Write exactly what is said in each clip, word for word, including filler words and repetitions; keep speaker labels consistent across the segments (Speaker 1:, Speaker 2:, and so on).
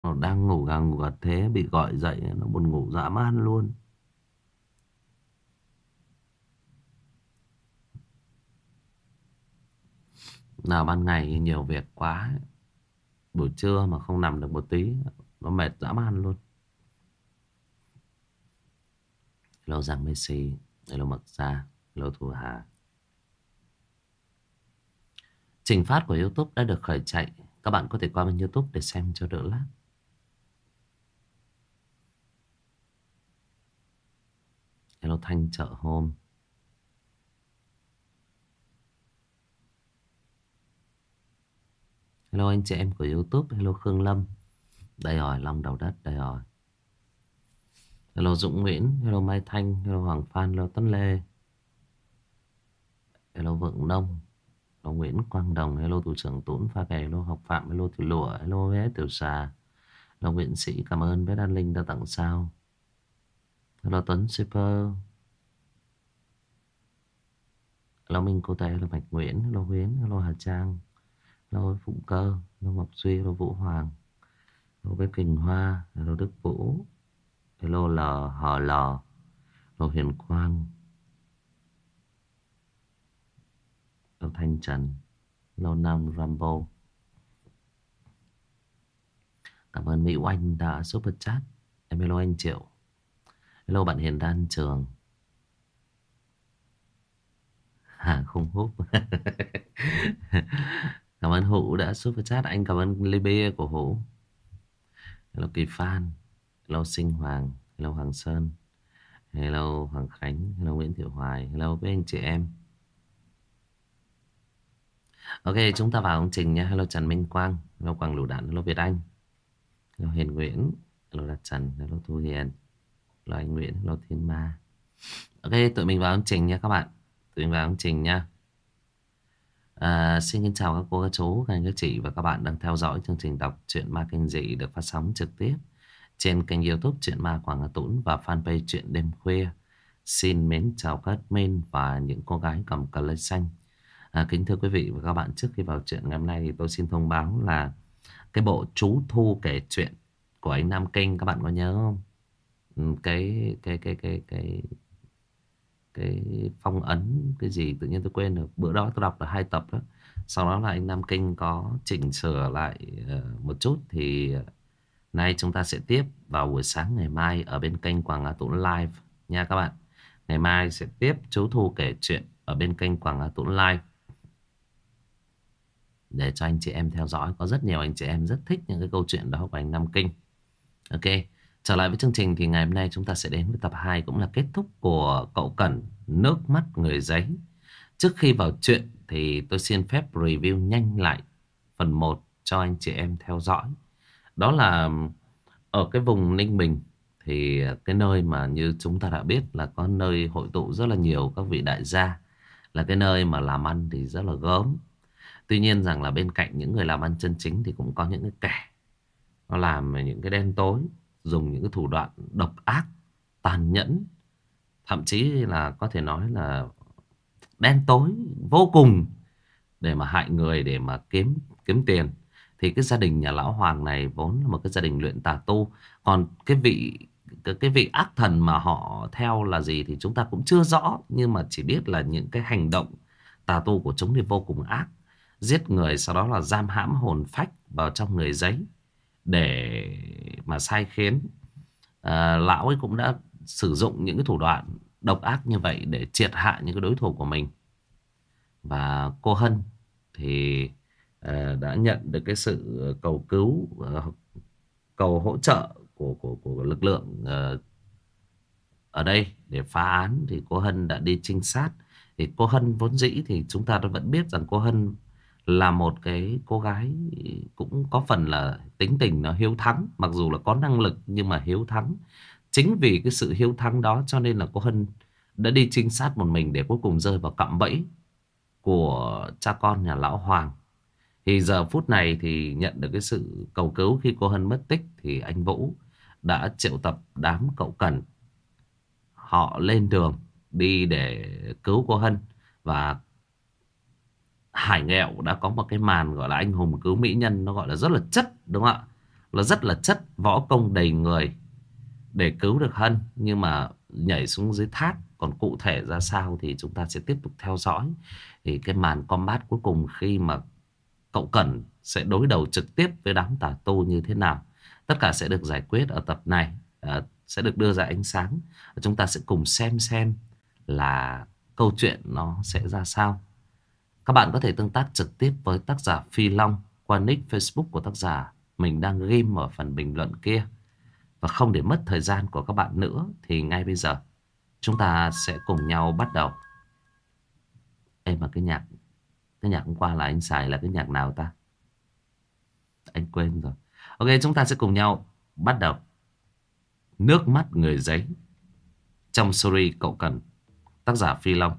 Speaker 1: Nó đang ngủ gà ngủ gật thế bị gọi dậy nó buồn ngủ dã man luôn. Nào ban ngày nhiều việc quá ấy. Buổi trưa mà không nằm được một tí nó mệt dã man luôn. Hello Giang Messi, hello Mật Gia, hello Thu Hà. Trình phát của YouTube đã được khởi chạy. Các bạn có thể qua bên YouTube để xem cho đỡ lát. Hello Thanh Chợ Hôm. Hello anh chị em của YouTube. Hello Khương Lâm. Đây rồi, Long Đầu Đất đây rồi. Hello Dũng Nguyễn. Hello Mai Thanh. Hello Hoàng Phan. Hello Tấn Lê. Hello Vượng Nông. Hello Nguyễn Quang Đồng. Hello thủ trưởng Tún Pha Kè. Hello Học Phạm. Hello Thủy Lụa. Hello bé Tiểu Xà. Hello Nguyễn Sĩ. Cảm ơn bé Đan Linh đã tặng sao. Hello Tuấn Super. Hello Minh Cô Tê. Hello Bạch Nguyễn. Hello Huyến. Hello Hà Trang. Hello Phụng Cơ. Hello Ngọc Duy. Hello Vũ Hoàng. Hello bé Kình Hoa. Hello Đức Vũ. Hello L Hò Lò. Hello Hiền Quang. Hello Thanh Trần. Hello Nam Rambo. Cảm ơn Mỹ Oanh đã super chat. Em hello anh Triệu. Hello bạn Hiền Đan Trường. Hà không hút. Cảm ơn Hữu đã super chat. Anh cảm ơn ly bia của Hữu. Hello Kỳ Phan. Hello Sinh Hoàng. Hello Hoàng Sơn. Hello Hoàng Khánh. Hello Nguyễn Thị Hoài. Hello với anh chị em. Ok chúng ta vào công trình nha. Hello Trần Minh Quang. Hello Quang Lựu Đạn. Hello Việt Anh. Hello Hiền Nguyễn. Hello Đạt Trần. Hello Thu Hiền. Hello anh Nguyễn. Hello Thiên Ma. Ok tụi mình vào công trình nha các bạn. Tụi mình vào công trình nha. À, xin kính chào các cô, các chú, các anh, các chị và các bạn đang theo dõi chương trình đọc truyện ma kinh dị được phát sóng trực tiếp trên kênh YouTube Truyện Ma Quảng Hà Tũng và fanpage Truyện Đêm Khuya. Xin mến chào các admin và những cô gái cầm cờ lê xanh. À, kính thưa quý vị và các bạn, trước khi vào chuyện ngày hôm nay thì tôi xin thông báo là cái bộ Chú Thu kể chuyện của anh Nam Kinh, các bạn có nhớ không? Ừ, cái cái cái cái cái cái phong ấn cái gì tự nhiên tôi quên được, bữa đó tôi đọc là hai tập đó, sau đó là anh Nam Kinh có chỉnh sửa lại uh, một chút thì uh, nay chúng ta sẽ tiếp vào buổi sáng ngày mai ở bên kênh Quảng Hà Tũng Live nha các bạn. Ngày mai sẽ tiếp Chú Thu kể chuyện ở bên kênh Quảng Hà Tũng Live để cho anh chị em theo dõi. Có rất nhiều anh chị em rất thích những cái câu chuyện đó của anh Nam Kinh. Ok, trở lại với chương trình thì ngày hôm nay chúng ta sẽ đến với tập hai, cũng là kết thúc của Cậu Cẩn Nước Mắt Người Giấy. Trước khi vào chuyện thì tôi xin phép review nhanh lại phần một cho anh chị em theo dõi. Đó là ở cái vùng Ninh Bình, thì cái nơi mà như chúng ta đã biết là có nơi hội tụ rất là nhiều các vị đại gia, là cái nơi mà làm ăn thì rất là gớm. Tuy nhiên rằng là bên cạnh những người làm ăn chân chính thì cũng có những cái kẻ nó làm những cái đen tối, dùng những cái thủ đoạn độc ác, tàn nhẫn, thậm chí là có thể nói là đen tối vô cùng để mà hại người, để mà kiếm kiếm tiền. Thì cái gia đình nhà lão Hoàng này vốn là một cái gia đình luyện tà tu. Còn cái vị cái, cái vị ác thần mà họ theo là gì thì chúng ta cũng chưa rõ, nhưng mà chỉ biết là những cái hành động tà tu của chúng thì vô cùng ác. Giết người sau đó là giam hãm hồn phách vào trong người giấy để mà sai khiến. À, lão ấy cũng đã sử dụng những cái thủ đoạn độc ác như vậy để triệt hạ những cái đối thủ của mình. Và cô Hân thì à, đã nhận được cái sự cầu cứu, à, cầu hỗ trợ của của của lực lượng à, ở đây để phá án. Thì cô Hân đã đi trinh sát. Thì cô Hân vốn dĩ thì chúng ta đã vẫn biết rằng cô Hân là một cái cô gái cũng có phần là tính tình nó hiếu thắng. Mặc dù là có năng lực nhưng mà hiếu thắng. Chính vì cái sự hiếu thắng đó cho nên là cô Hân đã đi trinh sát một mình để cuối cùng rơi vào cạm bẫy của cha con nhà lão Hoàng. Thì giờ phút này thì nhận được cái sự cầu cứu khi cô Hân mất tích, thì anh Vũ đã triệu tập đám cậu Cẩn, họ lên đường đi để cứu cô Hân. Và Hải Nghẹo đã có một cái màn gọi là anh hùng cứu mỹ nhân, nó gọi là rất là chất, đúng không ạ? là rất là chất võ công đầy người để cứu được Hân, nhưng mà nhảy xuống dưới thác. Còn cụ thể ra sao thì chúng ta sẽ tiếp tục theo dõi. Thì cái màn combat cuối cùng khi mà cậu Cẩn sẽ đối đầu trực tiếp với đám tà tu như thế nào, tất cả sẽ được giải quyết ở tập này, à, sẽ được đưa ra ánh sáng. Chúng ta sẽ cùng xem xem là câu chuyện nó sẽ ra sao. Các bạn có thể tương tác trực tiếp với tác giả Phi Long qua nick Facebook của tác giả mình đang ghim ở phần bình luận kia. Và không để mất thời gian của các bạn nữa thì ngay bây giờ chúng ta sẽ cùng nhau bắt đầu. Ê mà cái nhạc Cái nhạc hôm qua là anh xài là cái nhạc nào ta? Anh quên rồi. Ok, chúng ta sẽ cùng nhau bắt đầu. Nước mắt người giấy, trong series Cậu Cẩn, tác giả Phi Long.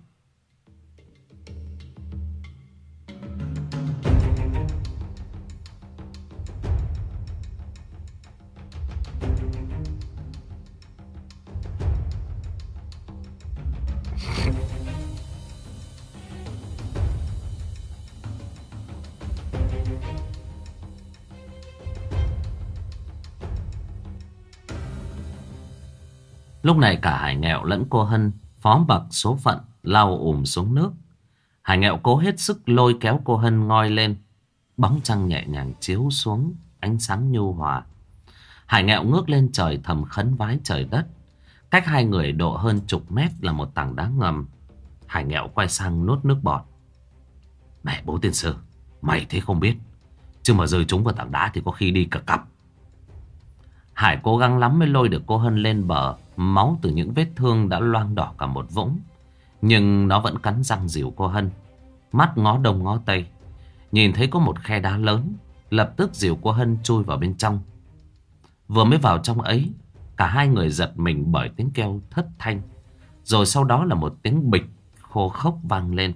Speaker 1: Lúc này cả Hải Nghẹo lẫn cô Hân phó mặc số phận lao ùm xuống nước. Hải Nghẹo cố hết sức lôi kéo cô Hân ngoi lên. Bóng trăng nhẹ nhàng chiếu xuống, ánh sáng nhu hòa. Hải Nghẹo ngước lên trời thầm khấn vái trời đất. Cách hai người độ hơn chục mét là một tảng đá ngầm. Hải Nghẹo quay sang nuốt nước bọt. Này bố tiên sư, mày thế không biết, chứ mà rơi trúng vào tảng đá thì có khi đi cả cặp. Hải cố gắng lắm mới lôi được cô Hân lên bờ. Máu từ những vết thương đã loang đỏ cả một vũng, nhưng nó vẫn cắn răng dìu cô Hân. Mắt ngó đông ngó tây, nhìn thấy có một khe đá lớn, lập tức dìu cô Hân chui vào bên trong. Vừa mới vào trong ấy, cả hai người giật mình bởi tiếng kêu thất thanh, rồi sau đó là một tiếng bịch khô khốc vang lên.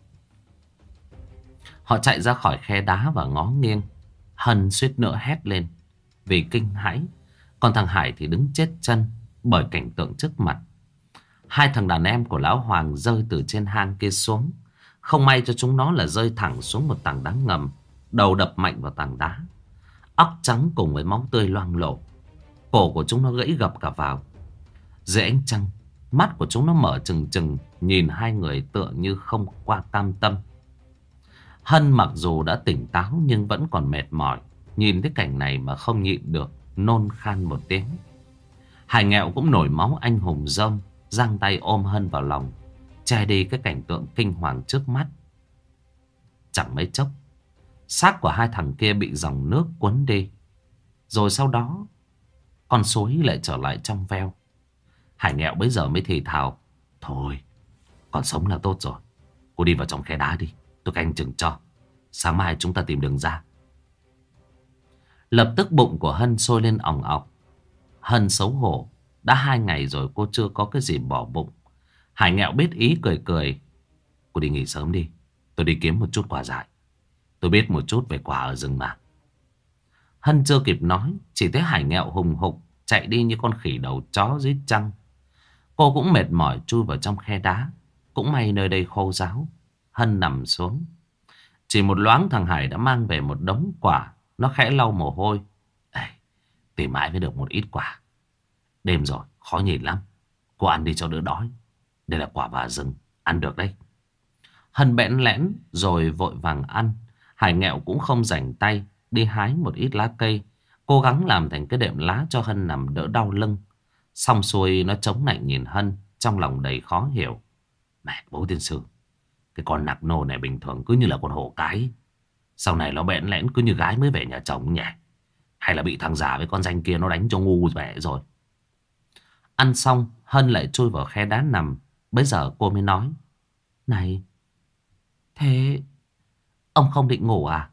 Speaker 1: Họ chạy ra khỏi khe đá và ngó nghiêng. Hân suýt nữa hét lên vì kinh hãi, còn thằng Hải thì đứng chết chân bởi cảnh tượng trước mặt. Hai thằng đàn em của lão Hoàng rơi từ trên hang kia xuống. Không may cho chúng nó là rơi thẳng xuống một tảng đá ngầm, đầu đập mạnh vào tảng đá. Óc trắng cùng với máu tươi loang lổ. Cổ của chúng nó gãy gập cả vào. Dưới ánh trăng, mắt của chúng nó mở trừng trừng, nhìn hai người tựa như không qua cam tâm. Hân mặc dù đã tỉnh táo nhưng vẫn còn mệt mỏi. Nhìn thấy cảnh này mà không nhịn được, nôn khan một tiếng. Hải Nghẹo cũng nổi máu anh hùng rơm, giang tay ôm Hân vào lòng, che đi cái cảnh tượng kinh hoàng trước mắt. Chẳng mấy chốc, xác của hai thằng kia bị dòng nước cuốn đi. Rồi sau đó, con suối lại trở lại trong veo. Hải Nghẹo bấy giờ mới thì thào: Thôi, còn sống là tốt rồi. Cô đi vào trong khe đá đi, tôi canh chừng cho. Sáng mai chúng ta tìm đường ra. Lập tức bụng của Hân sôi lên ỏng ọc. Hân xấu hổ, đã hai ngày rồi cô chưa có cái gì bỏ bụng. Hải Nghẹo biết ý cười cười: Cô đi nghỉ sớm đi, tôi đi kiếm một chút quả dại. Tôi biết một chút về quả ở rừng mà. Hân chưa kịp nói, chỉ thấy Hải Nghẹo hùng hục chạy đi như con khỉ đầu chó dưới trăng. Cô cũng mệt mỏi chui vào trong khe đá. Cũng may nơi đây khô ráo. Hân nằm xuống. Chỉ một loáng thằng Hải đã mang về một đống quả. Nó khẽ lau mồ hôi. Ê, tìm mãi mới được một ít quả. Đêm rồi, khó nhìn lắm. Cô ăn đi cho đỡ đói. Đây là quả bà rừng, ăn được đấy. Hân bẽn lẽn rồi vội vàng ăn. Hải Nghẹo cũng không rảnh tay đi hái một ít lá cây, cố gắng làm thành cái đệm lá cho Hân nằm đỡ đau lưng. Xong xuôi nó chống nạnh nhìn Hân, trong lòng đầy khó hiểu. Mẹ bố tiên sư, cái con nạc nô này bình thường cứ như là con hổ cái, sau này nó bẽn lẽn cứ như gái mới về nhà chồng nhỉ? Hay là bị thằng già với con danh kia nó đánh cho ngu mẹ rồi. Ăn xong, Hân lại chui vào khe đá nằm. Bây giờ cô mới nói: Này, thế ông không định ngủ à?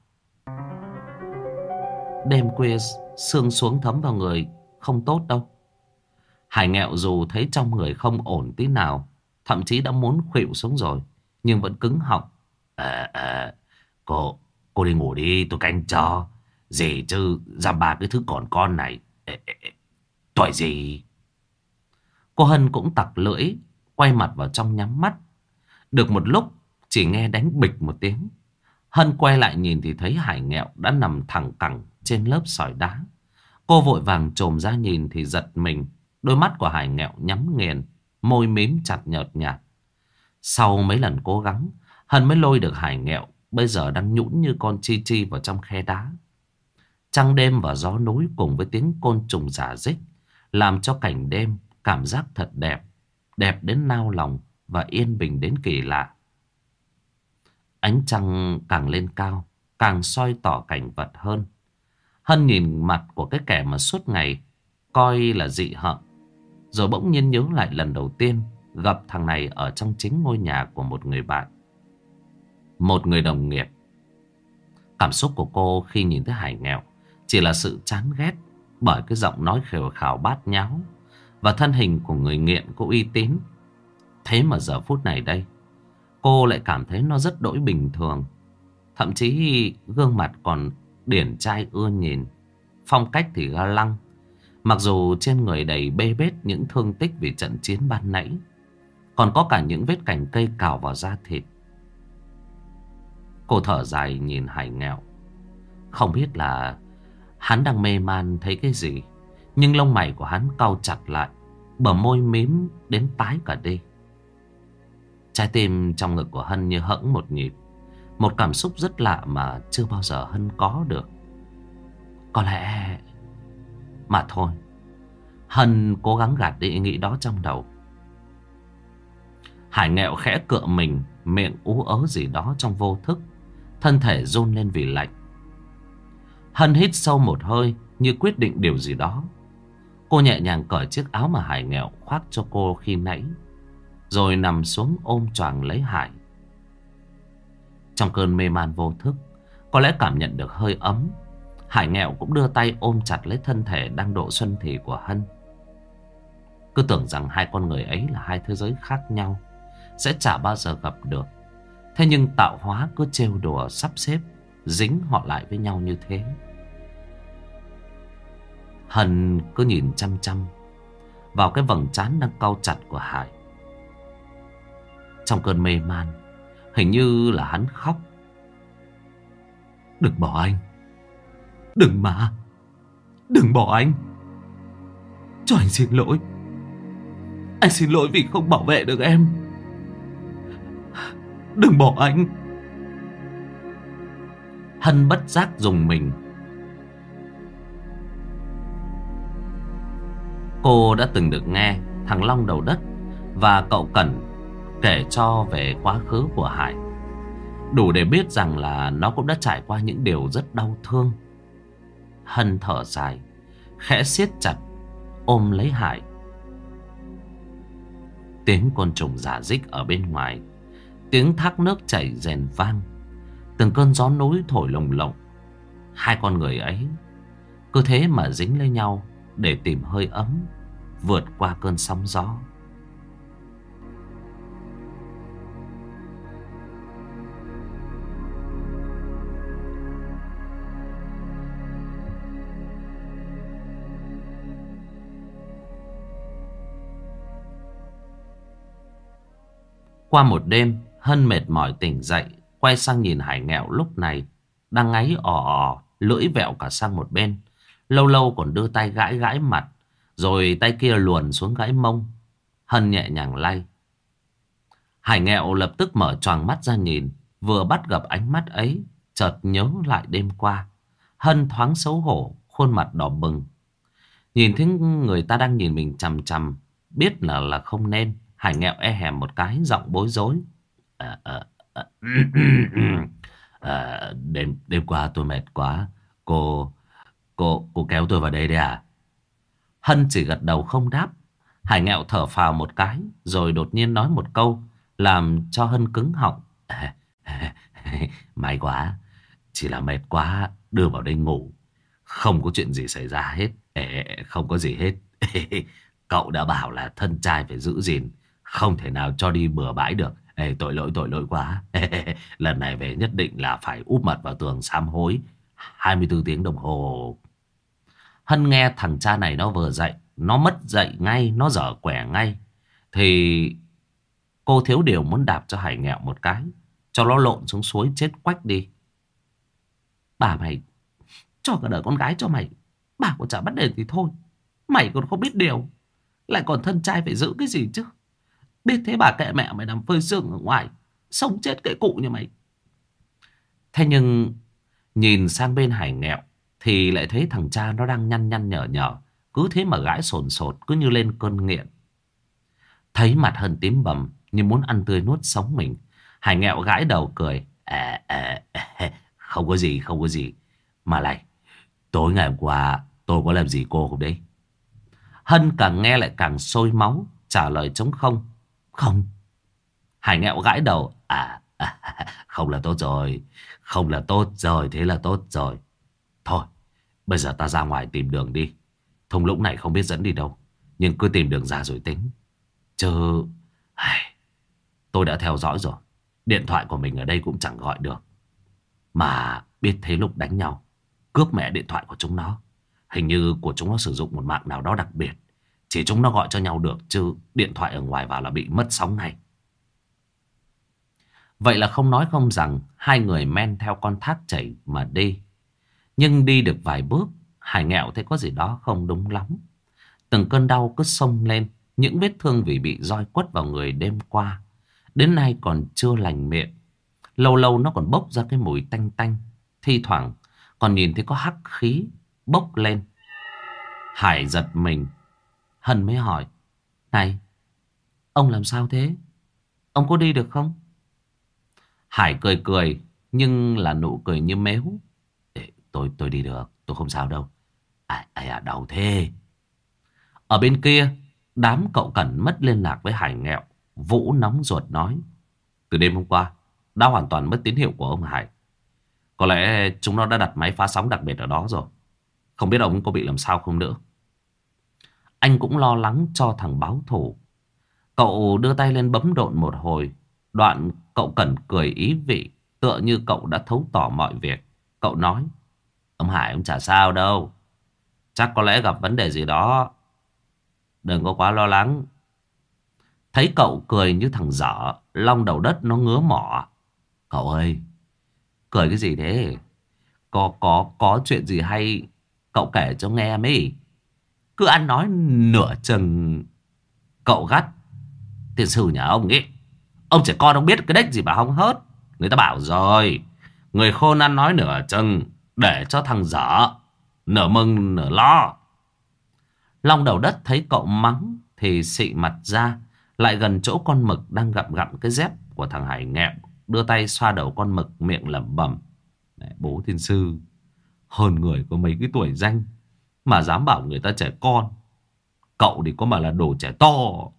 Speaker 1: Đêm khuya sương xuống thấm vào người không tốt đâu. Hải Nghẹo dù thấy trong người không ổn tí nào, thậm chí đã muốn khuỵu xuống rồi, nhưng vẫn cứng họng. À, à, cô, cô đi ngủ đi, tôi canh cho. Gì chứ, ra ba cái thứ còn con này. Ê, ê, ê, tuổi gì? Cô Hân cũng tặc lưỡi, quay mặt vào trong nhắm mắt. Được một lúc, chỉ nghe đánh bịch một tiếng. Hân quay lại nhìn thì thấy Hải Nghẹo đã nằm thẳng cẳng trên lớp sỏi đá. Cô vội vàng chồm ra nhìn thì giật mình. Đôi mắt của Hải Nghẹo nhắm nghiền, môi mím chặt nhợt nhạt. Sau mấy lần cố gắng, Hân mới lôi được Hải Nghẹo, bây giờ đang nhũn như con chi chi vào trong khe đá. Trăng đêm và gió núi cùng với tiếng côn trùng rả rích làm cho cảnh đêm cảm giác thật đẹp, đẹp đến nao lòng và yên bình đến kỳ lạ. Ánh trăng càng lên cao, càng soi tỏ cảnh vật hơn. Hân nhìn mặt của cái kẻ mà suốt ngày coi là dị hợm, rồi bỗng nhiên nhớ lại lần đầu tiên gặp thằng này ở trong chính ngôi nhà của một người bạn, một người đồng nghiệp. Cảm xúc của cô khi nhìn thấy Hải Nghẹo chỉ là sự chán ghét bởi cái giọng nói khều khào bát nháo và thân hình của người nghiện có uy tín. Thế mà giờ phút này đây, cô lại cảm thấy nó rất đỗi bình thường. Thậm chí gương mặt còn điển trai ưa nhìn, phong cách thì ga lăng. Mặc dù trên người đầy bê bết những thương tích vì trận chiến ban nãy, còn có cả những vết cành cây cào vào da thịt. Cô thở dài nhìn Hải Nghẹo. Không biết là hắn đang mê man thấy cái gì, nhưng lông mày của hắn cau chặt lại, bờ môi mím đến tái cả đi. Trái tim trong ngực của Hân như hẫng một nhịp. Một cảm xúc rất lạ mà chưa bao giờ Hân có được. Có lẽ mà thôi. Hân cố gắng gạt đi ý nghĩ đó trong đầu. Hải Nghẹo khẽ cựa mình, miệng ú ớ gì đó trong vô thức, thân thể run lên vì lạnh. Hân hít sâu một hơi như quyết định điều gì đó. Cô nhẹ nhàng cởi chiếc áo mà Hải Nghẹo khoác cho cô khi nãy, rồi nằm xuống ôm choàng lấy Hải. Trong cơn mê man vô thức, có lẽ cảm nhận được hơi ấm, Hải Nghẹo cũng đưa tay ôm chặt lấy thân thể đang độ xuân thì của Hân. Cứ tưởng rằng hai con người ấy là hai thế giới khác nhau, sẽ chả bao giờ gặp được. Thế nhưng tạo hóa cứ trêu đùa sắp xếp dính họ lại với nhau như thế. Hân cứ nhìn chăm chăm vào cái vầng trán đang cau chặt của Hải. Trong cơn mê man, hình như là hắn khóc. Đừng bỏ anh, đừng mà, đừng bỏ anh. Cho anh xin lỗi. Anh xin lỗi vì không bảo vệ được em. Đừng bỏ anh. Hân bất giác rùng mình. Cô đã từng được nghe thằng Long Đầu Đất và cậu Cẩn kể cho về quá khứ của Hải, đủ để biết rằng là nó cũng đã trải qua những điều rất đau thương. Hân thở dài, khẽ siết chặt ôm lấy Hải. Tiếng côn trùng rả rích ở bên ngoài, tiếng thác nước chảy rền vang, từng cơn gió núi thổi lồng lộng. Hai con người ấy cứ thế mà dính lấy nhau để tìm hơi ấm, vượt qua cơn sóng gió. Qua một đêm, Hân mệt mỏi tỉnh dậy, quay sang nhìn Hải Nghẹo lúc này đang ngáy ò ò, lưỡi vẹo cả sang một bên. Lâu lâu còn đưa tay gãi gãi mặt, rồi tay kia luồn xuống gãi mông. Hân nhẹ nhàng lay. Hải Nghẹo lập tức mở choàng mắt ra nhìn. Vừa bắt gặp ánh mắt ấy, chợt nhớ lại đêm qua. Hân thoáng xấu hổ, khuôn mặt đỏ bừng. Nhìn thấy người ta đang nhìn mình chằm chằm, biết là là không nên. Hải Nghẹo e hèm một cái, giọng bối rối. À, à, à, à, đêm, đêm qua tôi mệt quá. Cô, cô, cô kéo tôi vào đây đấy à? Hân chỉ gật đầu không đáp. Hải Nghẹo thở phào một cái, rồi đột nhiên nói một câu làm cho Hân cứng họng. À, à, may quá, chỉ là mệt quá, đưa vào đây ngủ. Không có chuyện gì xảy ra hết. Ê, không có gì hết. Cậu đã bảo là thân trai phải giữ gìn, không thể nào cho đi bừa bãi được. Ê, tội lỗi tội lỗi quá. Lần này về nhất định là phải úp mặt vào tường sám hối hai mươi tư tiếng đồng hồ. Hân nghe thằng cha này nó vừa dậy, nó mất dậy ngay, nó dở quẻ ngay, thì cô thiếu điều muốn đạp cho Hải Nghẹo một cái, cho nó lộn xuống suối chết quách đi. Bà mày, cho cả đời con gái cho mày, Bà còn chả bắt đền thì thôi, mày còn không biết điều, lại còn thân trai phải giữ cái gì chứ. Biết thế bà kệ mẹ mày nằm phơi sương ở ngoài, sống chết kệ cụ như mày. Thế nhưng nhìn sang bên Hải Nghẹo thì lại thấy thằng cha nó đang nhăn nhăn nhở nhở, cứ thế mà gãi sồn sột, cứ như lên cơn nghiện. Thấy mặt Hân tím bầm như muốn ăn tươi nuốt sống mình, Hải Nghẹo gãi đầu cười. À, à, à, không có gì, không có gì. Mà này, tối ngày hôm qua tôi có làm gì cô không đấy? Hân càng nghe lại càng sôi máu, trả lời trống không. Không. Hải Nghẹo gãi đầu. À, à, không là tốt rồi, không là tốt rồi, thế là tốt rồi. Thôi, bây giờ ta ra ngoài tìm đường đi. Thung lũng này không biết dẫn đi đâu, nhưng cứ tìm đường ra rồi tính. Chứ ai, tôi đã theo dõi rồi, điện thoại của mình ở đây cũng chẳng gọi được. Mà biết thế lúc đánh nhau, cướp mẹ điện thoại của chúng nó, hình như của chúng nó sử dụng một mạng nào đó đặc biệt, chỉ chúng nó gọi cho nhau được, chứ điện thoại ở ngoài vào là bị mất sóng ngay. Vậy là không nói không rằng, hai người men theo con thác chảy mà đi. Nhưng đi được vài bước, Hải Nghẹo thấy có gì đó không đúng lắm. Từng cơn đau cứ xông lên, những vết thương vì bị roi quất vào người đêm qua đến nay còn chưa lành miệng. Lâu lâu nó còn bốc ra cái mùi tanh tanh, thi thoảng còn nhìn thấy có hắc khí bốc lên. Hải giật mình. Hân mới hỏi: Này, ông làm sao thế? Ông có đi được không? Hải cười cười, nhưng là nụ cười như mếu. Ê, tôi tôi đi được, tôi không sao đâu. Ai ai à, đau thế. Ở bên kia, đám cậu Cẩn mất liên lạc với Hải Nghẹo. Vũ nóng ruột nói: Từ đêm hôm qua đã hoàn toàn mất tín hiệu của ông Hải. Có lẽ chúng nó đã đặt máy phá sóng đặc biệt ở đó rồi. Không biết ông có bị làm sao không nữa. Anh cũng lo lắng cho thằng báo thủ. Cậu đưa tay lên bấm độn một hồi. Đoạn cậu Cẩn cười ý vị, tựa như cậu đã thấu tỏ mọi việc. Cậu nói: Ông Hải ông chả sao đâu, chắc có lẽ gặp vấn đề gì đó, đừng có quá lo lắng. Thấy cậu cười như thằng dở, Long Đầu Đất nó ngứa mỏ. Cậu ơi, cười cái gì thế? Có có có chuyện gì hay cậu kể cho nghe mấy. Cứ ăn nói nửa chừng. Cậu gắt: Tiền sử nhà ông ấy, ông trẻ con ông biết cái đếch gì mà hóng hớt. Người ta bảo rồi, người khôn ăn nói nửa chừng, để cho thằng dở nửa mừng nửa lo. Long Đầu Đất thấy cậu mắng thì xị mặt ra, lại gần chỗ con mực đang gặm gặm cái dép của thằng Hải Nghẹo, đưa tay xoa đầu con mực, miệng lẩm bẩm: Bố thiên sư, hơn người có mấy cái tuổi danh mà dám bảo người ta trẻ con. Cậu thì có mà là đồ trẻ to.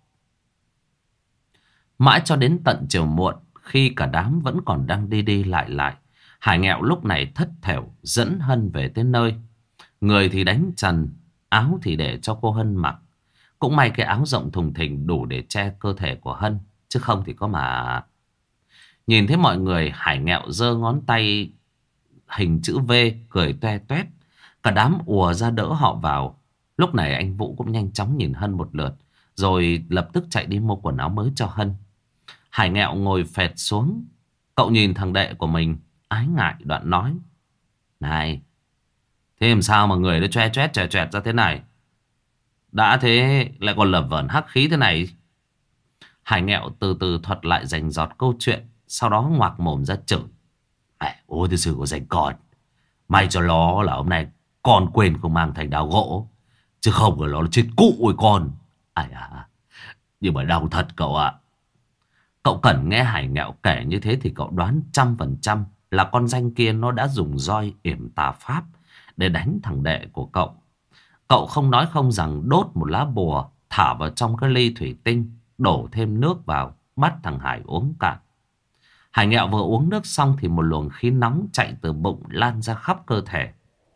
Speaker 1: Mãi cho đến tận chiều muộn, khi cả đám vẫn còn đang đi đi lại lại, Hải Nghẹo lúc này thất thểu dẫn Hân về tới nơi. Người thì đánh trần, áo thì để cho cô Hân mặc. Cũng may cái áo rộng thùng thình đủ để che cơ thể của Hân, chứ không thì có mà. Nhìn thấy mọi người, Hải Nghẹo giơ ngón tay hình chữ V, cười toe toét. Cả đám ùa ra đỡ họ vào. Lúc này anh Vũ cũng nhanh chóng nhìn Hân một lượt, rồi lập tức chạy đi mua quần áo mới cho Hân. Hải Nghẹo ngồi phệt xuống. Cậu nhìn thằng đệ của mình, ái ngại, đoạn nói: Này, thế làm sao mà người nó choe choét chòe choẹt ra thế này? Đã thế lại còn lởm vởn hắc khí thế này. Hải Nghẹo từ từ thuật lại rành rọt câu chuyện, sau đó ngoạc mồm ra chửi: Ôi thế sư có dành con, may cho nó là hôm nay con quên không mang thành đao gỗ, chứ không là nó chết cụ ôi con. Ai à, nhưng mà đau thật cậu ạ. Cậu Cẩn nghe Hải Nghẹo kể như thế thì cậu đoán trăm phần trăm là con danh kia nó đã dùng roi yểm tà pháp để đánh thằng đệ của cậu. Cậu không nói không rằng đốt một lá bùa, thả vào trong cái ly thủy tinh, đổ thêm nước vào, bắt thằng Hải uống cạn. Hải Nghẹo vừa uống nước xong thì một luồng khí nóng chạy từ bụng lan ra khắp cơ thể.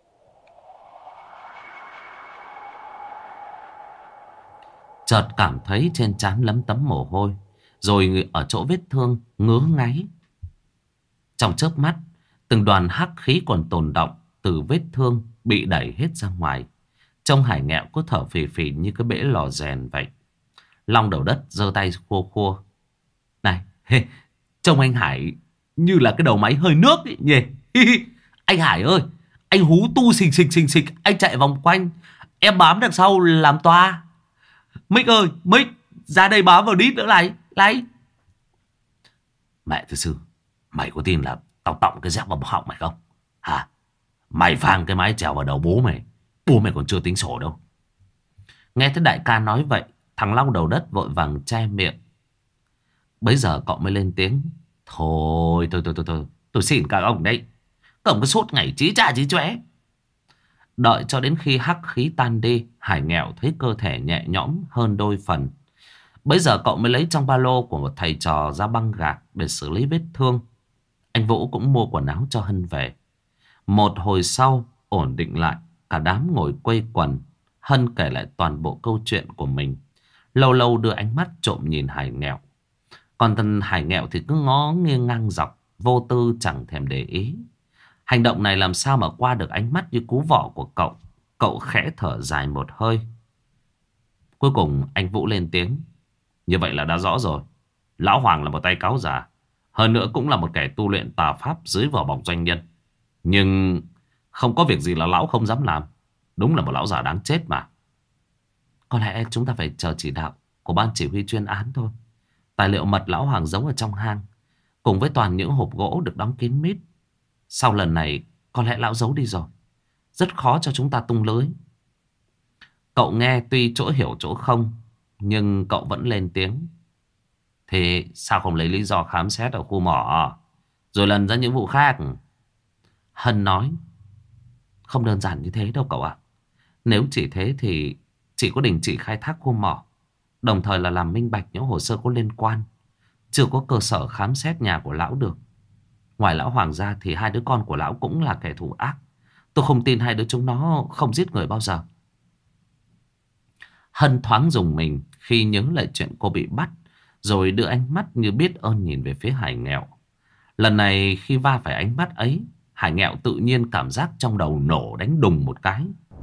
Speaker 1: Chợt cảm thấy trên trán lấm tấm mồ hôi, rồi ở chỗ vết thương ngứa ngáy. Trong chớp mắt, từng đoàn hắc khí còn tồn đọng từ vết thương bị đẩy hết ra ngoài. Trông Hải Nghẹo cứ thở phì phì như cái bể lò rèn vậy. Long Đầu Đất giơ tay khua khua: Này, trông anh Hải như là cái đầu máy hơi nước ấy nhỉ. Anh Hải ơi, Anh hú tu xình xịch xình xịch. Anh chạy vòng quanh. Em bám đằng sau làm toa. Mick ơi, Mick, ra đây bám vào đít nữa này. Này. Mẹ thứ sư, mày có tin là tao tọng cái dép vào họng mày không? Hả? Mày phang cái mái chèo vào đầu bố mày. Bố mày còn chưa tính sổ đâu. Nghe thấy đại ca nói vậy, thằng Long đầu đất vội vàng che miệng. Bấy giờ cậu mới lên tiếng. Thôi, thôi, thôi, thôi, thôi. Tôi xin các ông đấy. Các ông cứ suốt ngày chí cha chí chóe. Đợi cho đến khi hắc khí tan đi, Hải Nghèo thấy cơ thể nhẹ nhõm hơn đôi phần. Bấy giờ cậu mới lấy trong ba lô của một thầy trò ra băng gạc để xử lý vết thương. Anh Vũ cũng mua quần áo cho Hân về. Một hồi sau, ổn định lại, cả đám ngồi quây quần. Hân kể lại toàn bộ câu chuyện của mình. Lâu lâu đưa ánh mắt trộm nhìn Hải Nghèo. Còn thằng Hải Nghèo thì cứ ngó nghiêng ngang dọc, vô tư chẳng thèm để ý. Hành động này làm sao mà qua được ánh mắt như cú vọ của cậu. Cậu khẽ thở dài một hơi. Cuối cùng anh Vũ lên tiếng. Như vậy là đã rõ rồi. Lão Hoàng là một tay cáo già. Hơn nữa cũng là một kẻ tu luyện tà pháp dưới vỏ bọc doanh nhân. Nhưng không có việc gì là lão không dám làm. Đúng là một lão già đáng chết mà. Có lẽ chúng ta phải chờ chỉ đạo của ban chỉ huy chuyên án thôi. Tài liệu mật lão Hoàng giấu ở trong hang, cùng với toàn những hộp gỗ được đóng kín mít. Sau lần này có lẽ lão giấu đi rồi. Rất khó cho chúng ta tung lưới. Cậu nghe tuy chỗ hiểu chỗ không, nhưng cậu vẫn lên tiếng. Thì sao không lấy lý do khám xét ở khu mỏ, rồi lần ra những vụ khác? Hân nói. Không đơn giản như thế đâu cậu ạ. Nếu chỉ thế thì chỉ có đình chỉ khai thác khu mỏ, đồng thời là làm minh bạch những hồ sơ có liên quan. Chưa có cơ sở khám xét nhà của lão được. Ngoài lão Hoàng ra thì hai đứa con của lão cũng là kẻ thù ác. Tôi không tin hai đứa chúng nó không giết người bao giờ. Hân thoáng dùng mình khi nhớ lại chuyện cô bị bắt, rồi đưa ánh mắt như biết ơn nhìn về phía Hải Nghèo. Lần này khi va phải ánh mắt ấy, Hải Nghèo tự nhiên cảm giác trong đầu nổ đánh đùng một cái.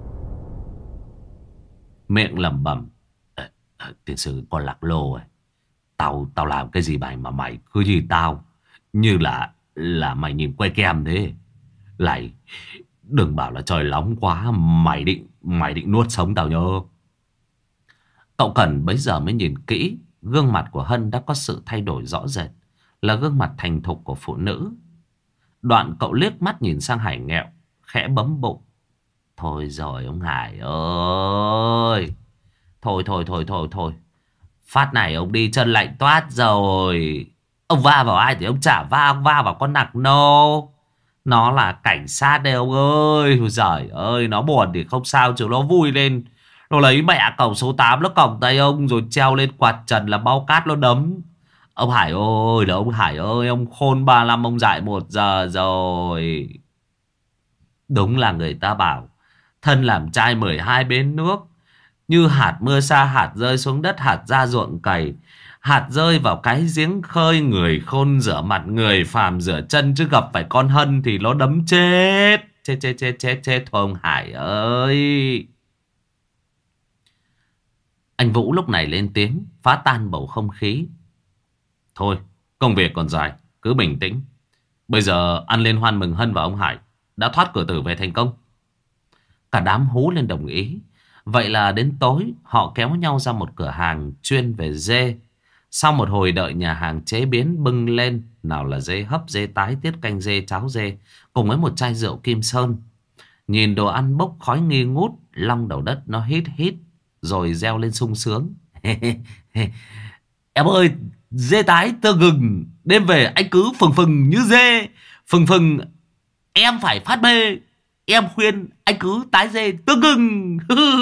Speaker 1: Miệng lẩm bẩm. Tiền sư con lạc lô ấy. Tao tao làm cái gì mày mà mày cứ nhìn tao như là là mày nhìn quay kem thế. Lại đừng bảo là trời nóng quá, mày định mày định nuốt sống tao nhớ. Cậu Cần bấy giờ mới nhìn kỹ. Gương mặt của Hân đã có sự thay đổi rõ rệt, là gương mặt thành thục của phụ nữ. Đoạn cậu liếc mắt nhìn sang Hải Nghèo, khẽ bấm bụng. Thôi rồi ông Hải ơi. Thôi thôi thôi thôi thôi. Phát này ông đi chân lạnh toát rồi. Ông va vào ai thì ông chả va. Ông va vào con nặc nô. Nó là cảnh sát đấy ông ơi. Giời ơi, nó buồn thì không sao, chứ nó vui lên nó lấy mẹ cổng số tám nó cổng tay ông, rồi treo lên quạt trần là bao cát nó đấm. Ông Hải ơi là ông Hải ơi. Ông khôn ba năm ông dại một giờ rồi. Đúng là người ta bảo thân làm trai mười hai bến nước. Như hạt mưa sa hạt rơi xuống đất, hạt ra ruộng cày, hạt rơi vào cái giếng khơi. Người khôn rửa mặt, người phàm rửa chân, chứ gặp phải con Hân thì nó đấm chết. Chết chết chết chết chết thôi ông Hải ơi. Anh Vũ lúc này lên tiếng phá tan bầu không khí. Thôi, công việc còn dài, cứ bình tĩnh. Bây giờ ăn liên hoan mừng Hân và ông Hải đã thoát cửa tử về thành công. Cả đám hú lên đồng ý. Vậy là đến tối họ kéo nhau ra một cửa hàng chuyên về dê. Sau một hồi đợi nhà hàng chế biến bưng lên, nào là dê hấp, dê tái, tiết canh dê, cháo dê, cùng với một chai rượu Kim Sơn. Nhìn đồ ăn bốc khói nghi ngút, Long đầu đất nó hít hít rồi reo lên sung sướng. Em ơi, dê tái tơ gừng, đêm về anh cứ phừng phừng như dê. Phừng phừng em phải phát mê. Em khuyên anh cứ tái dê tơ gừng.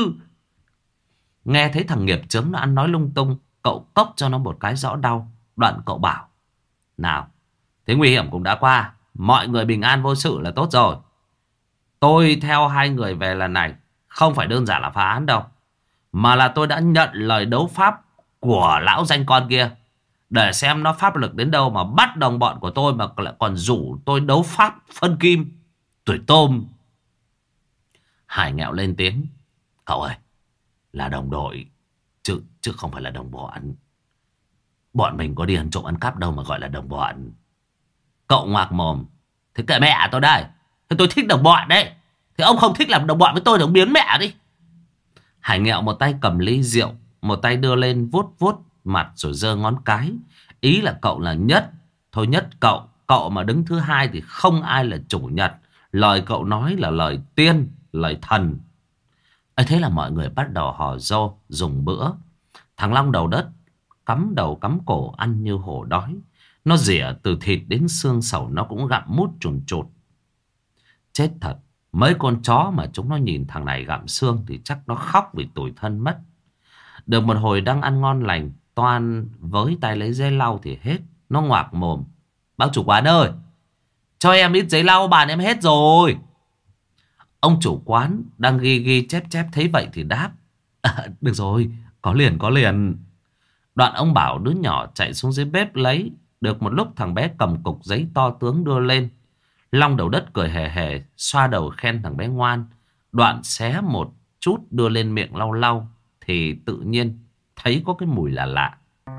Speaker 1: Nghe thấy thằng nghiệp chướng nó ăn nói lung tung, cậu cốc cho nó một cái rõ đau. Đoạn cậu bảo. Nào, thế nguy hiểm cũng đã qua, mọi người bình an vô sự là tốt rồi. Tôi theo hai người về lần này không phải đơn giản là phá án đâu, mà là tôi đã nhận lời đấu pháp của lão danh con kia, để xem nó pháp lực đến đâu mà bắt đồng bọn của tôi mà lại còn rủ tôi đấu pháp phân kim. Tuổi tôm. Hải Nghèo lên tiếng. Cậu ơi, là đồng đội chứ chứ không phải là đồng bọn. Bọn mình có đi ăn trộm ăn cắp đâu mà gọi là đồng bọn. Cậu ngoạc mồm. Thế kệ mẹ tôi đây. Thế tôi thích đồng bọn đấy. Thì ông không thích làm đồng bọn với tôi thì ông biến mẹ đi. Hải nghẹo một tay cầm ly rượu, một tay đưa lên vuốt vuốt mặt rồi giơ ngón cái. Ý là cậu là nhất. Thôi nhất cậu. Cậu mà đứng thứ hai thì không ai là chủ nhật. Lời cậu nói là lời tiên, lời thần. ấy Thế là mọi người bắt đầu hò rô, dùng bữa. Thằng Long đầu đất cắm đầu cắm cổ ăn như hổ đói. Nó rỉa từ thịt đến xương sầu nó cũng gặm mút chùn chụt. Chết thật. Mấy con chó mà chúng nó nhìn thằng này gặm xương thì chắc nó khóc vì tủi thân mất. Được một hồi đang ăn ngon lành, Toan với tay lấy giấy lau thì hết. Nó ngoạc mồm: bác chủ quán ơi, cho em ít giấy lau, bàn em hết rồi. Ông chủ quán đang ghi ghi chép chép thấy vậy thì đáp: à, được rồi, có liền có liền. Đoạn ông bảo đứa nhỏ chạy xuống dưới bếp lấy. Được một lúc thằng bé cầm cục giấy to tướng đưa lên. Long đầu đất cười hề hề, xoa đầu khen thằng bé ngoan. Đoạn xé một chút đưa lên miệng lau lau. Thì tự nhiên thấy có cái mùi lạ lạ.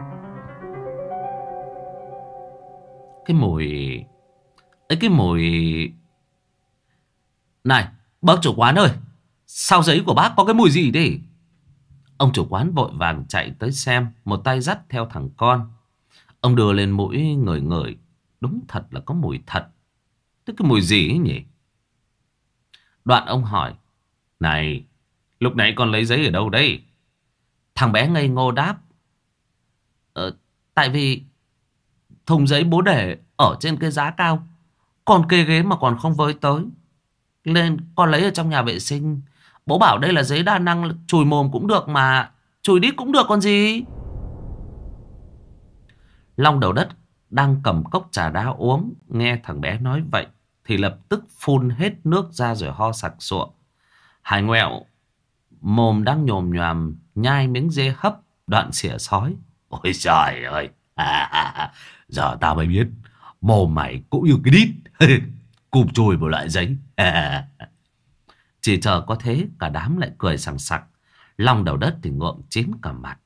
Speaker 1: Cái mùi... ấy cái mùi... Này, bác chủ quán ơi, sao giấy của bác có cái mùi gì đi? Ông chủ quán vội vàng chạy tới xem, một tay dắt theo thằng con. Ông đưa lên mũi ngửi ngửi. Đúng thật là có mùi thật. Tức cái mùi gì ấy nhỉ? Đoạn ông hỏi: này, lúc nãy con lấy giấy ở đâu đấy? Thằng bé ngây ngô đáp: ờ, tại vì thùng giấy bố để ở trên cái giá cao, còn kê ghế mà còn không với tới, nên con lấy ở trong nhà vệ sinh. Bố bảo đây là giấy đa năng, chùi mồm cũng được mà chùi đít cũng được còn gì. Long đầu đất đang cầm cốc trà đá uống, nghe thằng bé nói vậy thì lập tức phun hết nước ra rồi ho sặc sụa. Hải ngoẹo mồm đang nhồm nhoàm nhai miếng dê hấp, đoạn xỉa sói: ôi trời ơi, à, à, à. Giờ tao mới biết mồm mày cũng như cái đít cụp chùi một loại giấy. à. Chỉ chờ có thế cả đám lại cười sằng sặc. Long đầu đất thì ngượng chín cả mặt.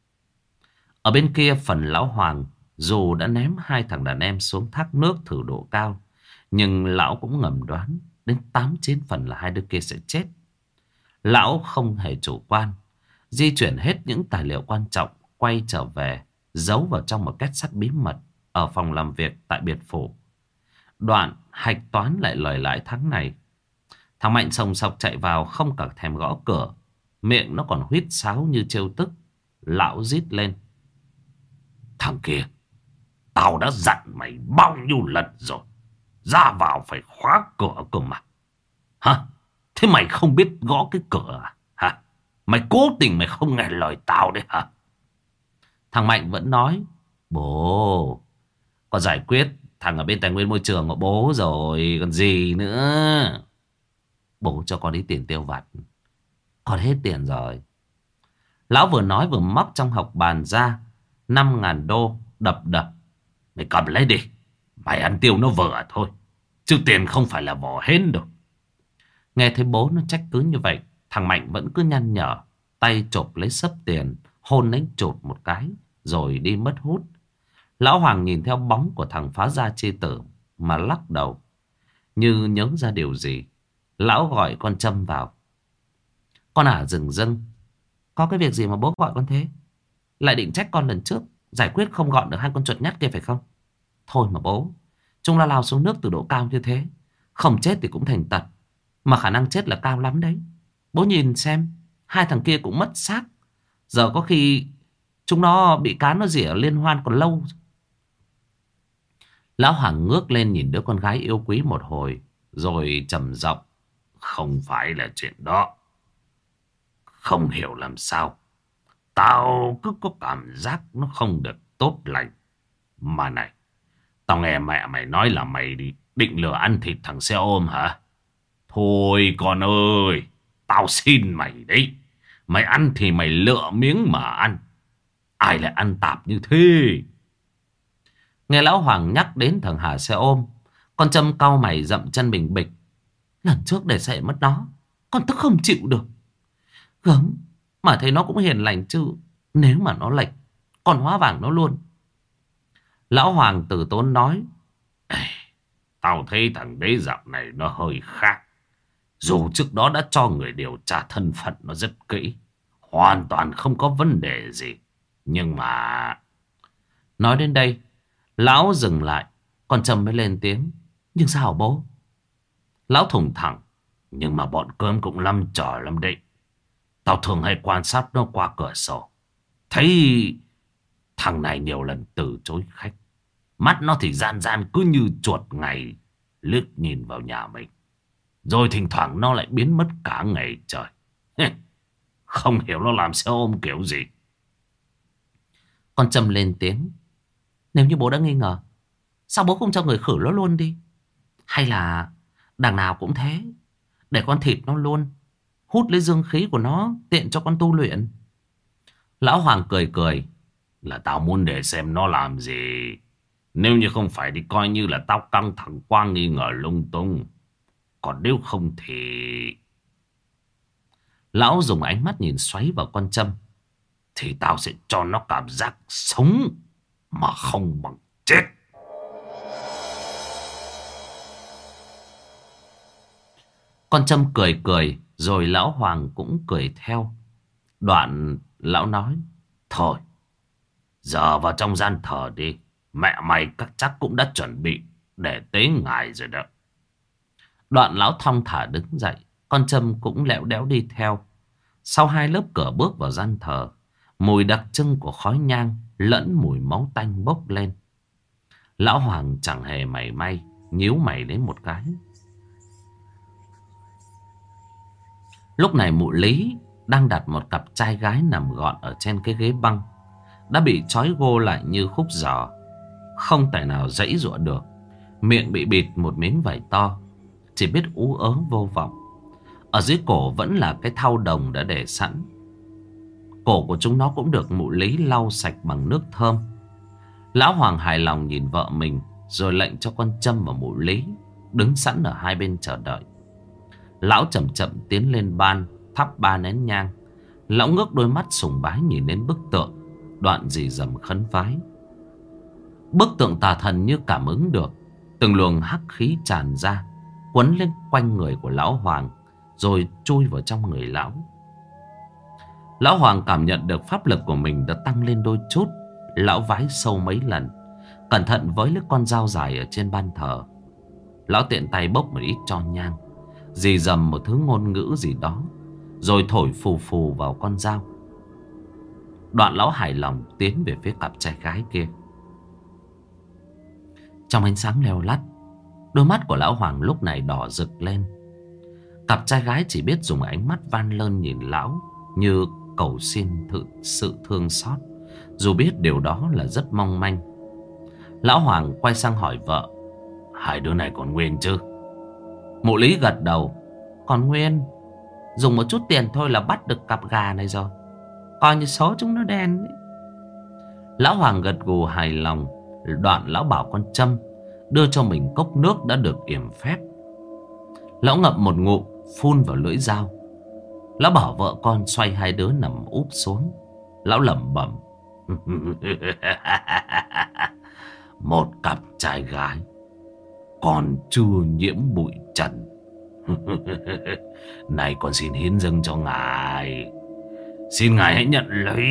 Speaker 1: Ở bên kia phần lão Hoàng, dù đã ném hai thằng đàn em xuống thác nước thử độ cao, nhưng lão cũng ngầm đoán đến tám chín phần là hai đứa kia sẽ chết. Lão không hề chủ quan, di chuyển hết những tài liệu quan trọng, quay trở về giấu vào trong một két sắt bí mật ở phòng làm việc tại biệt phủ. Đoạn hạch toán lại lời lãi tháng này. Thằng Mạnh sồng sọc chạy vào không cả thèm gõ cửa, miệng nó còn huýt sáo như trêu tức. Lão rít lên: thằng kia, tao đã dặn mày bao nhiêu lần rồi, ra vào phải khóa cửa cơ mà. Hả? Thế mày không biết gõ cái cửa à? Hả? Mày cố tình mày không nghe lời tao đấy hả? Thằng Mạnh vẫn nói: bố, con giải quyết thằng ở bên tài nguyên môi trường của bố rồi còn gì nữa. Bố cho con ít tiền tiêu vặt, con hết tiền rồi. Lão vừa nói vừa móc trong hộc bàn ra năm ngàn đô đập đập. Mày cầm lấy đi, mày ăn tiêu nó vừa thôi, chứ tiền không phải là vỏ hến đâu. Nghe thấy bố nó trách cứ như vậy, thằng Mạnh vẫn cứ nhăn nhở, tay chộp lấy xấp tiền, hôn đánh chột một cái, rồi đi mất hút. Lão Hoàng nhìn theo bóng của thằng phá gia chi tử mà lắc đầu. Như nhớ ra điều gì, lão gọi con Trâm vào. Con ả rừng rưng: có cái việc gì mà bố gọi con thế? Lại định trách con lần trước giải quyết không gọn được hai con chuột nhắt kia phải không? Thôi mà bố, chúng nó lao xuống nước từ độ cao như thế, không chết thì cũng thành tật, mà khả năng chết là cao lắm đấy. Bố nhìn xem, hai thằng kia cũng mất xác, giờ có khi chúng nó bị cá nó rỉa liên hoan còn lâu. Lão Hoàng ngước lên nhìn đứa con gái yêu quý một hồi, rồi trầm giọng: không phải là chuyện đó. Không hiểu làm sao, tao cứ có cảm giác nó không được tốt lành. Mà này, tao nghe mẹ mày nói là mày đi định lừa ăn thịt thằng xe ôm hả? Thôi con ơi, tao xin mày đấy, mày ăn thì mày lựa miếng mà ăn, ai lại ăn tạp như thế? Nghe lão Hoàng nhắc đến thằng Hà xe ôm, con Trâm cau mày dậm chân bình bịch. Lần trước để xảy mất nó, con tức không chịu được. Gớm, mà thấy nó cũng hiền lành chứ, nếu mà nó lệch, con hóa vàng nó luôn. Lão Hoàng từ tốn nói: tao thấy thằng đấy dạo này nó hơi khác, Dù trước đó đã cho người điều tra thân phận nó rất kỹ, hoàn toàn không có vấn đề gì. Nhưng mà... Nói đến đây, lão dừng lại, con Trâm mới lên tiếng. Nhưng sao bố? Lão thùng thẳng. Nhưng mà bọn cơm cũng lăm trò lắm đấy. Tao thường hay quan sát nó qua cửa sổ. Thấy thằng này nhiều lần từ chối khách. Mắt nó thì gian gian cứ như chuột ngày liếc nhìn vào nhà mình. Rồi thỉnh thoảng nó lại biến mất cả ngày trời. Không hiểu nó làm xe ôm kiểu gì. Con Trâm lên tiếng. Nếu như bố đã nghi ngờ, sao bố không cho người khử nó luôn đi? Hay là đằng nào cũng thế, để con thịt nó luôn, hút lấy dương khí của nó, tiện cho con tu luyện. Lão Hoàng cười cười. Là tao muốn để xem nó làm gì. Nếu như không phải thì coi như là tao căng thẳng qua nghi ngờ lung tung. Còn nếu không thì... Lão dùng ánh mắt nhìn xoáy vào con Trâm. Thì tao sẽ cho nó cảm giác sống mà không bằng chết. Con Trâm cười cười, rồi lão Hoàng cũng cười theo. Đoạn lão nói. Thôi, giờ vào trong gian thờ đi. Mẹ mày các chắc cũng đã chuẩn bị để tế ngài rồi đó. Đoạn lão thong thả đứng dậy. Con Trâm cũng lẽo đẽo đi theo. Sau hai lớp cửa bước vào gian thờ, mùi đặc trưng của khói nhang lẫn mùi máu tanh bốc lên. Lão Hoàng chẳng hề mảy may, nhíu mày đến một cái. Lúc này mụ Lý đang đặt một cặp trai gái nằm gọn ở trên cái ghế băng, đã bị trói gô lại như khúc giò, không tài nào giãy giụa được. Miệng bị bịt một miếng vải to, chỉ biết ú ớ vô vọng. Ở dưới cổ vẫn là cái thau đồng đã để sẵn. Cổ của chúng nó cũng được mụ Lý lau sạch bằng nước thơm. Lão Hoàng hài lòng nhìn vợ mình, rồi lệnh cho con Trâm và mụ Lý đứng sẵn ở hai bên chờ đợi. Lão chậm chậm tiến lên ban, thắp ba nén nhang. Lão ngước đôi mắt sùng bái nhìn đến bức tượng, đoạn rì rầm khấn vái. Bức tượng tà thần như cảm ứng được, từng luồng hắc khí tràn ra, quấn lên quanh người của lão Hoàng, rồi chui vào trong người lão. Lão Hoàng cảm nhận được pháp lực của mình đã tăng lên đôi chút. Lão vái sâu mấy lần, cẩn thận với lấy con dao dài ở trên ban thờ. Lão tiện tay bốc một ít tro nhang, rì rầm một thứ ngôn ngữ gì đó, rồi thổi phù phù vào con dao. Đoạn lão hài lòng tiến về phía cặp trai gái kia. Trong ánh sáng leo lắt, đôi mắt của lão Hoàng lúc này đỏ rực lên. Cặp trai gái chỉ biết dùng ánh mắt van lơn nhìn lão, như cầu xin thử sự thương xót, dù biết điều đó là rất mong manh. Lão Hoàng quay sang hỏi vợ. Hai đứa này còn nguyên chứ? Mụ Lý gật đầu. Còn nguyên. Dùng một chút tiền thôi là bắt được cặp gà này rồi. Coi như số chúng nó đen ấy. Lão Hoàng gật gù hài lòng. Đoạn lão bảo con Trâm đưa cho mình cốc nước đã được yểm phép. Lão ngậm một ngụm, phun vào lưỡi dao. Lão bảo vợ con xoay hai đứa nằm úp xuống. Lão lẩm bẩm. Một cặp trai gái còn chưa nhiễm bụi trần. Này con xin hiến dâng cho ngài. Xin ngài hãy nhận lấy.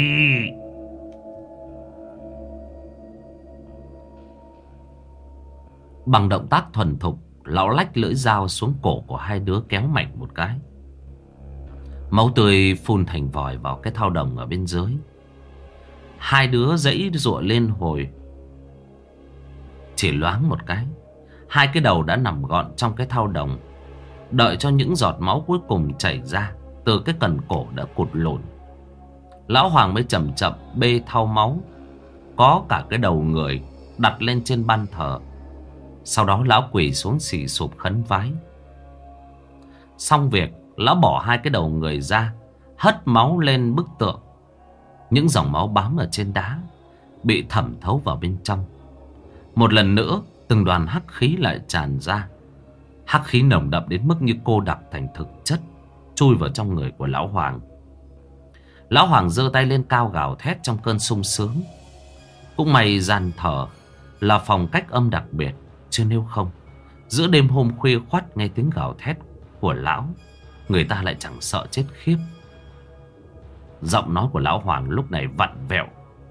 Speaker 1: Bằng động tác thuần thục, lão lách lưỡi dao xuống cổ của hai đứa, kéo mạnh một cái. Máu tươi phun thành vòi vào cái thau đồng ở bên dưới. Hai đứa giãy giụa lên hồi. Chỉ loáng một cái, hai cái đầu đã nằm gọn trong cái thau đồng. Đợi cho những giọt máu cuối cùng chảy ra từ cái cần cổ đã cụt lùn, lão Hoàng mới chậm chậm bê thau máu, có cả cái đầu người, đặt lên trên ban thờ. Sau đó lão quỳ xuống xì sụp khấn vái. Xong việc, lão bỏ hai cái đầu người ra, hất máu lên bức tượng. Những dòng máu bám ở trên đá bị thẩm thấu vào bên trong. Một lần nữa, từng đoàn hắc khí lại tràn ra. Hắc khí nồng đậm đến mức như cô đặc thành thực chất, chui vào trong người của lão Hoàng. Lão Hoàng giơ tay lên cao gào thét trong cơn sung sướng. Cũng may gian thờ là phòng cách âm đặc biệt, chứ nếu không, giữa đêm hôm khuya khoắt nghe tiếng gào thét của lão, người ta lại chẳng sợ chết khiếp. Giọng nói của lão Hoàng lúc này vặn vẹo.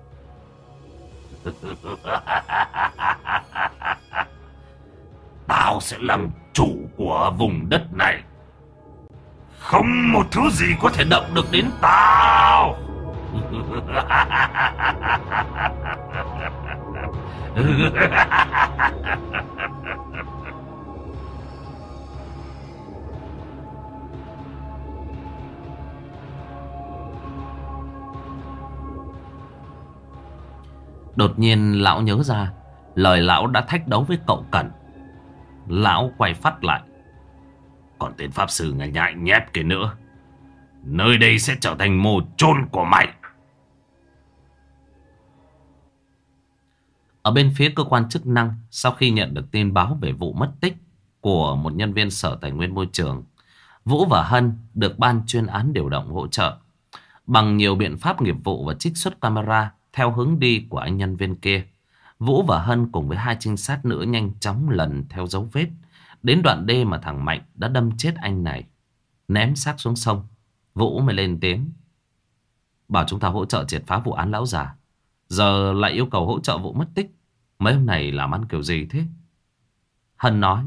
Speaker 1: Tao sẽ làm chủ của vùng đất này. Không một thứ gì có thể động được đến tao. Đột nhiên lão nhớ ra lời lão đã thách đấu với cậu Cẩn. Lão quay phát lại. Còn tên pháp sư ngài nhại nhép kia nữa, nơi đây sẽ trở thành mồ chôn của mày. Ở bên phía cơ quan chức năng, sau khi nhận được tin báo về vụ mất tích của một nhân viên Sở Tài nguyên Môi trường, Vũ và Hân được ban chuyên án điều động hỗ trợ. Bằng nhiều biện pháp nghiệp vụ và trích xuất camera theo hướng đi của anh nhân viên kia, Vũ và Hân cùng với hai trinh sát nữa nhanh chóng lần theo dấu vết đến đoạn đê mà thằng Mạnh đã đâm chết anh này, ném xác xuống sông. Vũ mới lên tiếng bảo chúng ta hỗ trợ triệt phá vụ án lão già, giờ lại yêu cầu hỗ trợ vụ mất tích. Mấy hôm này làm ăn kiểu gì thế? Hân nói,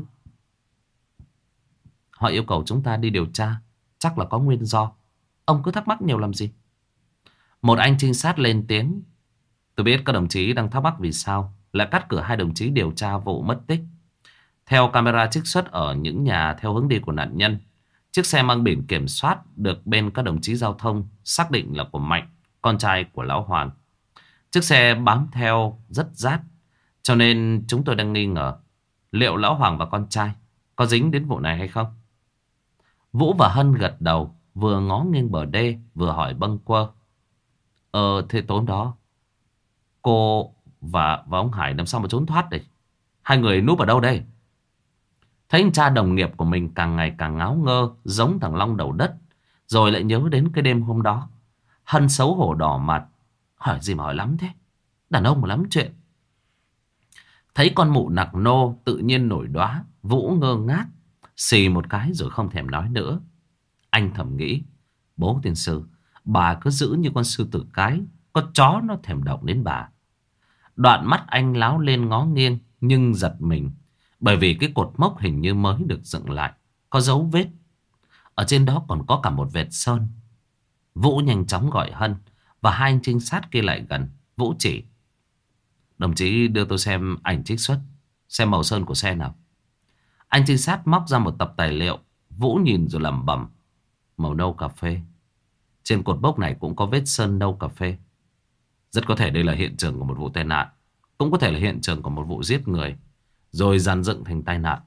Speaker 1: họ yêu cầu chúng ta đi điều tra, chắc là có nguyên do. Ông cứ thắc mắc nhiều làm gì? Một anh trinh sát lên tiếng, tôi biết các đồng chí đang thắc mắc vì sao lại cắt cử hai đồng chí điều tra vụ mất tích. Theo camera trích xuất ở những nhà theo hướng đi của nạn nhân, chiếc xe mang biển kiểm soát được bên các đồng chí giao thông xác định là của Mạnh, con trai của lão Hoàng. Chiếc xe bám theo rất rát, cho nên chúng tôi đang nghi ngờ liệu lão Hoàng và con trai có dính đến vụ này hay không. Vũ và Hân gật đầu, vừa ngó nghiêng bờ đê vừa hỏi bâng quơ. Ờ thế tối đó cô và, và ông Hải làm sao mà trốn thoát đây? Hai người núp ở đâu đây? Thấy anh cha đồng nghiệp của mình càng ngày càng ngáo ngơ, giống thằng long đầu đất, rồi lại nhớ đến cái đêm hôm đó. Hân xấu hổ đỏ mặt. Hỏi gì mà hỏi lắm thế? Đàn ông mà lắm chuyện. Thấy con mụ nặc nô tự nhiên nổi đoá, Vũ ngơ ngác, xì một cái rồi không thèm nói nữa. Anh thầm nghĩ, bố tiên sư, bà cứ giữ như con sư tử cái, có chó nó thèm động đến bà. Đoạn mắt anh láo lên ngó nghiêng, nhưng giật mình, bởi vì cái cột mốc hình như mới được dựng lại, có dấu vết. Ở trên đó còn có cả một vệt sơn. Vũ nhanh chóng gọi Hân và hai anh trinh sát kia lại gần. Vũ chỉ, đồng chí đưa tôi xem ảnh trích xuất, xem màu sơn của xe nào. Anh trinh sát móc ra một tập tài liệu. Vũ nhìn rồi lẩm bẩm, màu nâu cà phê. Trên cột mốc này cũng có vết sơn nâu cà phê. Rất có thể đây là hiện trường của một vụ tai nạn, cũng có thể là hiện trường của một vụ giết người rồi dàn dựng thành tai nạn.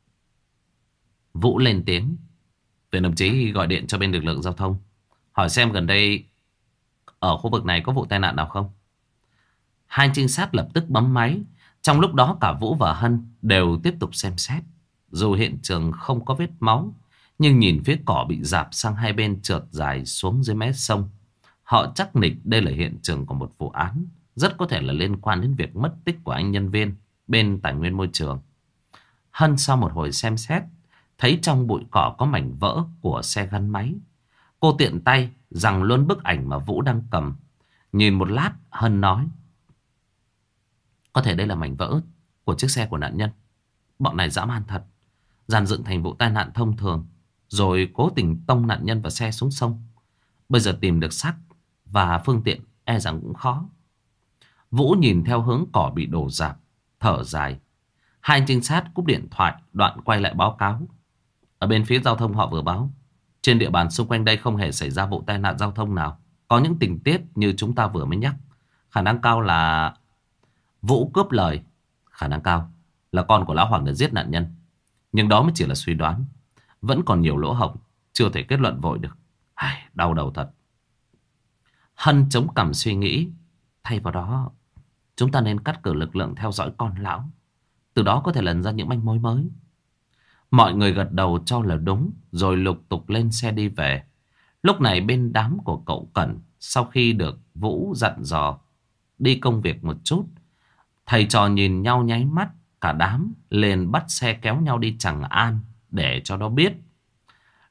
Speaker 1: Vũ lên tiếng, về đồng chí gọi điện cho bên lực lượng giao thông, hỏi xem gần đây ở khu vực này có vụ tai nạn nào không. Hai trinh sát lập tức bấm máy. Trong lúc đó cả Vũ và Hân đều tiếp tục xem xét. Dù hiện trường không có vết máu, nhưng nhìn phía cỏ bị rạp sang hai bên trượt dài xuống dưới mé sông, họ chắc nịch đây là hiện trường của một vụ án, rất có thể là liên quan đến việc mất tích của anh nhân viên bên tài nguyên môi trường. Hân sau một hồi xem xét, thấy trong bụi cỏ có mảnh vỡ của xe gắn máy. Cô tiện tay giằng luôn bức ảnh mà Vũ đang cầm. Nhìn một lát, Hân nói, có thể đây là mảnh vỡ của chiếc xe của nạn nhân. Bọn này dã man thật, dàn dựng thành vụ tai nạn thông thường, rồi cố tình tông nạn nhân và xe xuống sông. Bây giờ tìm được xác và phương tiện e rằng cũng khó. Vũ nhìn theo hướng cỏ bị đổ rạp, thở dài. Hai trinh sát cúp điện thoại, đoạn quay lại báo cáo. Ở bên phía giao thông họ vừa báo, trên địa bàn xung quanh đây không hề xảy ra vụ tai nạn giao thông nào có những tình tiết như chúng ta vừa mới nhắc. Khả năng cao là... Vũ cướp lời, khả năng cao là con của lão Hoàng đã giết nạn nhân. Nhưng đó mới chỉ là suy đoán, vẫn còn nhiều lỗ hổng, chưa thể kết luận vội được. Ai, đau đầu thật. Hân chống cằm suy nghĩ, thay vào đó chúng ta nên cắt cử lực lượng theo dõi con lão, từ đó có thể lần ra những manh mối mới. Mọi người gật đầu cho là đúng, rồi lục tục lên xe đi về. Lúc này bên đám của cậu Cẩn, sau khi được Vũ dặn dò đi công việc một chút, thầy trò nhìn nhau nháy mắt, cả đám liền bắt xe kéo nhau đi Tràng An để cho nó biết.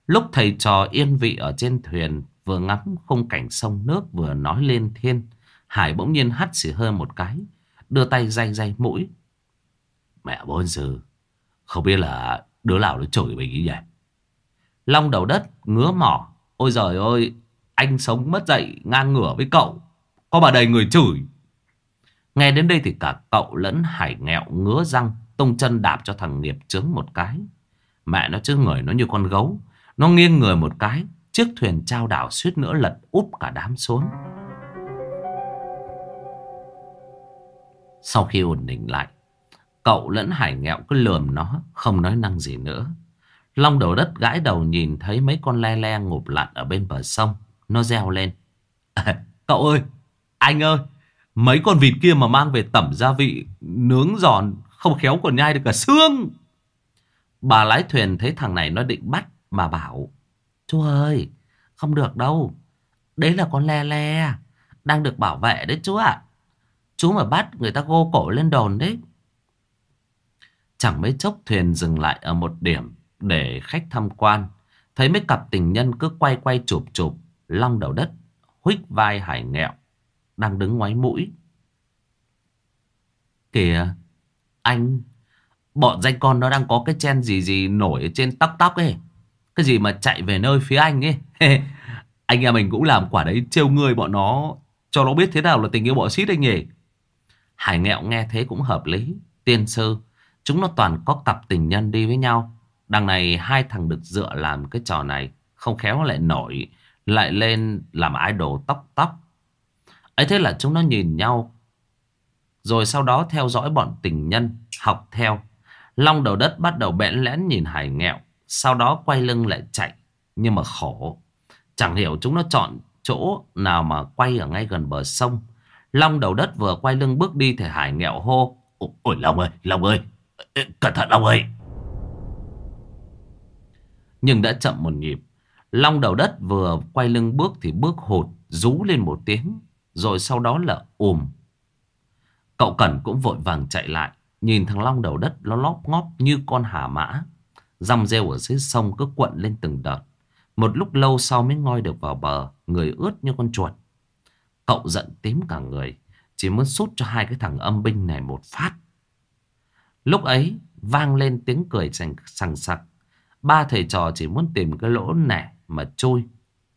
Speaker 1: Lúc thầy trò yên vị ở trên thuyền, vừa ngắm khung cảnh sông nước vừa nói lên thiên, Hải bỗng nhiên hắt xì hơi một cái, đưa tay day day mũi. Mẹ bốn sư, không biết là đứa nào nó chửi mình ý nhỉ? Long đầu đất ngứa mỏ. Ôi giời ơi, anh sống mất dậy ngang ngửa với cậu, có mà đầy người chửi. Nghe đến đây thì cả cậu lẫn Hải nghẹo ngứa răng, tung chân đạp cho thằng Nghiệp chướng một cái. Mẹ nó chứ người nó như con gấu. Nó nghiêng người một cái, chiếc thuyền chao đảo suýt nữa lật úp cả đám xuống. Sau khi ổn định lại, cậu lẫn Hải nghẹo cứ lườm nó, không nói năng gì nữa. Long đầu đất gãi đầu nhìn thấy mấy con le le ngụp lặn ở bên bờ sông. Nó reo lên. À, cậu ơi, anh ơi, mấy con vịt kia mà mang về tẩm gia vị nướng giòn, không khéo còn nhai được cả xương. Bà lái thuyền thấy thằng này nó định bắt, mà bảo: Chú ơi, không được đâu, đấy là con le le, đang được bảo vệ đấy chú ạ. Chú mà bắt người ta gô cổ lên đồn đấy. Chẳng mấy chốc thuyền dừng lại ở một điểm để khách tham quan. Thấy mấy cặp tình nhân cứ quay quay chụp chụp. Long đầu đất huých vai Hải nghẹo đang đứng ngoáy mũi. Kìa anh, bọn danh con nó đang có cái trend gì gì nổi ở trên tóc tóc ấy. Cái gì mà chạy về nơi phía anh ấy. Anh em mình cũng làm quả đấy, trêu người bọn nó cho nó biết thế nào là tình yêu bọ xít anh nhỉ. Hải nghẹo nghe thế cũng hợp lý. Tiên sư, chúng nó toàn có cặp tình nhân đi với nhau. Đằng này hai thằng được dựa làm cái trò này, không khéo lại nổi, lại lên làm idol tóc tóc. Ấy thế là chúng nó nhìn nhau, rồi sau đó theo dõi bọn tình nhân, học theo. Long đầu đất bắt đầu bẽn lẽn nhìn Hải nghẹo, sau đó quay lưng lại chạy. Nhưng mà khổ, chẳng hiểu chúng nó chọn chỗ nào mà quay ở ngay gần bờ sông. Long đầu đất vừa quay lưng bước đi thì Hải nghẹo hô: Ôi Long ơi, Long ơi, cẩn thận Long ơi. Nhưng đã chậm một nhịp. Long đầu đất vừa quay lưng bước thì bước hụt, rú lên một tiếng, rồi sau đó là ùm. Cậu Cẩn cũng vội vàng chạy lại, nhìn thằng Long đầu đất nó lóp ngóp như con hà mã, dăm rêu ở dưới sông cứ quận lên từng đợt. Một lúc lâu sau mới ngoi được vào bờ, người ướt như con chuột. Cậu giận tím cả người, chỉ muốn sút cho hai cái thằng âm binh này một phát. Lúc ấy vang lên tiếng cười sằng sằng sặc. Ba thầy trò chỉ muốn tìm cái lỗ nẻ mà chui.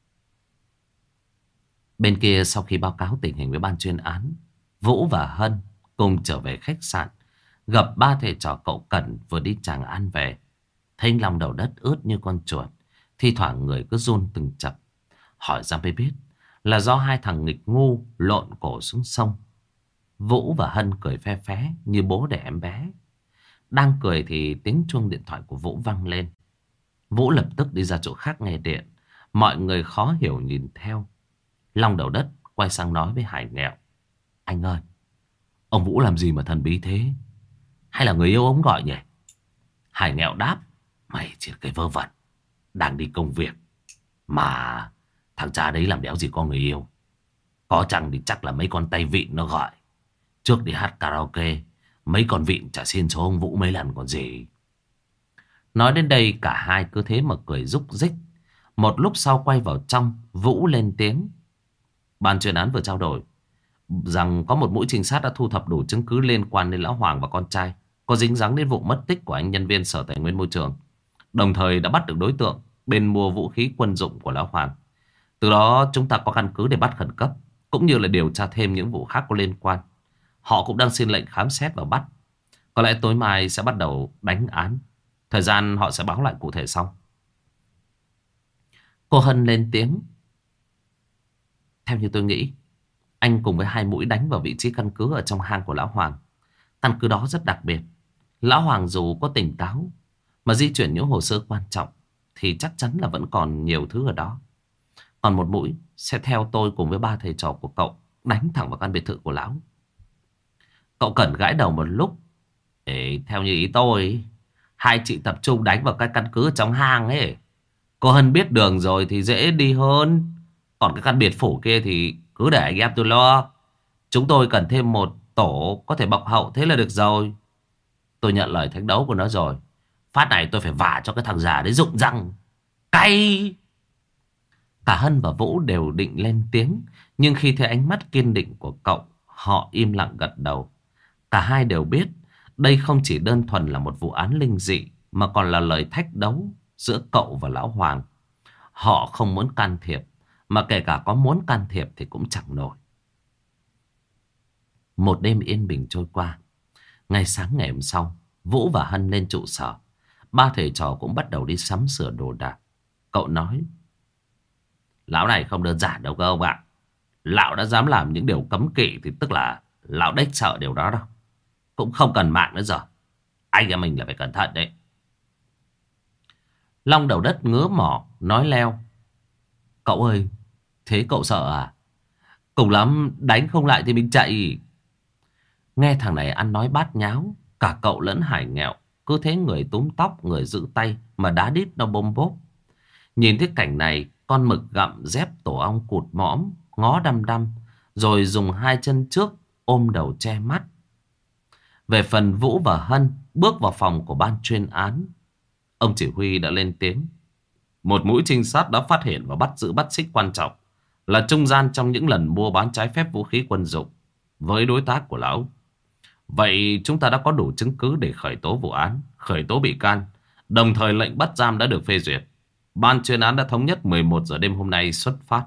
Speaker 1: Bên kia sau khi báo cáo tình hình với ban chuyên án, Vũ và Hân cùng trở về khách sạn, gặp ba thầy trò cậu Cẩn vừa đi Tràng An về. Thấy Long đầu đất ướt như con chuột, thi thoảng người cứ run từng chập. Hỏi ra mới biết là do hai thằng nghịch ngu lộn cổ xuống sông. Vũ và Hân cười phe phé như bố đẻ em bé. Đang cười thì tiếng chuông điện thoại của Vũ vang lên. Vũ lập tức đi ra chỗ khác nghe điện. Mọi người khó hiểu nhìn theo. Long đầu đất quay sang nói với Hải nghẹo: Anh ơi, ông Vũ làm gì mà thần bí thế? Hay là người yêu ông gọi nhỉ? Hải nghẹo đáp: Mày chỉ cái vớ vẩn, đang đi công việc. Mà thằng cha đấy làm đéo gì có người yêu. Có chăng thì chắc là mấy con tay vịn nó gọi. Trước đi hát karaoke, mấy con vịn chả xin số ông Vũ mấy lần còn gì. Nói đến đây cả hai cứ thế mà cười rúc rích. Một lúc sau quay vào trong, Vũ lên tiếng: Ban chuyên án vừa trao đổi rằng có một mũi trinh sát đã thu thập đủ chứng cứ liên quan đến Lão Hoàng và con trai, có dính dáng đến vụ mất tích của anh nhân viên Sở Tài nguyên Môi trường. Đồng thời đã bắt được đối tượng bên mua vũ khí quân dụng của Lão Hoàng. Từ đó chúng ta có căn cứ để bắt khẩn cấp, cũng như là điều tra thêm những vụ khác có liên quan. Họ cũng đang xin lệnh khám xét và bắt. Có lẽ tối mai sẽ bắt đầu đánh án. Thời gian họ sẽ báo lại cụ thể sau. Cô Hân lên tiếng: Theo như tôi nghĩ, anh cùng với hai mũi đánh vào vị trí căn cứ ở trong hang của Lão Hoàng. Căn cứ đó rất đặc biệt. Lão Hoàng dù có tỉnh táo mà di chuyển những hồ sơ quan trọng thì chắc chắn là vẫn còn nhiều thứ ở đó. Còn một mũi sẽ theo tôi cùng với ba thầy trò của cậu đánh thẳng vào căn biệt thự của Lão. Cậu Cẩn gãi đầu một lúc: Ê, theo như ý tôi, hai chị tập trung đánh vào cái căn cứ ở trong hang ấy. Cô Hân biết đường rồi thì dễ đi hơn. Còn cái căn biệt phủ kia thì cứ để anh em tôi lo. Chúng tôi cần thêm một tổ có thể bọc hậu, thế là được rồi. Tôi nhận lời thách đấu của nó rồi. Phát này tôi phải vả cho cái thằng già đấy rụng răng, Cay! Cả Hân và Vũ đều định lên tiếng, nhưng khi thấy ánh mắt kiên định của cậu, họ im lặng gật đầu. Cả hai đều biết đây không chỉ đơn thuần là một vụ án linh dị, mà còn là lời thách đấu giữa cậu và Lão Hoàng. Họ không muốn can thiệp, mà kể cả có muốn can thiệp thì cũng chẳng nổi. Một đêm yên bình trôi qua. Ngày sáng ngày hôm sau, Vũ và Hân lên trụ sở. Ba thầy trò cũng bắt đầu đi sắm sửa đồ đạc. Cậu nói: Lão này không đơn giản đâu các ông ạ. Lão đã dám làm những điều cấm kỵ thì tức là lão đếch sợ điều đó đâu. Cũng không cần mạng nữa giờ. Anh em mình là phải cẩn thận đấy. Long đầu đất ngứa mỏ nói leo: Cậu ơi, thế cậu sợ à? Cùng lắm đánh không lại thì mình chạy. Nghe thằng này ăn nói bát nháo, cả cậu lẫn Hải Nghẹo cứ thế người túm tóc, người giữ tay mà đá đít nó bôm bốp. Nhìn thấy cảnh này, con mực gặm dép tổ ong cụt mõm, ngó đăm đăm, rồi dùng hai chân trước ôm đầu che mắt. Về phần Vũ và Hân bước vào phòng của ban chuyên án, ông chỉ huy đã lên tiếng: Một mũi trinh sát đã phát hiện và bắt giữ bắt xích quan trọng, là trung gian trong những lần mua bán trái phép vũ khí quân dụng với đối tác của lão. Vậy chúng ta đã có đủ chứng cứ để khởi tố vụ án, khởi tố bị can, đồng thời lệnh bắt giam đã được phê duyệt. Ban chuyên án đã thống nhất mười một giờ đêm hôm nay xuất phát.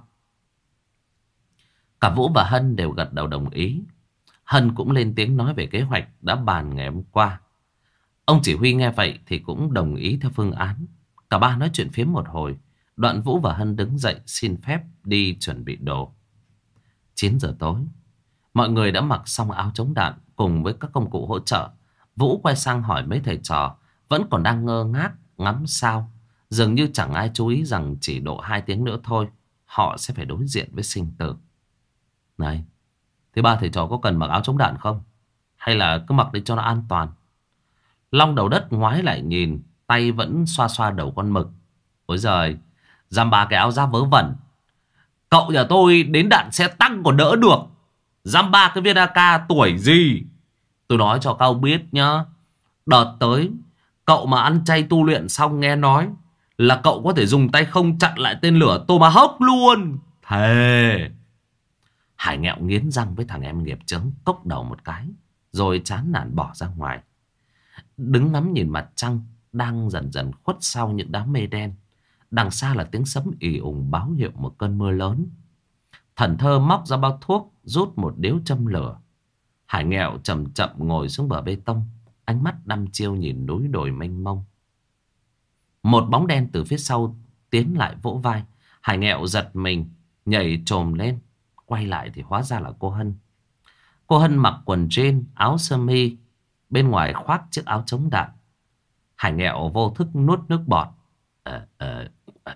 Speaker 1: Cả Vũ và Hân đều gật đầu đồng ý. Hân cũng lên tiếng nói về kế hoạch đã bàn ngày hôm qua. Ông chỉ huy nghe vậy thì cũng đồng ý theo phương án. Cả ba nói chuyện phiếm một hồi, đoạn Vũ và Hân đứng dậy xin phép đi chuẩn bị đồ. Chín giờ tối, mọi người đã mặc xong áo chống đạn cùng với các công cụ hỗ trợ. Vũ quay sang hỏi mấy thầy trò vẫn còn đang ngơ ngác ngắm sao. Dường như chẳng ai chú ý rằng chỉ độ hai tiếng nữa thôi họ sẽ phải đối diện với sinh tử. Này, thế ba thầy trò có cần mặc áo chống đạn không? Hay là cứ mặc đi cho nó an toàn? Long đầu đất ngoái lại nhìn, tay vẫn xoa xoa đầu con mực. Ôi giời, dăm ba cái áo giáp vớ vẩn. Cậu nhà tôi đến đạn xe tăng còn đỡ được, dăm ba cái viên a ca tuổi gì? Tôi nói cho các ông biết nhá, đợt tới cậu mà ăn chay tu luyện xong nghe nói là cậu có thể dùng tay không chặn lại tên lửa Tomahawk luôn. Thề. Hải Nghẹo nghiến răng với thằng em nghiệp chướng, cốc đầu một cái, rồi chán nản bỏ ra ngoài. Đứng ngắm nhìn mặt trăng đang dần dần khuất sau những đám mây đen. Đằng xa là tiếng sấm ì ùng báo hiệu một cơn mưa lớn. Thần thơ móc ra bao thuốc, rút một điếu châm lửa. Hải Nghẹo chậm chậm ngồi xuống bờ bê tông, ánh mắt đăm chiêu nhìn núi đồi mênh mông. Một bóng đen từ phía sau tiến lại vỗ vai. Hải Nghẹo giật mình, nhảy chồm lên. Quay lại thì hóa ra là cô Hân. Cô Hân mặc quần jean, áo sơ mi, bên ngoài khoác chiếc áo chống đạn. Hải Nghẹo vô thức nuốt nước bọt. À, à, à,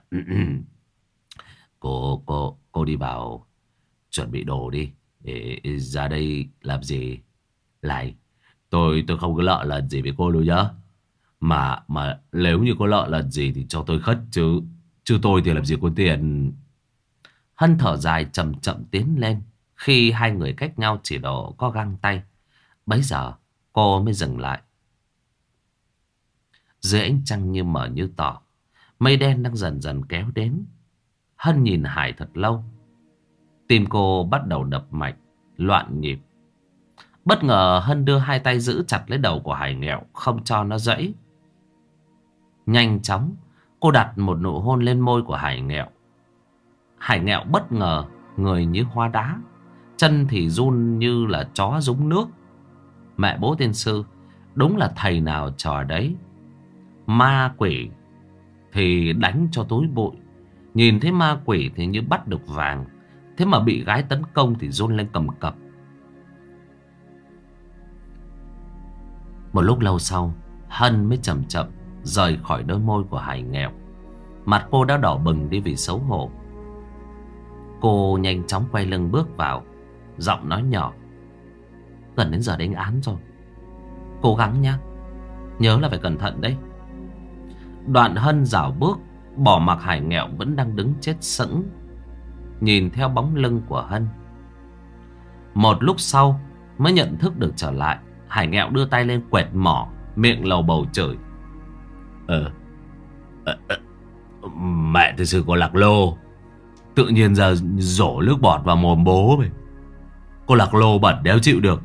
Speaker 1: cô, cô, cô đi vào chuẩn bị đồ đi. Để ra đây làm gì? Này, tôi tôi không có lợ lần gì với cô đâu nhá. Mà mà nếu như có lợ lần gì thì cho tôi khất chứ. Chứ tôi thì làm gì có tiền. Hân thở dài chậm chậm tiến lên. Khi hai người cách nhau chỉ độ có găng tay, bấy giờ cô mới dừng lại. Dưới ánh trăng như mờ như tỏ, mây đen đang dần dần kéo đến. Hân nhìn Hải thật lâu. Tim cô bắt đầu đập mạnh, loạn nhịp. Bất ngờ Hân đưa hai tay giữ chặt lấy đầu của Hải Nghẹo, không cho nó dãy. Nhanh chóng cô đặt một nụ hôn lên môi của Hải Nghẹo. Hải Nghẹo bất ngờ, người như hoa đá, chân thì run như là chó rúng nước. Mẹ bố tiên sư, đúng là thầy nào trò đấy. Ma quỷ thì đánh cho tối bụi, nhìn thấy ma quỷ thì như bắt được vàng. Thế mà bị gái tấn công thì run lên cầm cập. Một lúc lâu sau, Hân mới chậm chậm rời khỏi đôi môi của Hải Nghẹo. Mặt cô đã đỏ bừng đi vì xấu hổ. Cô nhanh chóng quay lưng bước vào, giọng nói nhỏ: Gần đến giờ đánh án rồi, cố gắng nhá, nhớ là phải cẩn thận đấy. Đoạn Hân rảo bước, bỏ mặc Hải Nghẹo vẫn đang đứng chết sững, nhìn theo bóng lưng của Hân. Một lúc sau mới nhận thức được trở lại. Hải Nghẹo đưa tay lên quẹt mỏ, miệng lầu bầu chửi: Ờ, ờ, ờ Mẹ thực sự có lạc lô. Tự nhiên giờ rổ nước bọt vào mồm bố mày. Cô lạc lô bẩn đéo chịu được.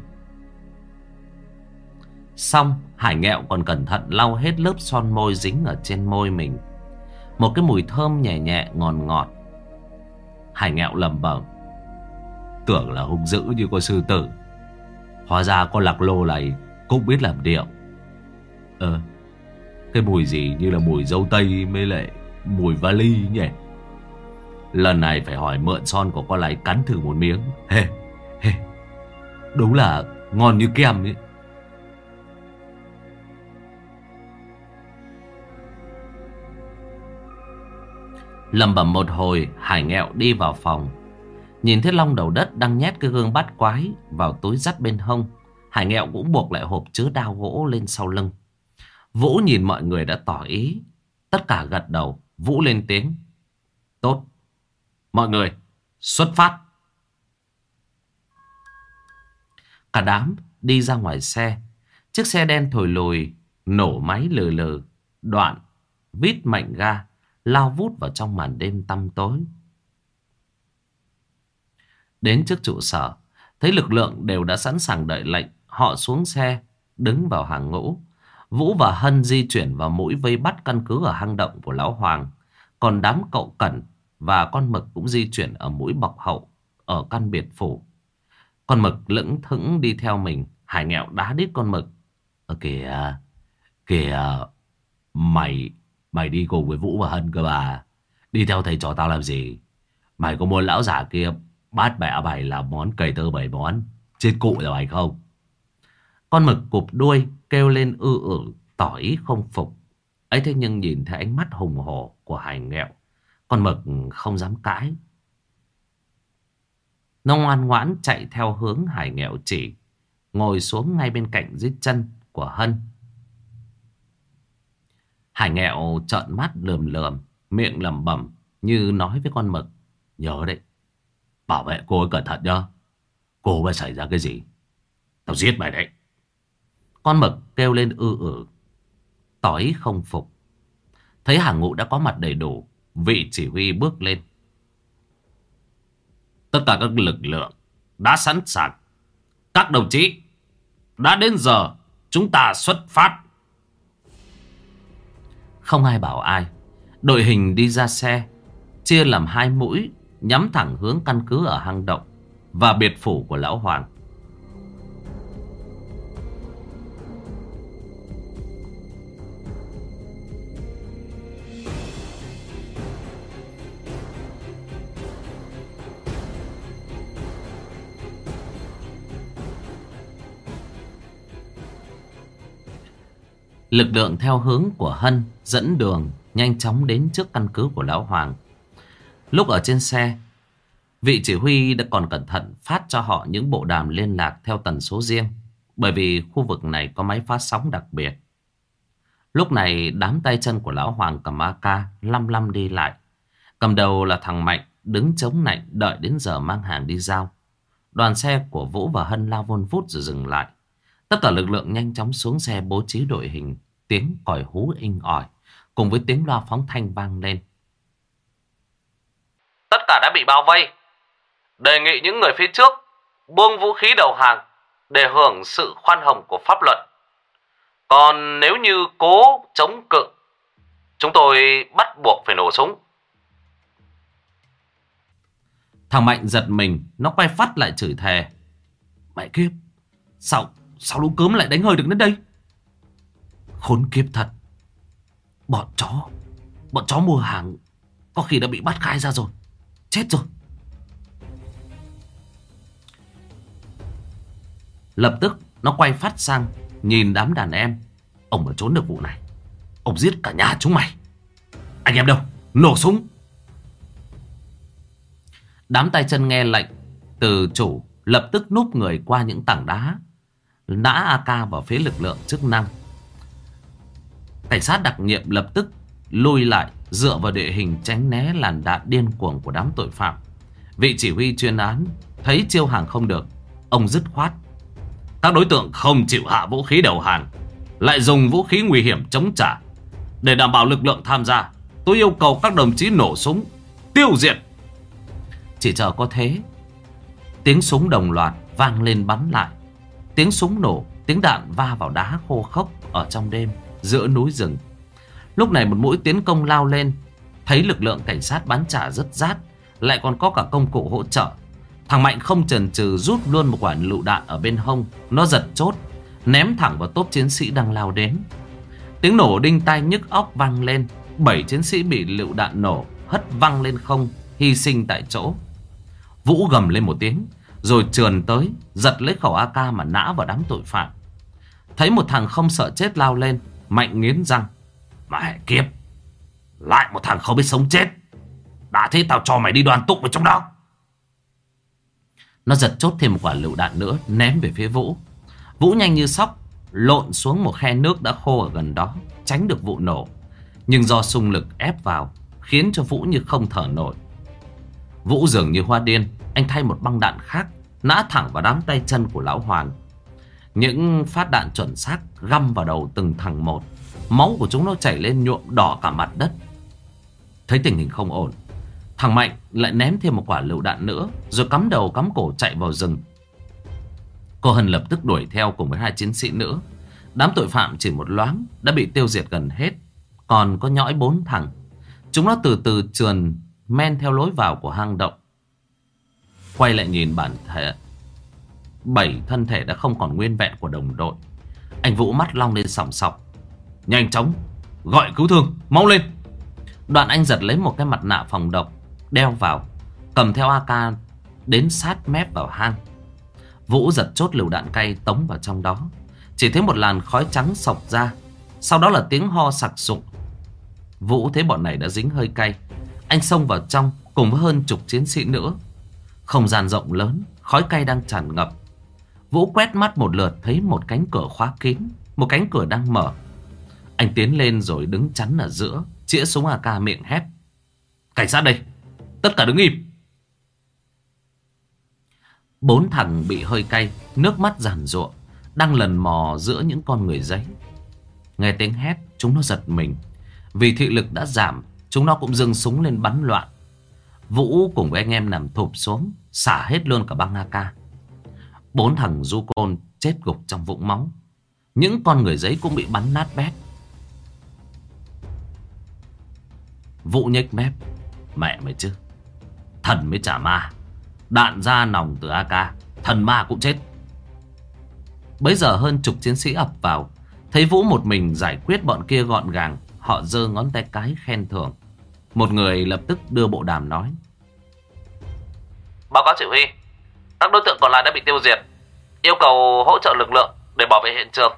Speaker 1: Xong Hải nghẹo còn cẩn thận lau hết lớp son môi dính ở trên môi mình. Một cái mùi thơm nhẹ nhẹ ngọt ngọt. Hải nghẹo lẩm bẩm. Tưởng là hung dữ như con sư tử, hóa ra con lạc lô này cũng biết làm điệu. Ờ Cái mùi gì như là mùi dâu tây mới lại mùi vali nhỉ. Lần này phải hỏi mượn son của con này cắn thử một miếng. Hê, hê. Đúng là ngon như kem ấy. Lẩm bẩm một hồi, Hải nghẹo đi vào phòng. Nhìn thấy Long Đầu Đất đang nhét cái gương bát quái vào túi dắt bên hông, Hải nghẹo cũng buộc lại hộp chứa đao gỗ lên sau lưng. Vũ nhìn mọi người đã tỏ ý, tất cả gật đầu. Vũ lên tiếng. Tốt, mọi người xuất phát. Cả đám đi ra ngoài xe. Chiếc xe đen thổi lùi, nổ máy lừ lừ, đoạn vít mạnh ga, lao vút vào trong màn đêm tăm tối. Đến trước trụ sở, thấy lực lượng đều đã sẵn sàng đợi lệnh. Họ xuống xe, đứng vào hàng ngũ. Vũ và Hân di chuyển vào mũi vây bắt căn cứ ở hang động của Lão Hoàng. Còn đám cậu Cẩn và con Mực cũng di chuyển ở mũi bọc hậu ở căn biệt phủ. Con Mực lững thững đi theo mình. Hải nghẹo đá đít con Mực. Ờ kìa, kìa, mày, mày đi cùng với Vũ và Hân cơ bà. Đi theo thầy trò tao làm gì? Mày có muốn lão giả kia bát mẹ mày làm món cầy tơ bảy món chết cụ rồi mày không? Con Mực cụp đuôi kêu lên ư ử, tỏ ý không phục. Ấy thế nhưng nhìn thấy ánh mắt hùng hổ của Hải nghẹo, con Mực không dám cãi. Nó ngoan ngoãn chạy theo hướng Hải nghẹo chỉ, ngồi xuống ngay bên cạnh dưới chân của Hân. Hải nghẹo trợn mắt lườm lườm, miệng lẩm bẩm như nói với con Mực. Nhớ đấy, bảo vệ cô ấy cẩn thận nhá. Cô mà xảy ra cái gì, tao giết mày đấy. Con Mực kêu lên ư ử, tỏ ý không phục. Thấy hàng ngũ đã có mặt đầy đủ, vị chỉ huy bước lên. Tất cả các lực lượng đã sẵn sàng. Các đồng chí, đã đến giờ chúng ta xuất phát. Không ai bảo ai. Đội hình đi ra xe, chia làm hai mũi, nhắm thẳng hướng căn cứ ở hang động và biệt phủ của Lão Hoàng. Lực lượng theo hướng của Hân dẫn đường nhanh chóng đến trước căn cứ của Lão Hoàng. Lúc ở trên xe, vị chỉ huy đã còn cẩn thận phát cho họ những bộ đàm liên lạc theo tần số riêng, bởi vì khu vực này có máy phát sóng đặc biệt. Lúc này đám tay chân của Lão Hoàng cầm a ca lăm lăm đi lại. Cầm đầu là thằng Mạnh đứng chống nạnh đợi đến giờ mang hàng đi giao. Đoàn xe của Vũ và Hân lao vun vút rồi dừng lại. Tất cả lực lượng nhanh chóng xuống xe bố trí đội hình. Tiếng còi hú inh ỏi cùng với tiếng loa phóng thanh vang lên. Tất cả đã bị bao vây. Đề nghị những người phía trước buông vũ khí đầu hàng để hưởng sự khoan hồng của pháp luật. Còn nếu như cố chống cự, chúng tôi bắt buộc phải nổ súng. Thằng Mạnh giật mình, nó quay phát lại chửi thề. Mẹ kiếp, sao Sao lũ cớm lại đánh hơi được đến đây? Khốn kiếp thật. Bọn chó Bọn chó mua hàng có khi đã bị bắt khai ra rồi. Chết rồi. Lập tức nó quay phát sang nhìn đám đàn em. Ông mà trốn được vụ này, ông giết cả nhà chúng mày. Anh em đâu, nổ súng. Đám tay chân nghe lệnh từ chủ lập tức núp người qua những tảng đá, nã a ca vào phía lực lượng chức năng. Cảnh sát đặc nhiệm lập tức lui lại, dựa vào địa hình tránh né làn đạn điên cuồng của đám tội phạm. Vị chỉ huy chuyên án thấy chiêu hàng không được, ông dứt khoát. Các đối tượng không chịu hạ vũ khí đầu hàng, lại dùng vũ khí nguy hiểm chống trả. Để đảm bảo lực lượng tham gia, Tôi yêu cầu các đồng chí nổ súng, tiêu diệt. Chỉ chờ có thế, tiếng súng đồng loạt vang lên bắn lại. Tiếng súng nổ, tiếng đạn va vào đá khô khốc ở trong đêm giữa núi rừng. Lúc này một mũi tiến công lao lên. Thấy lực lượng cảnh sát bắn trả rất rát, lại còn có cả công cụ hỗ trợ. Thằng Mạnh không chần chừ rút luôn một quả lựu đạn ở bên hông. Nó giật chốt, ném thẳng vào tốp chiến sĩ đang lao đến. Tiếng nổ đinh tai nhức óc vang lên. Bảy chiến sĩ bị lựu đạn nổ hất văng lên không, hy sinh tại chỗ. Vũ gầm lên một tiếng, rồi trườn tới, giật lấy khẩu a ca mà nã vào đám tội phạm. Thấy một thằng không sợ chết lao lên, Mạnh nghiến răng: mẹ kiếp, lại một thằng không biết sống chết. Đã thế tao cho mày đi đoàn tụ vào trong đó. Nó giật chốt thêm một quả lựu đạn nữa, ném về phía Vũ. Vũ nhanh như sóc lộn xuống một khe nước đã khô ở gần đó, tránh được vụ nổ. Nhưng do xung lực ép vào, khiến cho Vũ như không thở nổi. Vũ dường như hoa điên, anh thay một băng đạn khác, nã thẳng vào đám tay chân của lão Hoàn. Những phát đạn chuẩn xác găm vào đầu từng thằng một. Máu của chúng nó chảy lên nhuộm đỏ cả mặt đất. Thấy tình hình không ổn, thằng Mạnh lại ném thêm một quả lựu đạn nữa, rồi cắm đầu cắm cổ chạy vào rừng. Cô Hân lập tức đuổi theo cùng với hai chiến sĩ nữa. Đám tội phạm chỉ một loáng đã bị tiêu diệt gần hết. Còn có nhõi bốn thằng. Chúng nó từ từ trườn men theo lối vào của hang động. Quay lại nhìn bản thể bảy thân thể đã không còn nguyên vẹn của đồng đội, anh Vũ mắt long lên sòng sọc: nhanh chóng gọi cứu thương, mau lên. Đoạn anh giật lấy một cái mặt nạ phòng độc đeo vào, cầm theo a ca đến sát mép vào hang. Vũ giật chốt lựu đạn cay tống vào trong đó. Chỉ thấy một làn khói trắng xộc ra, sau đó là tiếng ho sặc sụa. Vũ thấy bọn này đã dính hơi cay, anh xông vào trong cùng với hơn chục chiến sĩ nữa. Không gian rộng lớn, khói cay đang tràn ngập. Vũ quét mắt một lượt thấy một cánh cửa khóa kín, một cánh cửa đang mở. Anh tiến lên rồi đứng chắn ở giữa, chĩa súng a ca miệng hét: cảnh sát đây, tất cả đứng im. Bốn thằng bị hơi cay, nước mắt giàn giụa, đang lần mò giữa những con người giấy. Nghe tiếng hét, chúng nó giật mình. Vì thị lực đã giảm, chúng nó cũng giương súng lên bắn loạn. Vũ cùng với anh em nằm thụp xuống, xả hết luôn cả băng a ca. Bốn thằng du côn chết gục trong vũng máu. Những con người giấy cũng bị bắn nát bét. Vũ nhếch mép: mẹ mày chứ, thần mới chả ma. Đạn ra nòng từ a ca, thần ma cũng chết. Bấy giờ hơn chục chiến sĩ ập vào. Thấy Vũ một mình giải quyết bọn kia gọn gàng, họ giơ ngón tay cái khen thưởng. Một người lập tức đưa bộ đàm nói: báo cáo chỉ huy, các đối tượng còn lại đã bị tiêu diệt, yêu cầu hỗ trợ lực lượng để bảo vệ hiện trường.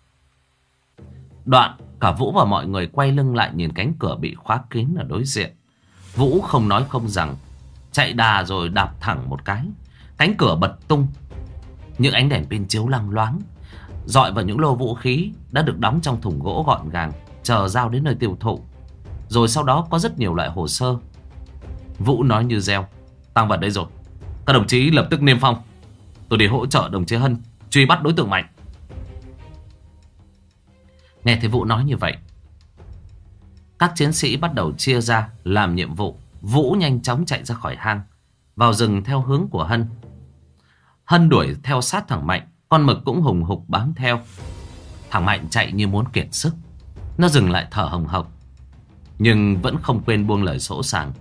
Speaker 1: Đoạn cả Vũ và mọi người quay lưng lại nhìn cánh cửa bị khóa kín ở đối diện. Vũ không nói không rằng, chạy đà rồi đạp thẳng một cái, cánh cửa bật tung. Những ánh đèn pin chiếu lăng loáng, dọi vào những lô vũ khí đã được đóng trong thùng gỗ gọn gàng, chờ giao đến nơi tiêu thụ. Rồi sau đó có rất nhiều loại hồ sơ. Vũ nói như reo: tang vật đây rồi, các đồng chí lập tức niêm phong. Tôi đi hỗ trợ đồng chí Hân truy bắt đối tượng Mạnh. Nghe thấy Vũ nói như vậy, các chiến sĩ bắt đầu chia ra làm nhiệm vụ. Vũ nhanh chóng chạy ra khỏi hang, vào rừng theo hướng của Hân. Hân đuổi theo sát thằng Mạnh, con mực cũng hùng hục bám theo. Thằng Mạnh chạy như muốn kiệt sức, nó dừng lại thở hồng hộc, nhưng vẫn không quên buông lời sỗ sàng: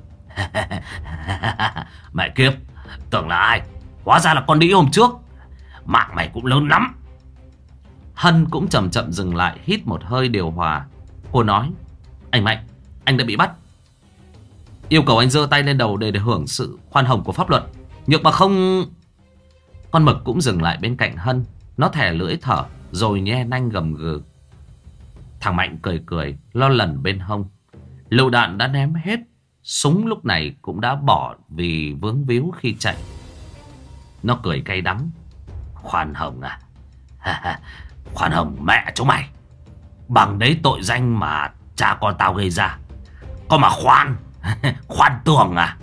Speaker 1: mẹ kiếp, tưởng là ai, hóa ra là con đĩ hôm trước. Mạng mày cũng lớn lắm. Hân cũng chậm chậm dừng lại, hít một hơi điều hòa. Cô nói: anh Mạnh, anh đã bị bắt. Yêu cầu anh giơ tay lên đầu để, để hưởng sự khoan hồng của pháp luật. Nhược mà không... Con mực cũng dừng lại bên cạnh Hân. Nó thè lưỡi thở rồi nhe nanh gầm gừ. Thằng Mạnh cười cười lo lần bên hông. Lựu đạn đã ném hết, súng lúc này cũng đã bỏ vì vướng víu khi chạy. Nó cười cay đắng: khoan hồng à? Khoan hồng mẹ chúng mày, bằng đấy tội danh mà cha con tao gây ra, có mà khoan khoan tường à?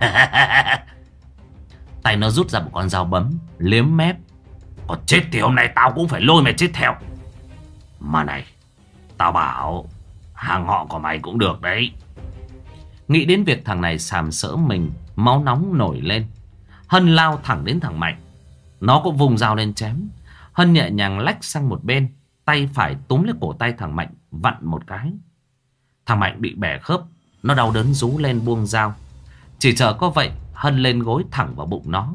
Speaker 1: Tay nó rút ra một con dao bấm, liếm mép: có chết thì hôm nay tao cũng phải lôi mày chết theo. Mà này, tao bảo hàng họ của mày cũng được đấy, Nghĩ đến việc thằng này sàm sỡ mình, máu nóng nổi lên. Hân lao thẳng đến thằng Mạnh. Nó cũng vùng dao lên chém. Hân nhẹ nhàng lách sang một bên, tay phải túm lấy cổ tay thằng Mạnh, vặn một cái. Thằng Mạnh bị bẻ khớp. Nó đau đớn rú lên buông dao. Chỉ chờ có vậy, Hân lên gối thẳng vào bụng nó.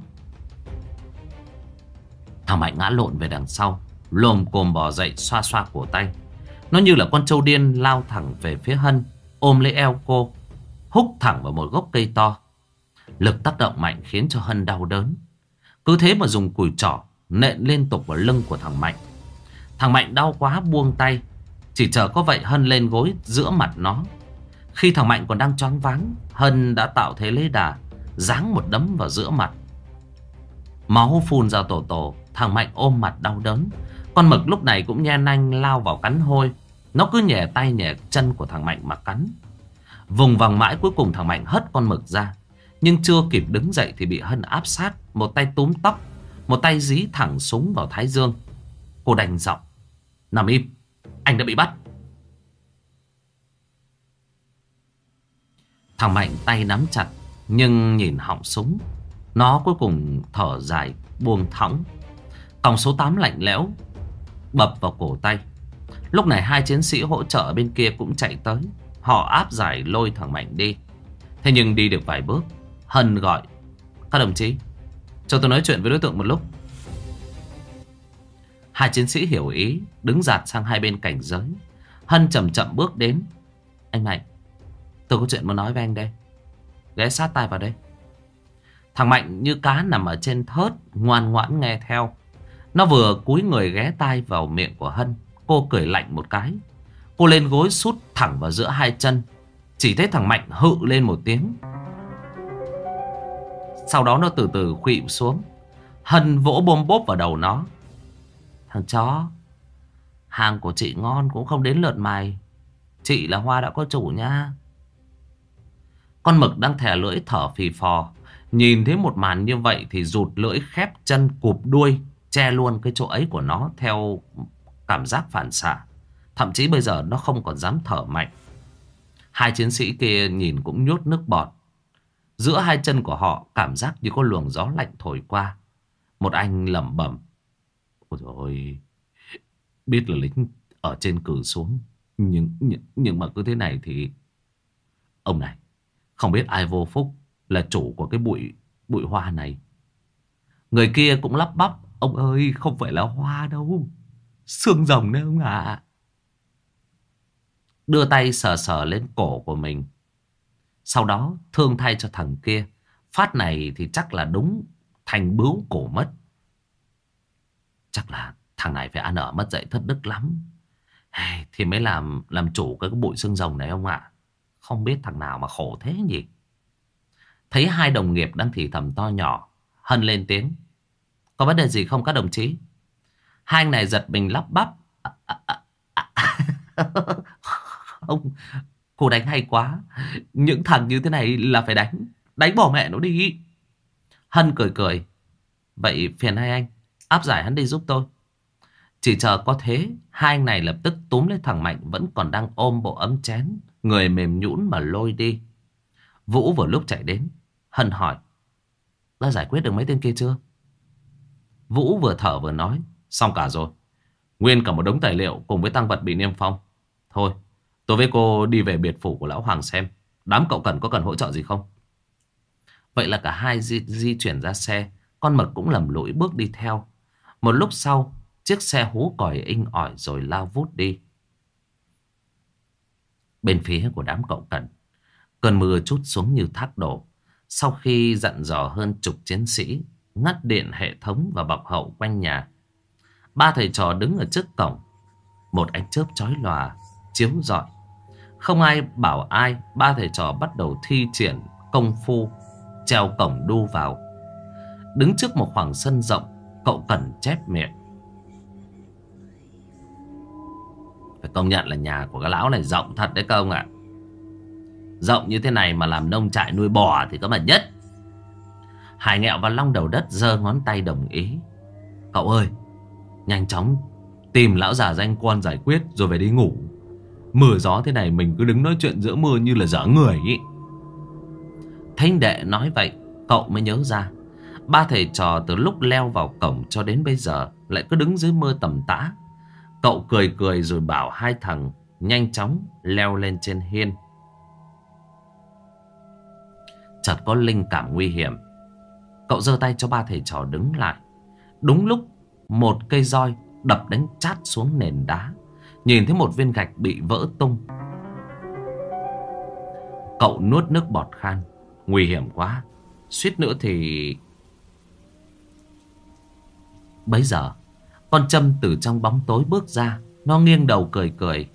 Speaker 1: Thằng Mạnh ngã lộn về đằng sau, lồm cồm bò dậy, xoa xoa cổ tay. Nó như là con trâu điên lao thẳng về phía Hân, ôm lấy eo cô, húc thẳng vào một gốc cây to. Lực tác động mạnh khiến cho Hân đau đớn. Cứ thế mà dùng cùi trỏ nện liên tục vào lưng của thằng Mạnh. Thằng Mạnh đau quá buông tay. Chỉ chờ có vậy, Hân lên gối giữa mặt nó. Khi thằng Mạnh còn đang choáng váng, Hân đã tạo thế lấy đà, giáng một đấm vào giữa mặt. Máu phun ra tổ tổ. Thằng Mạnh ôm mặt đau đớn. Con mực lúc này cũng nhe nanh lao vào cắn hôi. Nó cứ nhè tay nhè chân của thằng Mạnh mà cắn. Vùng vằng mãi, cuối cùng thằng Mạnh hất con mực ra. Nhưng chưa kịp đứng dậy thì bị Hân áp sát. Một tay túm tóc, một tay dí thẳng súng vào thái dương. Cô đành giọng: nằm im, anh đã bị bắt. Thằng Mạnh tay nắm chặt, nhưng nhìn họng súng, nó cuối cùng thở dài buông thõng. Còng số tám lạnh lẽo bập vào cổ tay. Lúc này hai chiến sĩ hỗ trợ bên kia cũng chạy tới. Họ áp giải lôi thằng Mạnh đi. Thế nhưng đi được vài bước, Hân gọi: các đồng chí, cho tôi nói chuyện với đối tượng một lúc. Hai chiến sĩ hiểu ý, đứng dạt sang hai bên cảnh giới. Hân chậm chậm bước đến. Anh Mạnh, tôi có chuyện muốn nói với anh đây. Ghé sát tai vào đây. Thằng Mạnh như cá nằm ở trên thớt, ngoan ngoãn nghe theo. Nó vừa cúi người ghé tai vào miệng của Hân. Cô cười lạnh một cái. Cô lên gối sút thẳng vào giữa hai chân. Chỉ thấy thằng Mạnh hự lên một tiếng. Sau đó nó từ từ khuỵu xuống. Hân vỗ bôm bốp vào đầu nó: thằng chó, hàng của chị ngon cũng không đến lượt mày. Chị là hoa đã có chủ nha. Con mực đang thè lưỡi thở phì phò. Nhìn thấy một màn như vậy thì rụt lưỡi, khép chân, cụp đuôi, che luôn cái chỗ ấy của nó theo cảm giác phản xạ. Thậm chí bây giờ nó không còn dám thở mạnh. Hai chiến sĩ kia nhìn cũng nhốt nước bọt. Giữa hai chân của họ cảm giác như có luồng gió lạnh thổi qua. Một anh lẩm bẩm: ôi dồi ôi, biết là lính ở trên cử xuống, nhưng, nhưng, nhưng mà cứ thế này thì... Ông này, không biết ai vô phúc là chủ của cái bụi, bụi hoa này. Người kia cũng lắp bắp: ông ơi, không phải là hoa đâu, xương rồng đấy ông ạ. À. Đưa tay sờ sờ lên cổ của mình. Sau đó thương thay cho thằng kia. Phát này thì chắc là đúng thành bướu cổ mất. Chắc là thằng này phải ăn ở mất dạy thất đức lắm, thì mới làm làm chủ cái bụi xương rồng này ông ạ. À. Không biết thằng nào mà khổ thế nhỉ. Thấy hai đồng nghiệp đang thì thầm to nhỏ, Hân lên tiếng: có vấn đề gì không các đồng chí? Hai anh này giật mình lắp bắp: à, à, à, à. Ông, cô đánh hay quá. Những thằng như thế này là phải đánh. Đánh bỏ mẹ nó đi. Hân cười cười: vậy phiền hai anh áp giải hắn đi giúp tôi. Chỉ chờ có thế, hai anh này lập tức túm lấy thằng Mạnh vẫn còn đang ôm bộ ấm chén, người mềm nhũn mà lôi đi. Vũ vừa lúc chạy đến. Hân hỏi: đã giải quyết được mấy tên kia chưa? Vũ vừa thở vừa nói: xong cả rồi. Nguyên cả một đống tài liệu cùng với tang vật bị niêm phong. Thôi, tôi với cô đi về biệt phủ của lão Hoàng xem đám cậu cần có cần hỗ trợ gì không. Vậy là cả hai di, di chuyển ra xe. Con mực cũng lầm lũi bước đi theo. Một lúc sau, chiếc xe hú còi inh ỏi rồi lao vút đi. Bên phía của đám cậu cần, cơn mưa trút xuống như thác đổ. Sau khi dặn dò hơn chục chiến sĩ ngắt điện hệ thống và bọc hậu quanh nhà, ba thầy trò đứng ở trước cổng. Một ánh chớp chói lòa chiếu rọi. Không ai bảo ai, ba thầy trò bắt đầu thi triển công phu treo cổng đu vào. Đứng trước một khoảng sân rộng, cậu Cần chép miệng: phải công nhận là nhà của cái lão này rộng thật đấy công ạ. À. Rộng như thế này mà làm nông trại nuôi bò thì có mà nhất. Hải Nghẹo và Long Đầu Đất giơ ngón tay đồng ý: cậu ơi, nhanh chóng tìm lão già danh quan giải quyết rồi về đi ngủ. Mưa gió thế này mình cứ đứng nói chuyện giữa mưa như là dở người ý. Thấy đệ nói vậy, cậu mới nhớ ra ba thầy trò từ lúc leo vào cổng cho đến bây giờ lại cứ đứng dưới mưa tầm tã. Cậu cười cười rồi bảo hai thằng nhanh chóng leo lên trên hiên. Chợt có linh cảm nguy hiểm, cậu giơ tay cho ba thầy trò đứng lại. Đúng lúc một cây roi đập đánh chát xuống nền đá, nhìn thấy một viên gạch bị vỡ tung. Cậu nuốt nước bọt khan. Nguy hiểm quá, suýt nữa thì... Bấy giờ con Trâm từ trong bóng tối bước ra. Nó nghiêng đầu cười cười.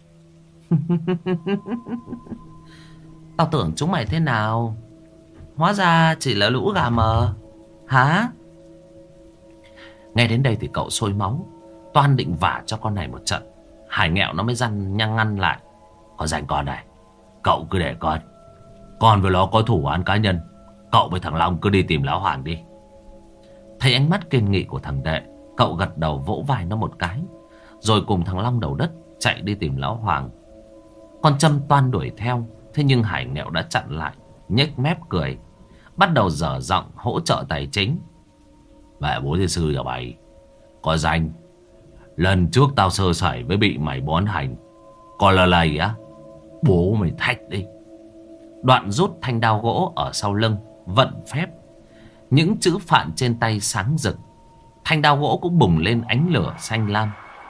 Speaker 1: Tao tưởng chúng mày thế nào, hóa ra chỉ là lũ gà mờ hả? Nghe đến đây thì cậu sôi máu, toan định vả cho con này một trận. Hải Nghẹo nó mới răn nhăng ngăn lại. Có rảnh con này, cậu cứ để con. Con với nó có thủ án cá nhân, cậu với thằng Long cứ đi tìm lão Hoàng đi. Thấy ánh mắt kiên nghị của thằng đệ, cậu gật đầu vỗ vai nó một cái, rồi cùng thằng Long đầu đất chạy đi tìm lão Hoàng. Con Trâm toan đuổi theo, thế nhưng Hải Nghẹo đã chặn lại, nhếch mép cười, bắt đầu dở giọng hỗ trợ tài chính. Mẹ bố thiên sư nhà mày có danh, lần trước tao sơ sẩy với bị mày bón hành, còn là lầy á, bố mày thách đi. Đoạn rút thanh đao gỗ ở sau lưng, vận phép. Những chữ phạn trên tay sáng rực, thanh đao gỗ cũng bùng lên ánh lửa xanh lam.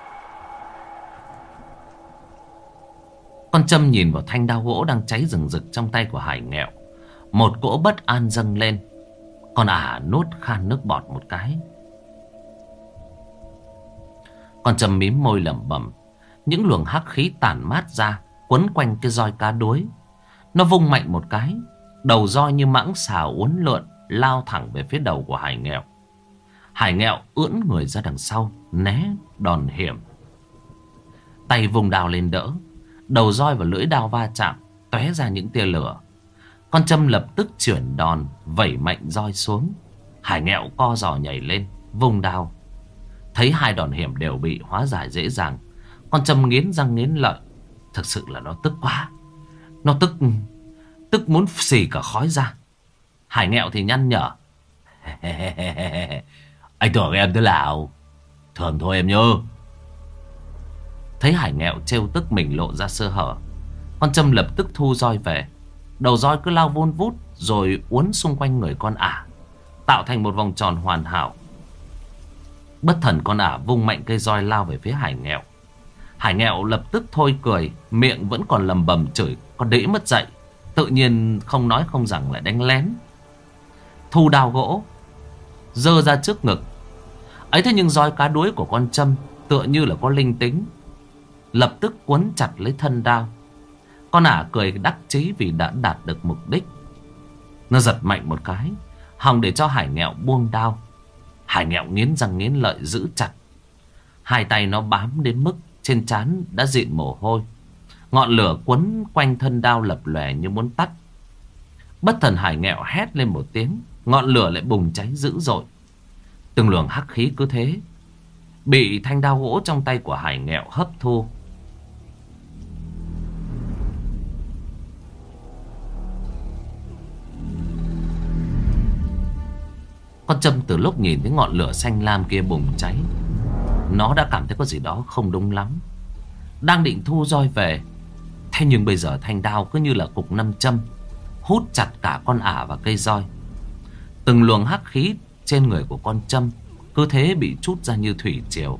Speaker 1: Con Trâm nhìn vào thanh đao gỗ đang cháy rừng rực trong tay của Hải Nghẹo, một cỗ bất an dâng lên. Con ả nuốt khan nước bọt một cái. Con Trâm mím môi lẩm bẩm. Những luồng hắc khí tản mát ra, quấn quanh cái roi cá đuối. Nó vung mạnh một cái, đầu roi như mãng xà uốn lượn, lao thẳng về phía đầu của Hải Nghẹo. Hải Nghẹo ưỡn người ra đằng sau, né đòn hiểm. Tay vùng đao lên đỡ, đầu roi và lưỡi đao va chạm, tóe ra những tia lửa. Con Trâm lập tức chuyển đòn, vẩy mạnh roi xuống. Hải Nghẹo co giò nhảy lên, vùng đao. Thấy hai đòn hiểm đều bị hóa giải dễ dàng, con Trâm nghiến răng nghiến lợi. Thực sự là nó tức quá. Nó tức Tức muốn xì cả khói ra. Hải Nghẹo thì nhăn nhở. Anh tưởng em thế nào? Thường thôi em nhớ. Thấy Hải Nghẹo trêu tức mình lộ ra sơ hở, con Trâm lập tức thu roi về. Đầu roi cứ lao vun vút rồi uốn xung quanh người con ả, tạo thành một vòng tròn hoàn hảo. Bất thần con ả vung mạnh cây roi lao về phía Hải Nghẹo. Hải Nghẹo lập tức thôi cười, miệng vẫn còn lầm bầm chửi con đĩ mất dạy. Tự nhiên không nói không rằng lại đánh lén. Thu đao gỗ giơ ra trước ngực. Ấy thế nhưng roi cá đuối của con Trâm tựa như là có linh tính, lập tức quấn chặt lấy thân đao. Con ả cười đắc chí vì đã đạt được mục đích. Nó giật mạnh một cái, hòng để cho Hải Nghẹo buông đao. Hải Nghẹo nghiến răng nghiến lợi giữ chặt. Hai tay nó bám đến mức trên trán đã dịn mồ hôi. Ngọn lửa quấn quanh thân đao lập lòe như muốn tắt. Bất thần Hải Nghẹo hét lên một tiếng, ngọn lửa lại bùng cháy dữ dội. Từng luồng hắc khí cứ thế bị thanh đao gỗ trong tay của Hải Nghẹo hấp thu. Con Trâm từ lúc nhìn thấy ngọn lửa xanh lam kia bùng cháy, nó đã cảm thấy có gì đó không đúng lắm. Đang định thu roi về, thế nhưng bây giờ thanh đao cứ như là cục nam châm, hút chặt cả con ả và cây roi. Từng luồng hắc khí trên người của con Trâm cứ thế bị trút ra như thủy triều.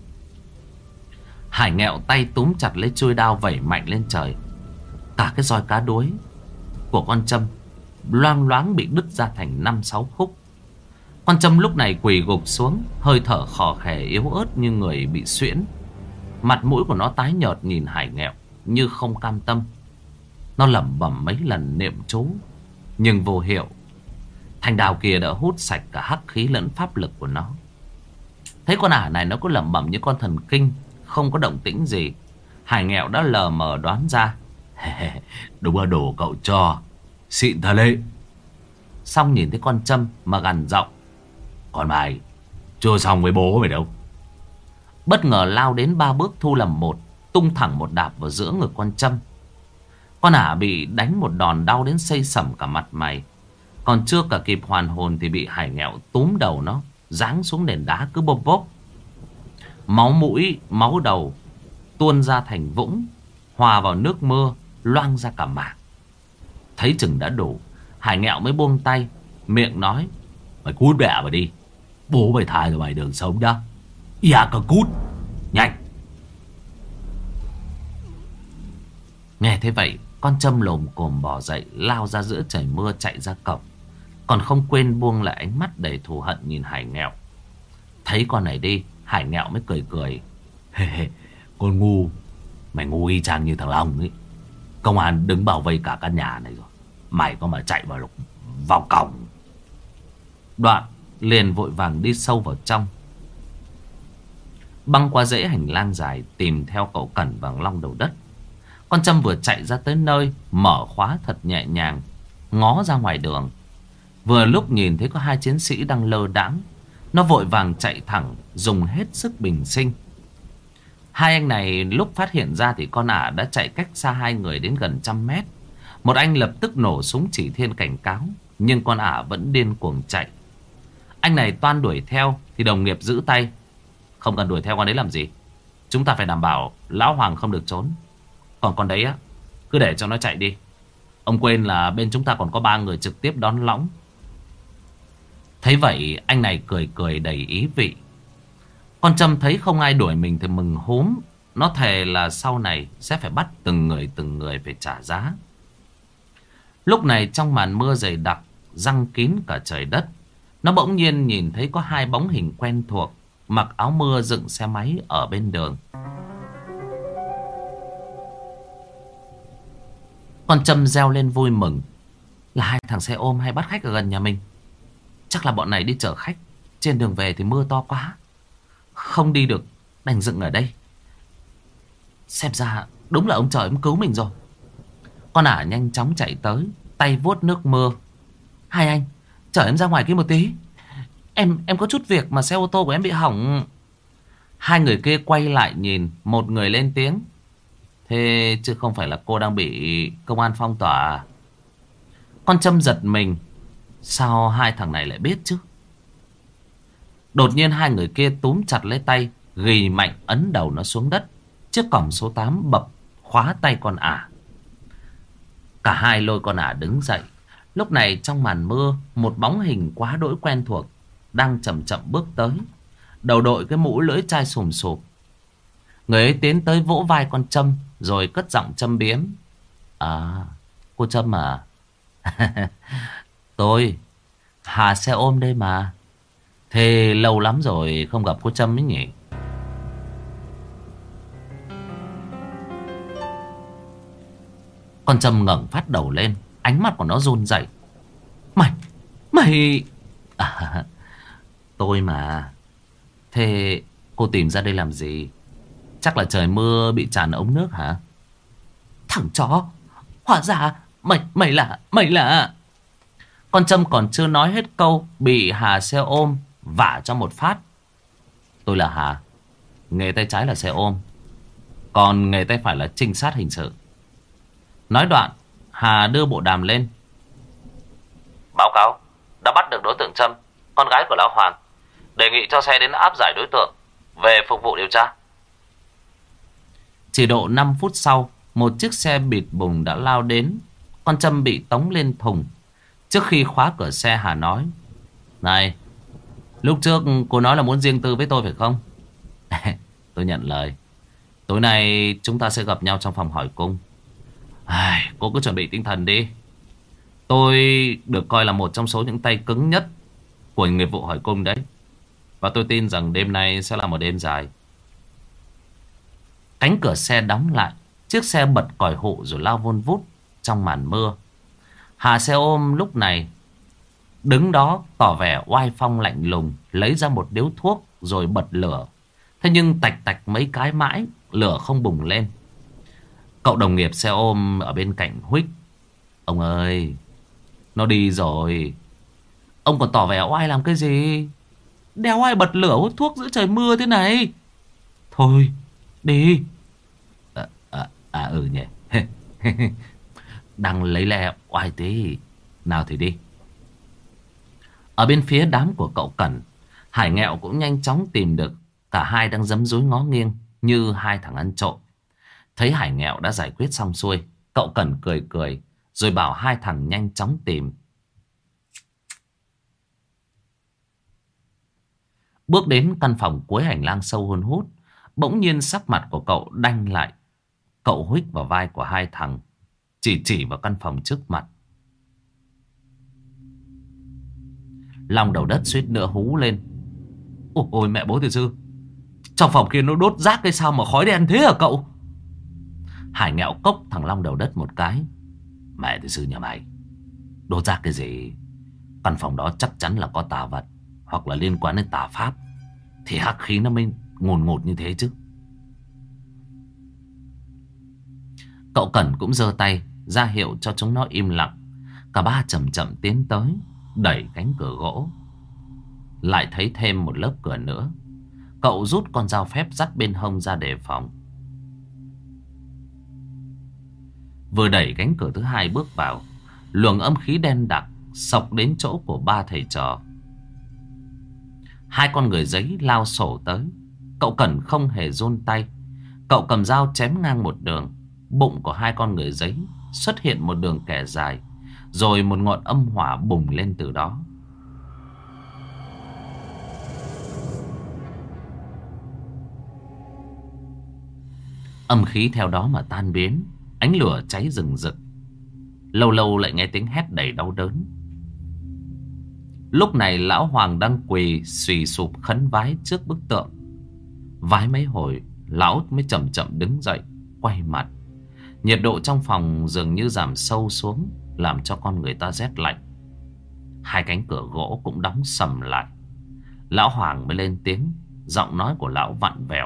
Speaker 1: Hải Nghẹo tay túm chặt lấy chuôi đao vẩy mạnh lên trời. Cả cái roi cá đuối của con Trâm loang loáng bị đứt ra thành năm sáu khúc. Con Trâm lúc này quỳ gục xuống, hơi thở khò khè yếu ớt như người bị suyễn. Mặt mũi của nó tái nhợt nhìn Hải Nghẹo như không cam tâm. Nó lẩm bẩm mấy lần niệm chú, nhưng vô hiệu. Thanh đao kia đã hút sạch cả hắc khí lẫn pháp lực của nó. Thấy con ả này nó cứ lẩm bẩm như con thần kinh, không có động tĩnh gì. Hải Nghẹo đã lờ mờ đoán ra. Đúng là đồ cậu cho xịn thật đấy. Xong nhìn thấy con Trâm mà gằn giọng. Còn mày chưa xong với bố mày đâu. Bất ngờ lao đến ba bước thu làm một, tung thẳng một đạp vào giữa ngực con Trâm. Con ả bị đánh một đòn đau đến xây sẩm cả mặt mày. Còn chưa cả kịp hoàn hồn thì bị Hải Nghẹo túm đầu nó giáng xuống nền đá cứ bốp bốp. Máu mũi, máu đầu tuôn ra thành vũng, hòa vào nước mưa loang ra cả mảng. Thấy chừng đã đủ, Hải Nghẹo mới buông tay, miệng nói: mày cút mẹ mà đi, bố mày tha cho mày đường sống đó. Dạ cả cút, nhanh. Nghe thế vậy, con Trâm lồm cồm bò dậy, lao ra giữa trời mưa chạy ra cổng, còn không quên buông lại ánh mắt đầy thù hận nhìn Hải Nghẹo. Thấy con này đi, Hải Nghẹo mới cười cười: hề hề, con ngu, mày ngu y chang như thằng Long ấy. Công an đứng bảo vây cả căn nhà này rồi, mày có mà chạy vào lục vào cổng. Đoạn liền vội vàng đi sâu vào trong, băng qua dãy hành lang dài, tìm theo cậu Cẩn và Long Đầu Đất. Con Trâm vừa chạy ra tới nơi, mở khóa thật nhẹ nhàng, ngó ra ngoài đường. Vừa lúc nhìn thấy có hai chiến sĩ đang lơ đãng, nó vội vàng chạy thẳng, dùng hết sức bình sinh. Hai anh này lúc phát hiện ra thì con ả đã chạy cách xa hai người đến gần trăm mét. Một anh lập tức nổ súng chỉ thiên cảnh cáo, nhưng con ả vẫn điên cuồng chạy. Anh này toan đuổi theo thì đồng nghiệp giữ tay: không cần đuổi theo con đấy làm gì, chúng ta phải đảm bảo lão Hoàng không được trốn. Còn con đấy á, cứ để cho nó chạy đi. Ông quên là bên chúng ta còn có ba người trực tiếp đón lõng. Thấy vậy, anh này cười cười đầy ý vị. Con Trâm thấy không ai đuổi mình thì mừng húm. Nó thề là sau này sẽ phải bắt từng người từng người phải trả giá. Lúc này trong màn mưa dày đặc giăng kín cả trời đất, nó bỗng nhiên nhìn thấy có hai bóng hình quen thuộc, mặc áo mưa dựng xe máy ở bên đường. Con Trâm reo lên vui mừng: là hai thằng xe ôm hay bắt khách ở gần nhà mình. Chắc là bọn này đi chở khách, trên đường về thì mưa to quá, không đi được, đành dựng ở đây. Xem ra đúng là ông trời ông cứu mình rồi. Con ả nhanh chóng chạy tới, tay vuốt nước mưa: hai anh, chở em ra ngoài kia một tí. Em em có chút việc mà xe ô tô của em bị hỏng. Hai người kia quay lại nhìn, một người lên tiếng: thế chứ không phải là cô đang bị công an phong tỏa à? Con Trâm giật mình, sao hai thằng này lại biết chứ? Đột nhiên hai người kia túm chặt lấy tay, ghì mạnh ấn đầu nó xuống đất. Chiếc còng số tám bập khóa tay con ả. Cả hai lôi con ả đứng dậy. Lúc này trong màn mưa, một bóng hình quá đỗi quen thuộc đang chậm chậm bước tới, đầu đội cái mũ lưỡi chai sùm sụp. Người ấy tiến tới vỗ vai con Trâm, rồi cất giọng châm biếm: à, cô Trâm à? Tôi Hà xe ôm đây mà. Thế lâu lắm rồi không gặp cô Trâm ấy nhỉ? Con Trâm ngẩng phát đầu lên, ánh mắt của nó run rẩy: Mày, mày... À, tôi mà. Thế cô tìm ra đây làm gì? Chắc là trời mưa bị tràn ống nước hả? Thằng chó, hóa ra mày, mày là, mày là... Con Trâm còn chưa nói hết câu, bị Hà xe ôm vả cho một phát. Tôi là Hà, nghề tay trái là xe ôm, còn nghề tay phải là trinh sát hình sự. Nói đoạn, Hà đưa bộ đàm lên: báo cáo, đã bắt được đối tượng Trâm, con gái của lão Hoàng. Đề nghị cho xe đến áp giải đối tượng về phục vụ điều tra. Chỉ độ năm phút sau, một chiếc xe bịt bùng đã lao đến. Con Trâm bị tống lên thùng. Trước khi khóa cửa xe, Hà nói: này, lúc trước cô nói là muốn riêng tư với tôi phải không? Tôi nhận lời. Tối nay chúng ta sẽ gặp nhau trong phòng hỏi cung. Ai, cô cứ chuẩn bị tinh thần đi. Tôi được coi là một trong số những tay cứng nhất của nghiệp vụ hỏi cung đấy. Và tôi tin rằng đêm nay sẽ là một đêm dài. Cánh cửa xe đóng lại, chiếc xe bật còi hụ rồi lao vun vút trong màn mưa. Hà xe ôm lúc này đứng đó tỏ vẻ oai phong lạnh lùng, lấy ra một điếu thuốc rồi bật lửa. Thế nhưng tạch tạch mấy cái mãi, lửa không bùng lên. Cậu đồng nghiệp xe ôm ở bên cạnh huých: ông ơi, nó đi rồi. Ông còn tỏ vẻ oai làm cái gì? Đéo ai bật lửa hút thuốc giữa trời mưa thế này. Thôi, đi. À, à, à ừ nhỉ. Đang lấy lẹ oai tí. Nào thì đi. Ở bên phía đám của cậu Cẩn, Hải Nghẹo cũng nhanh chóng tìm được cả hai đang giấm rúi ngó nghiêng như hai thằng ăn trộm. Thấy Hải Nghẹo đã giải quyết xong xuôi, cậu Cẩn cười cười rồi bảo hai thằng nhanh chóng tìm. Bước đến căn phòng cuối hành lang sâu hun hút, bỗng nhiên sắc mặt của cậu đanh lại. Cậu huých vào vai của hai thằng, chỉ chỉ vào căn phòng trước mặt. Long Đầu Đất suýt nữa hú lên. Ôi, ôi mẹ bố Thiệt Sư, trong phòng kia nó đốt rác hay sao mà khói đen thế hả cậu? Hải Nghẹo cốc thằng Long Đầu Đất một cái. Mẹ Thiệt Sư nhà mày, đốt rác cái gì? Căn phòng đó chắc chắn là có tà vật hoặc là liên quan đến tà pháp, thì hắc khí nó mới ngồn ngột như thế chứ. Cậu Cẩn cũng giơ tay ra hiệu cho chúng nó im lặng. Cả ba chậm chậm tiến tới, đẩy cánh cửa gỗ. Lại thấy thêm một lớp cửa nữa. Cậu rút con dao phép dắt bên hông ra đề phòng. Vừa đẩy cánh cửa thứ hai bước vào, luồng âm khí đen đặc xộc đến chỗ của ba thầy trò. Hai con người giấy lao sổ tới. Cậu Cẩn không hề run tay. Cậu cầm dao chém ngang một đường. Bụng của hai con người giấy xuất hiện một đường kẻ dài, rồi một ngọn âm hỏa bùng lên từ đó. Âm khí theo đó mà tan biến. Ánh lửa cháy rừng rực. Lâu lâu lại nghe tiếng hét đầy đau đớn. Lúc này lão Hoàng đang quỳ xùy sụp khấn vái trước bức tượng. Vái mấy hồi, lão mới chậm chậm đứng dậy, quay mặt. Nhiệt độ trong phòng dường như giảm sâu xuống, làm cho con người ta rét lạnh. Hai cánh cửa gỗ cũng đóng sầm lại. Lão Hoàng mới lên tiếng. Giọng nói của lão vặn vẹo.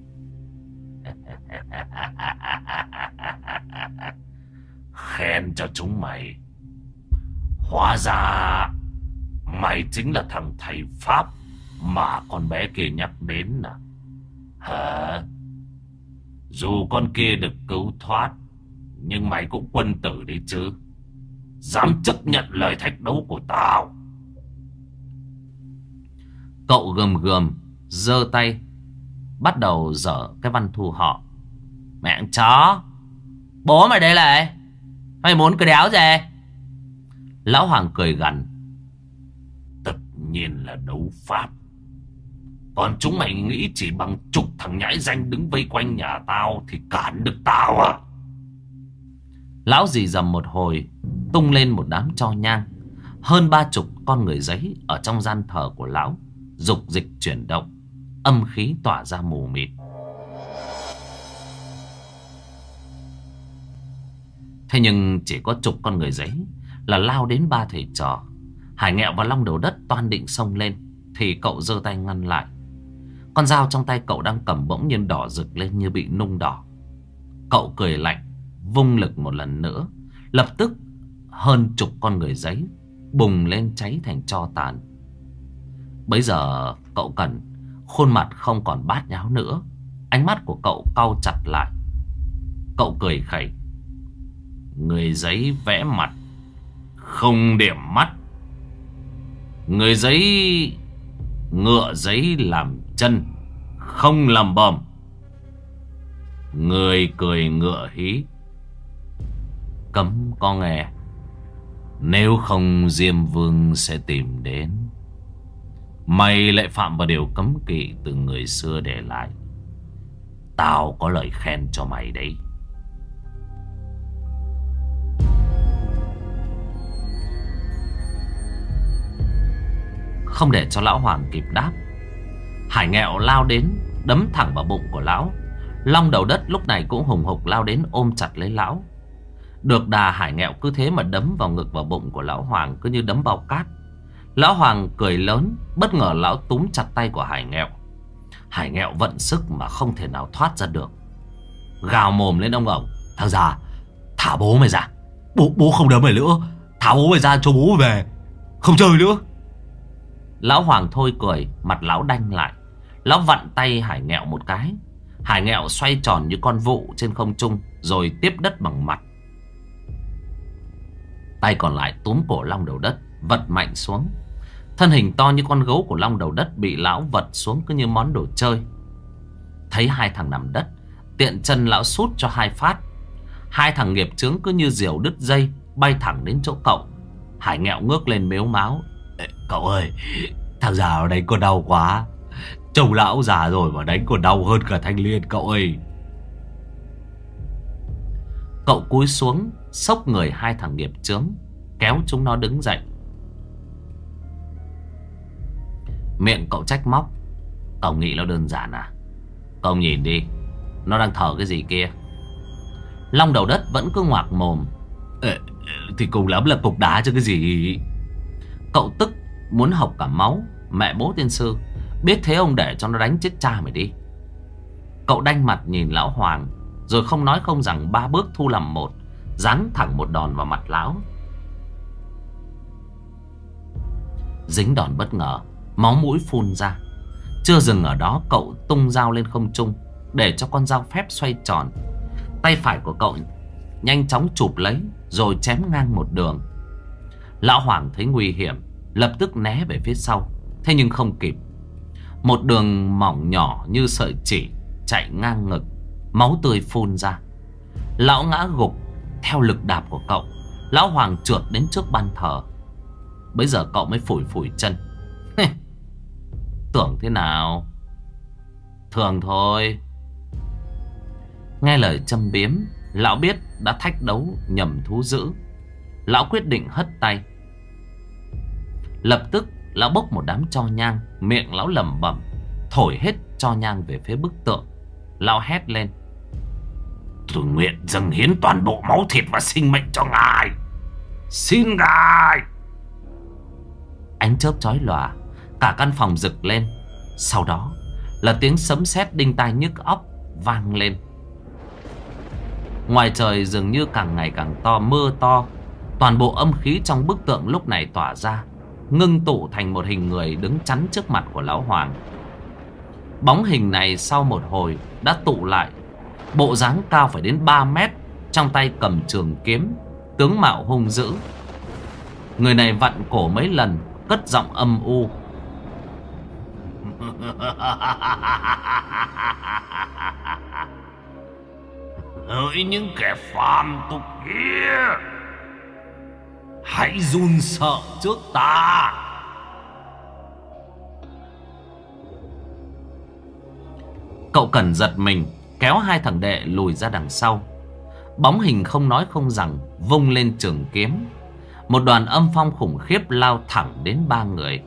Speaker 1: Khen cho chúng mày. Hóa ra mày chính là thằng thầy Pháp mà con bé kia nhắc đến à? Hả? Dù con kia được cứu thoát, nhưng mày cũng quân tử đi chứ. Dám chấp nhận lời thách đấu của tao. Cậu gầm gầm giơ tay, bắt đầu dở cái văn thu họ. Mẹ con chó, bố mày đây này, mày muốn cái đéo gì? Lão Hoàng cười gằn. Tất nhiên là đấu pháp. Còn chúng mày nghĩ chỉ bằng chục thằng nhãi danh đứng vây quanh nhà tao thì cản được tao à? Lão dì dầm một hồi, tung lên một đám tro nhang. Hơn ba chục con người giấy ở trong gian thờ của lão dục dịch chuyển động, âm khí tỏa ra mù mịt. Thế nhưng chỉ có chục con người giấy là lao đến ba thầy trò. Hải Nghẹo và Long Đầu Đất toan định xông lên, thì cậu giơ tay ngăn lại. Con dao trong tay cậu đang cầm bỗng nhiên đỏ rực lên như bị nung đỏ. Cậu cười lạnh, vung lực một lần nữa. Lập tức hơn chục con người giấy bùng lên cháy thành tro tàn. Bấy giờ cậu Cẩn, khuôn mặt không còn bát nháo nữa. Ánh mắt của cậu cau chặt lại. Cậu cười khẩy. Người giấy vẽ mặt, không điểm mắt. Người giấy ngựa giấy làm chân, không làm bầm. Người cười ngựa hí, cấm có nghe. Nếu không Diêm Vương sẽ tìm đến. Mày lại phạm vào điều cấm kỵ từ người xưa để lại. Tao có lời khen cho mày đấy. Không để cho lão Hoàng kịp đáp, Hải Nghẹo lao đến đấm thẳng vào bụng của lão. Long Đầu Đất lúc này cũng hùng hục lao đến ôm chặt lấy lão. Được đà, Hải Nghẹo cứ thế mà đấm vào ngực vào bụng của lão Hoàng, cứ như đấm vào cát. Lão Hoàng cười lớn. Bất ngờ lão túm chặt tay của Hải Nghẹo. Hải Nghẹo vận sức mà không thể nào thoát ra được, gào mồm lên ông ổng. Thằng già, thả bố mày ra. Bố, bố không đấm mày nữa. Thả bố mày ra cho bố về, không chơi nữa. Lão Hoàng thôi cười, mặt lão đanh lại. Lão vặn tay Hải Nghẹo một cái. Hải Nghẹo xoay tròn như con vụ trên không trung, rồi tiếp đất bằng mặt. Tay còn lại túm cổ Long Đầu Đất, vật mạnh xuống. Thân hình to như con gấu của Long Đầu Đất bị lão vật xuống cứ như món đồ chơi. Thấy hai thằng nằm đất, tiện chân lão sút cho hai phát. Hai thằng nghiệp chướng cứ như diều đứt dây, bay thẳng đến chỗ cậu. Hải nghẹo ngước lên mếu máo. Ê, cậu ơi, thằng già đánh còn đau quá. Chồng lão già rồi mà đánh còn đau hơn cả thanh liên cậu ơi. Cậu cúi xuống xốc người hai thằng nghiệp chướng, kéo chúng nó đứng dậy. Miệng cậu trách móc. Cậu nghĩ nó đơn giản à? Cậu nhìn đi, nó đang thở cái gì kia? Long Đầu Đất vẫn cứ ngoạc mồm. Ê, thì cùng lắm là cục đá chứ cái gì. Cậu tức muốn hộc cả máu. Mẹ bố tiên sư, biết thế ông để cho nó đánh chết cha mày đi. Cậu đanh mặt nhìn lão Hoàng, rồi không nói không rằng ba bước thu làm một, giáng thẳng một đòn vào mặt lão. Dính đòn bất ngờ, máu mũi phun ra. Chưa dừng ở đó, cậu tung dao lên không trung, để cho con dao phép xoay tròn. Tay phải của cậu nhanh chóng chụp lấy, rồi chém ngang một đường. Lão Hoàng thấy nguy hiểm, lập tức né về phía sau. Thế nhưng không kịp. Một đường mỏng nhỏ như sợi chỉ chạy ngang ngực, máu tươi phun ra. Lão ngã gục theo lực đạp của cậu. Lão Hoàng trượt đến trước ban thờ. Bây giờ cậu mới phủi phủi chân. Tưởng thế nào? Thường thôi. Nghe lời châm biếm, lão biết đã thách đấu nhầm thú dữ. Lão quyết định hất tay. Lập tức lão bốc một đám tro nhang, miệng lão lẩm bẩm, thổi hết tro nhang về phía bức tượng. Lão hét lên: tôi nguyện dâng hiến toàn bộ máu thịt và sinh mệnh cho ngài. Xin ngài. Ánh chớp chói lòa, cả căn phòng rực lên. Sau đó là tiếng sấm sét đinh tai nhức óc vang lên. Ngoài trời dường như càng ngày càng to, mưa to. Toàn bộ âm khí trong bức tượng lúc này tỏa ra, ngưng tụ thành một hình người đứng chắn trước mặt của lão Hoàng. Bóng hình này sau một hồi đã tụ lại. Bộ dáng cao phải đến ba mét, trong tay cầm trường kiếm, tướng mạo hung dữ. Người này vặn cổ mấy lần, cất giọng âm u: hỡi những kẻ phàm tục kia, hãy run sợ trước ta. Cậu Cẩn giật mình, kéo hai thằng đệ lùi ra đằng sau. Bóng hình không nói không rằng vung lên trường kiếm. Một đoàn âm phong khủng khiếp lao thẳng đến ba người.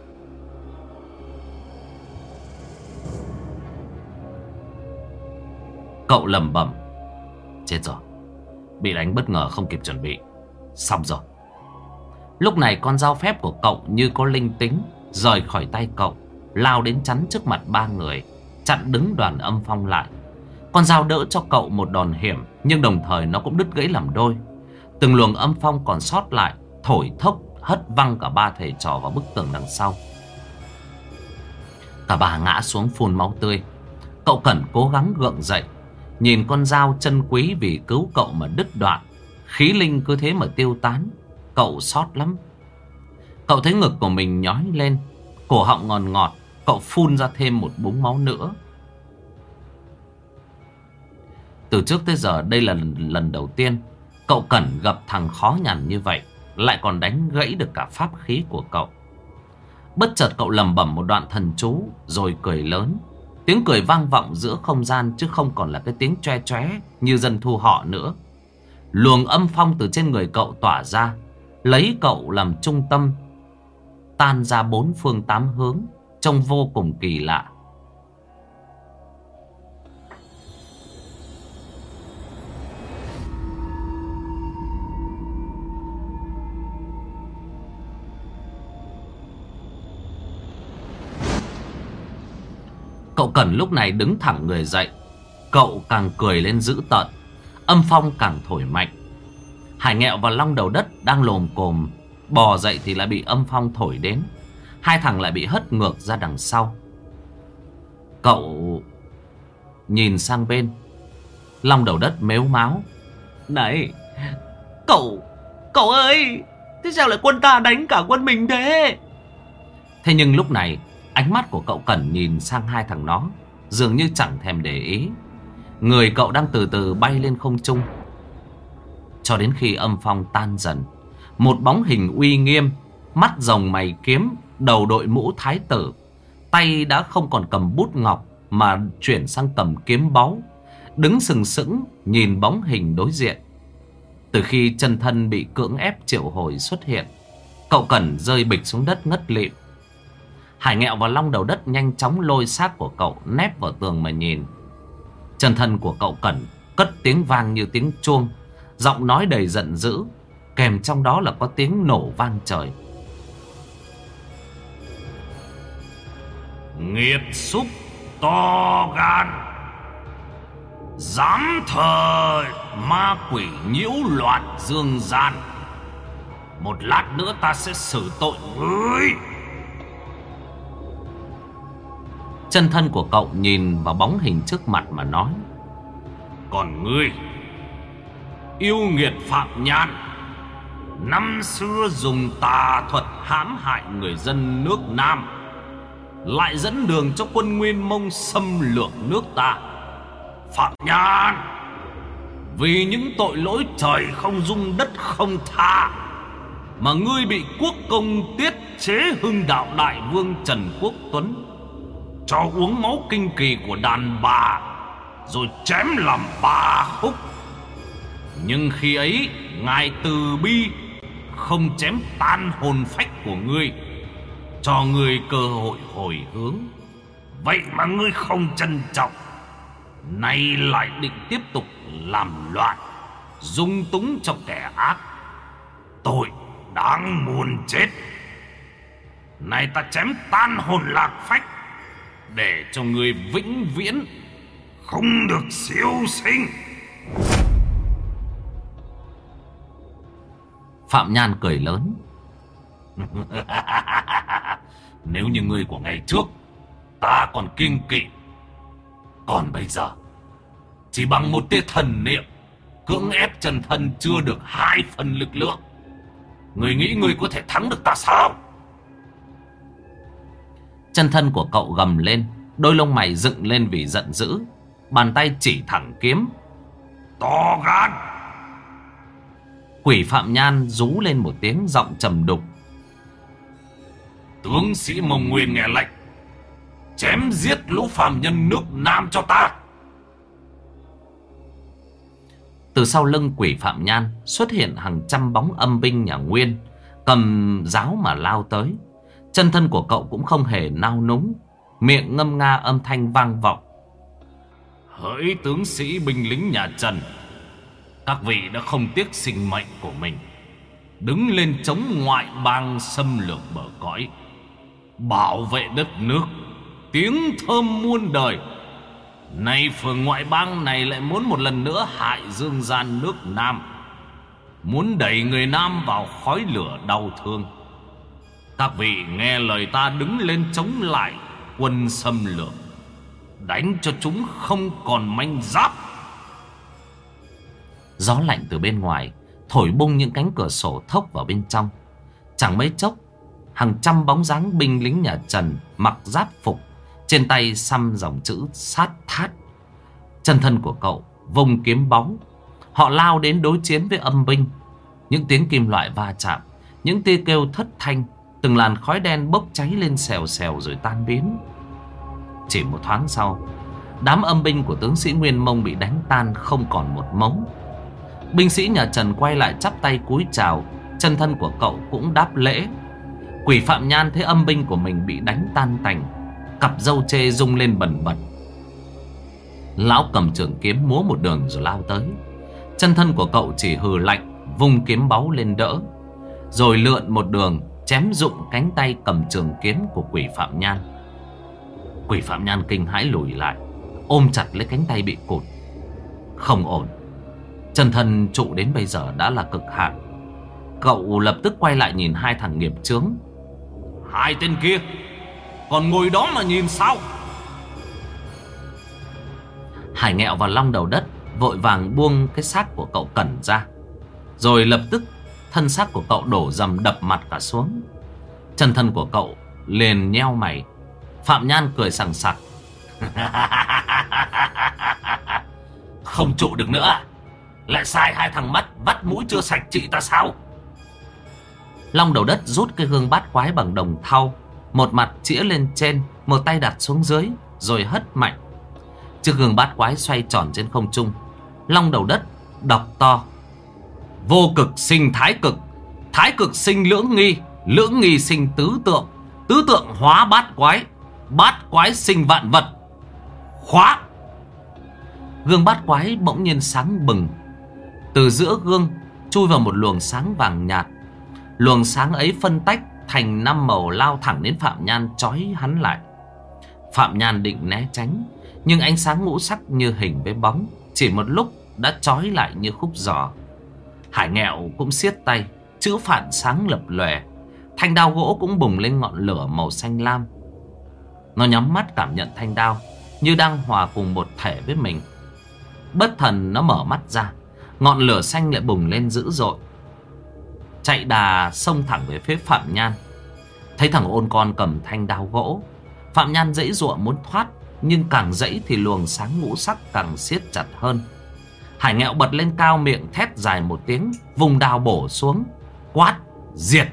Speaker 1: Cậu lẩm bẩm: chết rồi, bị đánh bất ngờ không kịp chuẩn bị, xong rồi. Lúc này con dao phép của cậu như có linh tính, rời khỏi tay cậu, lao đến chắn trước mặt ba người, chặn đứng đoàn âm phong lại. Con dao đỡ cho cậu một đòn hiểm, nhưng đồng thời nó cũng đứt gãy làm đôi. Từng luồng âm phong còn sót lại thổi thốc hất văng cả ba thầy trò vào bức tường đằng sau. Cả ba ngã xuống phun máu tươi. Cậu Cẩn cố gắng gượng dậy, nhìn con dao chân quý vì cứu cậu mà đứt đoạn, khí linh cứ thế mà tiêu tán. Cậu xót lắm. Cậu thấy ngực của mình nhói lên, cổ họng ngọt ngọt. Cậu phun ra thêm một búng máu nữa. Từ trước tới giờ đây là lần, lần đầu tiên cậu Cẩn gặp thằng khó nhằn như vậy, lại còn đánh gãy được cả pháp khí của cậu. Bất chợt cậu lẩm bẩm một đoạn thần chú, rồi cười lớn. Tiếng cười vang vọng giữa không gian, chứ không còn là cái tiếng choe choé như dân thu họ nữa. Luồng âm phong từ trên người cậu tỏa ra, lấy cậu làm trung tâm, tan ra bốn phương tám hướng, trông vô cùng kỳ lạ. Cậu Cẩn lúc này đứng thẳng người dậy. Cậu càng cười lên dữ tợn, âm phong càng thổi mạnh. Hải Nghẹo và Long Đầu Đất đang lồm cồm bò dậy thì lại bị âm phong thổi đến. Hai thằng lại bị hất ngược ra đằng sau. Cậu nhìn sang bên. Long Đầu Đất mếu máo: này, cậu, cậu ơi, thế sao lại quân ta đánh cả quân mình thế? Thế nhưng lúc này ánh mắt của cậu Cẩn nhìn sang hai thằng nó, dường như chẳng thèm để ý. Người cậu đang từ từ bay lên không trung, cho đến khi âm phong tan dần. Một bóng hình uy nghiêm, mắt rồng mày kiếm, đầu đội mũ thái tử, tay đã không còn cầm bút ngọc mà chuyển sang cầm kiếm báu, đứng sừng sững nhìn bóng hình đối diện. Từ khi chân thân bị cưỡng ép triệu hồi xuất hiện, cậu Cẩn rơi bịch xuống đất ngất lịm. Hải Nghẹo và Long Đầu Đất nhanh chóng lôi xác của cậu nép vào tường mà nhìn. Chân thân của cậu Cẩn cất tiếng vang như tiếng chuông, giọng nói đầy giận dữ, kèm trong đó là có tiếng nổ vang trời.
Speaker 2: Nghiệt xúc to gan, dám thờ ma quỷ nhiễu loạn dương gian, một lát nữa ta sẽ xử tội ngươi.
Speaker 1: Chân thân của cậu nhìn vào bóng hình trước mặt mà nói:
Speaker 2: Còn ngươi, yêu nghiệt Phạm Nhan, năm xưa dùng tà thuật hãm hại người dân nước Nam, lại dẫn đường cho quân Nguyên Mông xâm lược nước ta. Phạm Nhan, vì những tội lỗi trời không dung đất không tha mà ngươi bị quốc công tiết chế hưng đạo đại vương Trần Quốc Tuấn cho uống máu kinh kỳ của đàn bà rồi chém làm ba khúc. Nhưng khi ấy ngài từ bi không chém tan hồn phách của ngươi, cho ngươi cơ hội hồi hướng. Vậy mà ngươi không trân trọng, nay lại định tiếp tục làm loạn, dung túng cho kẻ ác. Tội đáng muôn chết. Nay ta chém tan hồn lạc phách, để cho ngươi vĩnh viễn không được siêu sinh.
Speaker 1: Phạm Nhan cười lớn:
Speaker 2: Nếu như ngươi của ngày trước ta còn kiêng kỵ, còn bây giờ chỉ bằng một tia thần niệm cưỡng ép chân thân chưa được hai phần lực lượng, ngươi nghĩ ngươi có thể thắng được ta sao?
Speaker 1: Chân thân của cậu gầm lên, đôi lông mày dựng lên vì giận dữ, bàn tay chỉ thẳng kiếm.
Speaker 2: To gan!
Speaker 1: Quỷ Phạm Nhan rú lên một tiếng, giọng trầm đục:
Speaker 2: Tướng sĩ Mông Nguyên nghe lệnh, chém giết lũ phàm nhân nước Nam cho ta.
Speaker 1: Từ sau lưng quỷ Phạm Nhan xuất hiện hàng trăm bóng âm binh nhà Nguyên, cầm giáo mà lao tới. Chân thân của cậu cũng không hề nao núng, miệng ngâm nga âm thanh vang vọng:
Speaker 2: Hỡi tướng sĩ binh lính nhà Trần, các vị đã không tiếc sinh mệnh của mình, đứng lên chống ngoại bang xâm lược bờ cõi, bảo vệ đất nước, tiếng thơm muôn đời. Nay phường ngoại bang này lại muốn một lần nữa hại dương gian nước Nam, muốn đẩy người Nam vào khói lửa đau thương. Các vị nghe lời ta đứng lên chống lại quân xâm lược, đánh cho chúng không còn manh giáp.
Speaker 1: Gió lạnh từ bên ngoài thổi bung những cánh cửa sổ thốc vào bên trong. Chẳng mấy chốc, hàng trăm bóng dáng binh lính nhà Trần mặc giáp phục, trên tay xăm dòng chữ sát thát. Chân thân của cậu vung kiếm báu, họ lao đến đối chiến với âm binh. Những tiếng kim loại va chạm, những tia kêu thất thanh, từng làn khói đen bốc cháy lên xèo xèo rồi tan biến. Chỉ một thoáng sau, đám âm binh của tướng sĩ Nguyên Mông bị đánh tan không còn một mống. Binh sĩ nhà Trần quay lại chắp tay cúi chào. Chân thân của cậu cũng đáp lễ. Quỷ Phạm Nhan thấy âm binh của mình bị đánh tan tành, cặp râu chê rung lên bần bật. Lão cầm trường kiếm múa một đường rồi lao tới. Chân thân của cậu chỉ hừ lạnh, vung kiếm báu lên đỡ, rồi lượn một đường chém rụng cánh tay cầm trường kiếm của quỷ Phạm Nhan. Quỷ Phạm Nhan kinh hãi lùi lại, ôm chặt lấy cánh tay bị cụt. Không ổn, chân thân trụ đến bây giờ đã là cực hạn. Cậu lập tức quay lại nhìn hai thằng nghiệp chướng.
Speaker 2: Hai tên kia còn ngồi đó mà nhìn sao?
Speaker 1: Hải Nghẹo và Long Đầu Đất vội vàng buông cái xác của cậu Cẩn ra, rồi lập tức thân xác của cậu đổ dầm đập mặt cả xuống. Chân thân của cậu liền nheo mày. Phạm Nhan cười sằng sặc.
Speaker 2: Không trụ được nữa, lại sai hai thằng mắt vắt mũi chưa sạch chị ta sao?
Speaker 1: Long Đầu Đất rút cái gương bát quái bằng đồng thau, một mặt chĩa lên trên, một tay đặt xuống dưới, rồi hất mạnh. Chiếc gương bát quái xoay tròn trên không trung. Long Đầu Đất đọc to: vô cực sinh thái cực, thái cực sinh lưỡng nghi, lưỡng nghi sinh tứ tượng, tứ tượng hóa bát quái, bát quái sinh vạn vật. Khóa! Gương bát quái bỗng nhiên sáng bừng. Từ giữa gương chui vào một luồng sáng vàng nhạt. Luồng sáng ấy phân tách thành năm màu, lao thẳng đến Phạm Nhan, trói hắn lại. Phạm Nhan định né tránh, nhưng ánh sáng ngũ sắc như hình với bóng, chỉ một lúc đã trói lại như khúc giò. Hải Nghẹo cũng siết tay, chữ phản sáng lập lòe. Thanh đao gỗ cũng bùng lên ngọn lửa màu xanh lam. Nó nhắm mắt cảm nhận thanh đao như đang hòa cùng một thể với mình. Bất thần nó mở mắt ra, ngọn lửa xanh lại bùng lên dữ dội, chạy đà xông thẳng về phía Phạm Nhan. Thấy thằng ôn con cầm thanh đao gỗ, Phạm Nhan giãy giụa muốn thoát, nhưng càng giãy thì luồng sáng ngũ sắc càng siết chặt hơn. Hải Nghẹo bật lên cao, miệng thét dài một tiếng, vùng đao bổ xuống, quát: diệt!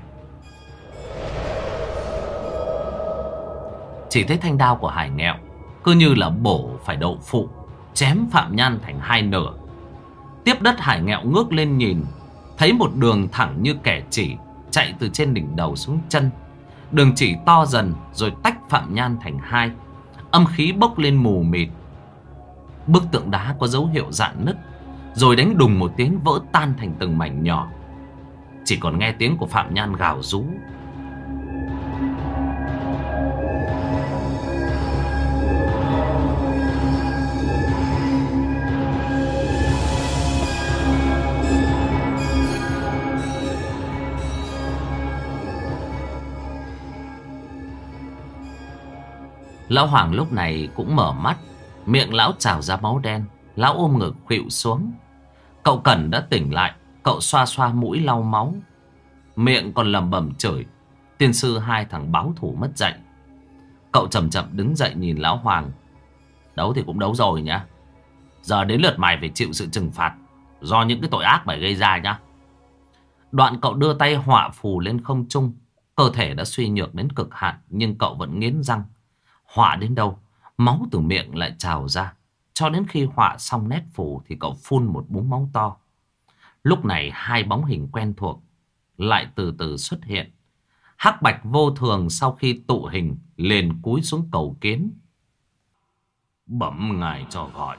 Speaker 1: Chỉ thấy thanh đao của Hải Nghẹo cứ như là bổ phải đậu phụ, chém Phạm Nhan thành hai nửa. Tiếp đất Hải Nghẹo ngước lên nhìn, thấy một đường thẳng như kẻ chỉ chạy từ trên đỉnh đầu xuống chân. Đường chỉ to dần rồi tách Phạm Nhan thành hai. Âm khí bốc lên mù mịt. Bức tượng đá có dấu hiệu rạn nứt, rồi đánh đùng một tiếng vỡ tan thành từng mảnh nhỏ. Chỉ còn nghe tiếng của Phạm Nhan gào rú. Lão Hoàng lúc này cũng mở mắt, miệng lão trào ra máu đen. Lão ôm ngực khuỵu xuống. Cậu Cẩn đã tỉnh lại, cậu xoa xoa mũi lau máu, miệng còn lẩm bẩm chửi: tiên sư hai thằng báo thù mất dạy. Cậu chậm chậm đứng dậy nhìn Lão Hoàng: đấu thì cũng đấu rồi nhá, giờ đến lượt mày phải chịu sự trừng phạt do những cái tội ác mày gây ra nhá. Đoạn cậu đưa tay họa phù lên không trung. Cơ thể đã suy nhược đến cực hạn, nhưng cậu vẫn nghiến răng. Họa đến đâu, máu từ miệng lại trào ra. Cho đến khi họa xong nét phù thì cậu phun một búng máu to. Lúc này hai bóng hình quen thuộc lại từ từ xuất hiện. Hắc Bạch Vô Thường sau khi tụ hình liền cúi xuống cầu kiến:
Speaker 2: bẩm ngài cho gọi.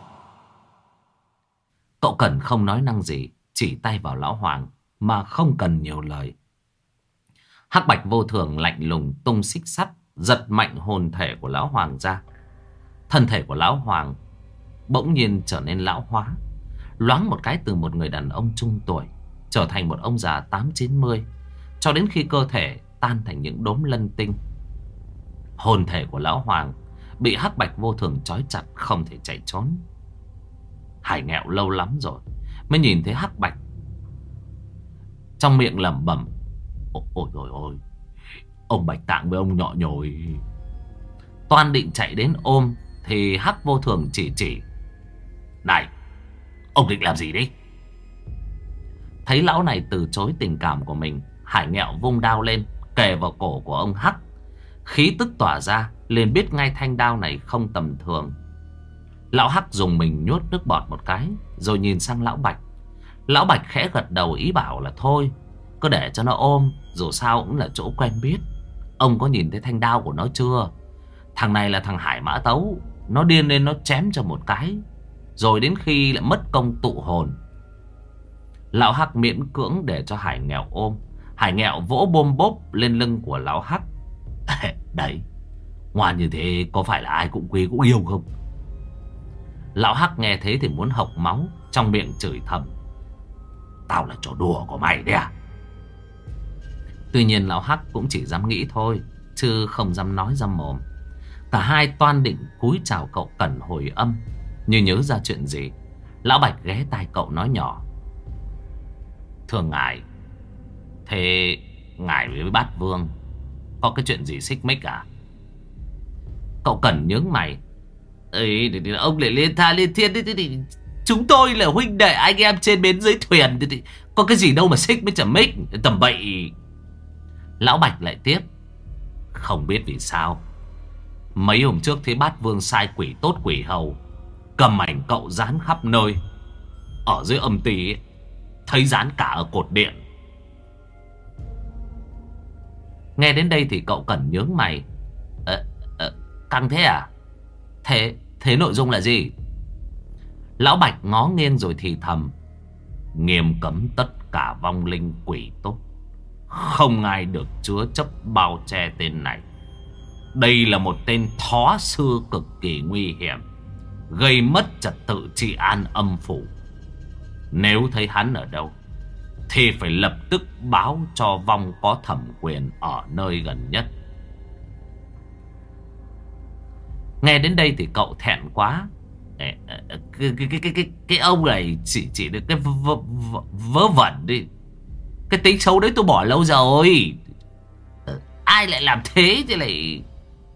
Speaker 1: Cậu Cẩn không nói năng gì, chỉ tay vào Lão Hoàng mà không cần nhiều lời. Hắc Bạch Vô Thường lạnh lùng tung xích sắt, giật mạnh hồn thể của Lão Hoàng ra. Thân thể của Lão Hoàng bỗng nhiên trở nên lão hóa, loáng một cái từ một người đàn ông trung tuổi trở thành một ông già tám chín mươi, cho đến khi cơ thể tan thành những đốm lân tinh. Hồn thể của Lão Hoàng bị Hắc Bạch Vô Thường trói chặt, không thể chạy trốn. Hải Nghẹo lâu lắm rồi mới nhìn thấy Hắc Bạch, trong miệng lẩm bẩm: ôi ôi ôi ôi, ông Bạch Tạng với ông nhọ nhồi. Toan định chạy đến ôm thì Hắc Vô Thường chỉ chỉ: này, ông định làm gì đấy? Thấy lão này từ chối tình cảm của mình, Hải Nghẹo vung đao lên kề vào cổ của ông Hắc. Khí tức tỏa ra, liền biết ngay thanh đao này không tầm thường. Lão Hắc dùng mình nhốt nước bọt một cái, rồi nhìn sang Lão Bạch. Lão Bạch khẽ gật đầu ý bảo là thôi, cứ để cho nó ôm, dù sao cũng là chỗ quen biết. Ông có nhìn thấy thanh đao của nó chưa? Thằng này là thằng Hải Mã Tấu, nó điên lên nó chém cho một cái, rồi đến khi lại mất công tụ hồn. Lão Hắc miễn cưỡng để cho Hải Nghẹo ôm. Hải Nghẹo vỗ bôm bốp lên lưng của Lão Hắc. Đấy, ngoan như thế có phải là ai cũng quý cũng yêu không? Lão Hắc nghe thế thì muốn hộc máu, trong miệng chửi thầm: tao là trò đùa của mày đấy à? Tuy nhiên Lão Hắc cũng chỉ dám nghĩ thôi, chứ không dám nói ra mồm. Cả hai toan định cúi chào cậu Cẩn hồi âm, như nhớ ra chuyện gì. Lão Bạch ghé tai cậu nói nhỏ: thưa ngài, thế ngài với Bát Vương Có cái chuyện gì xích mích à? Cậu Cẩn nhướng mày. Ấy, ông lại liên tha liên thiên thì chúng tôi là huynh đệ anh em trên bến dưới thuyền thì có cái gì đâu mà xích với chả mích. Tầm bậy. Lão Bạch lại tiếp. Không biết vì sao mấy hôm trước thấy Bát Vương sai quỷ tốt quỷ hầu cầm ảnh cậu dán khắp nơi. Ở dưới âm ty ấy, thấy dán cả ở cột điện. Nghe đến đây thì cậu Cẩn nhướng mày. Ờ, ờ, căng thế à? Thế, thế nội dung là gì? Lão Bạch ngó nghiêng rồi thì thầm. Nghiêm cấm tất cả vong linh quỷ tốt, không ai được chứa chấp bao che tên này. Đây là một tên thó sư cực kỳ nguy hiểm, gây mất trật tự trị an âm phủ. Nếu thấy hắn ở đâu thì phải lập tức báo cho vong có thẩm quyền ở nơi gần nhất. Nghe đến đây thì cậu thẹn quá. Cái, cái, cái, cái, cái, cái ông này chỉ, chỉ được cái vớ, vớ, vớ vẩn đi. Cái tính xấu đấy tôi bỏ lâu rồi. Ai lại làm thế chứ lại.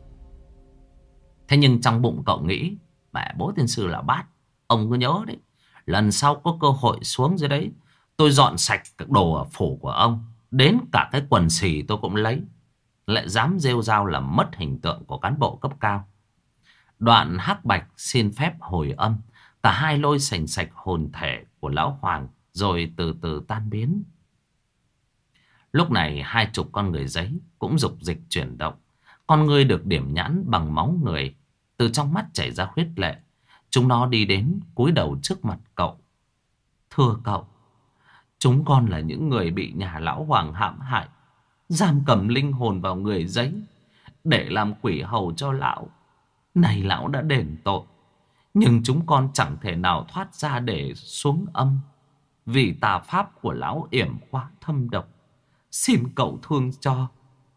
Speaker 1: Thế nhưng trong bụng cậu nghĩ, mẹ bố tiên sư là Bát, ông cứ nhớ đấy, lần sau có cơ hội xuống dưới đấy, tôi dọn sạch các đồ ở phủ của ông, đến cả cái quần xì tôi cũng lấy. Lại dám rêu rao làm mất hình tượng của cán bộ cấp cao. Đoạn Hắc Bạch xin phép hồi âm. Cả hai lôi sành sạch hồn thể của lão Hoàng, rồi từ từ tan biến. Lúc này hai chục con người giấy cũng dục dịch chuyển động. Con người được điểm nhãn bằng máu người, từ trong mắt chảy ra huyết lệ. Chúng nó đi đến cúi đầu trước mặt cậu. Thưa cậu, chúng con là những người bị nhà lão Hoàng hãm hại, giam cầm linh hồn vào người giấy để làm quỷ hầu cho lão. Này lão đã đền tội, nhưng chúng con chẳng thể nào thoát ra để xuống âm, vì tà pháp của lão yểm quá thâm độc. Xin cậu thương cho.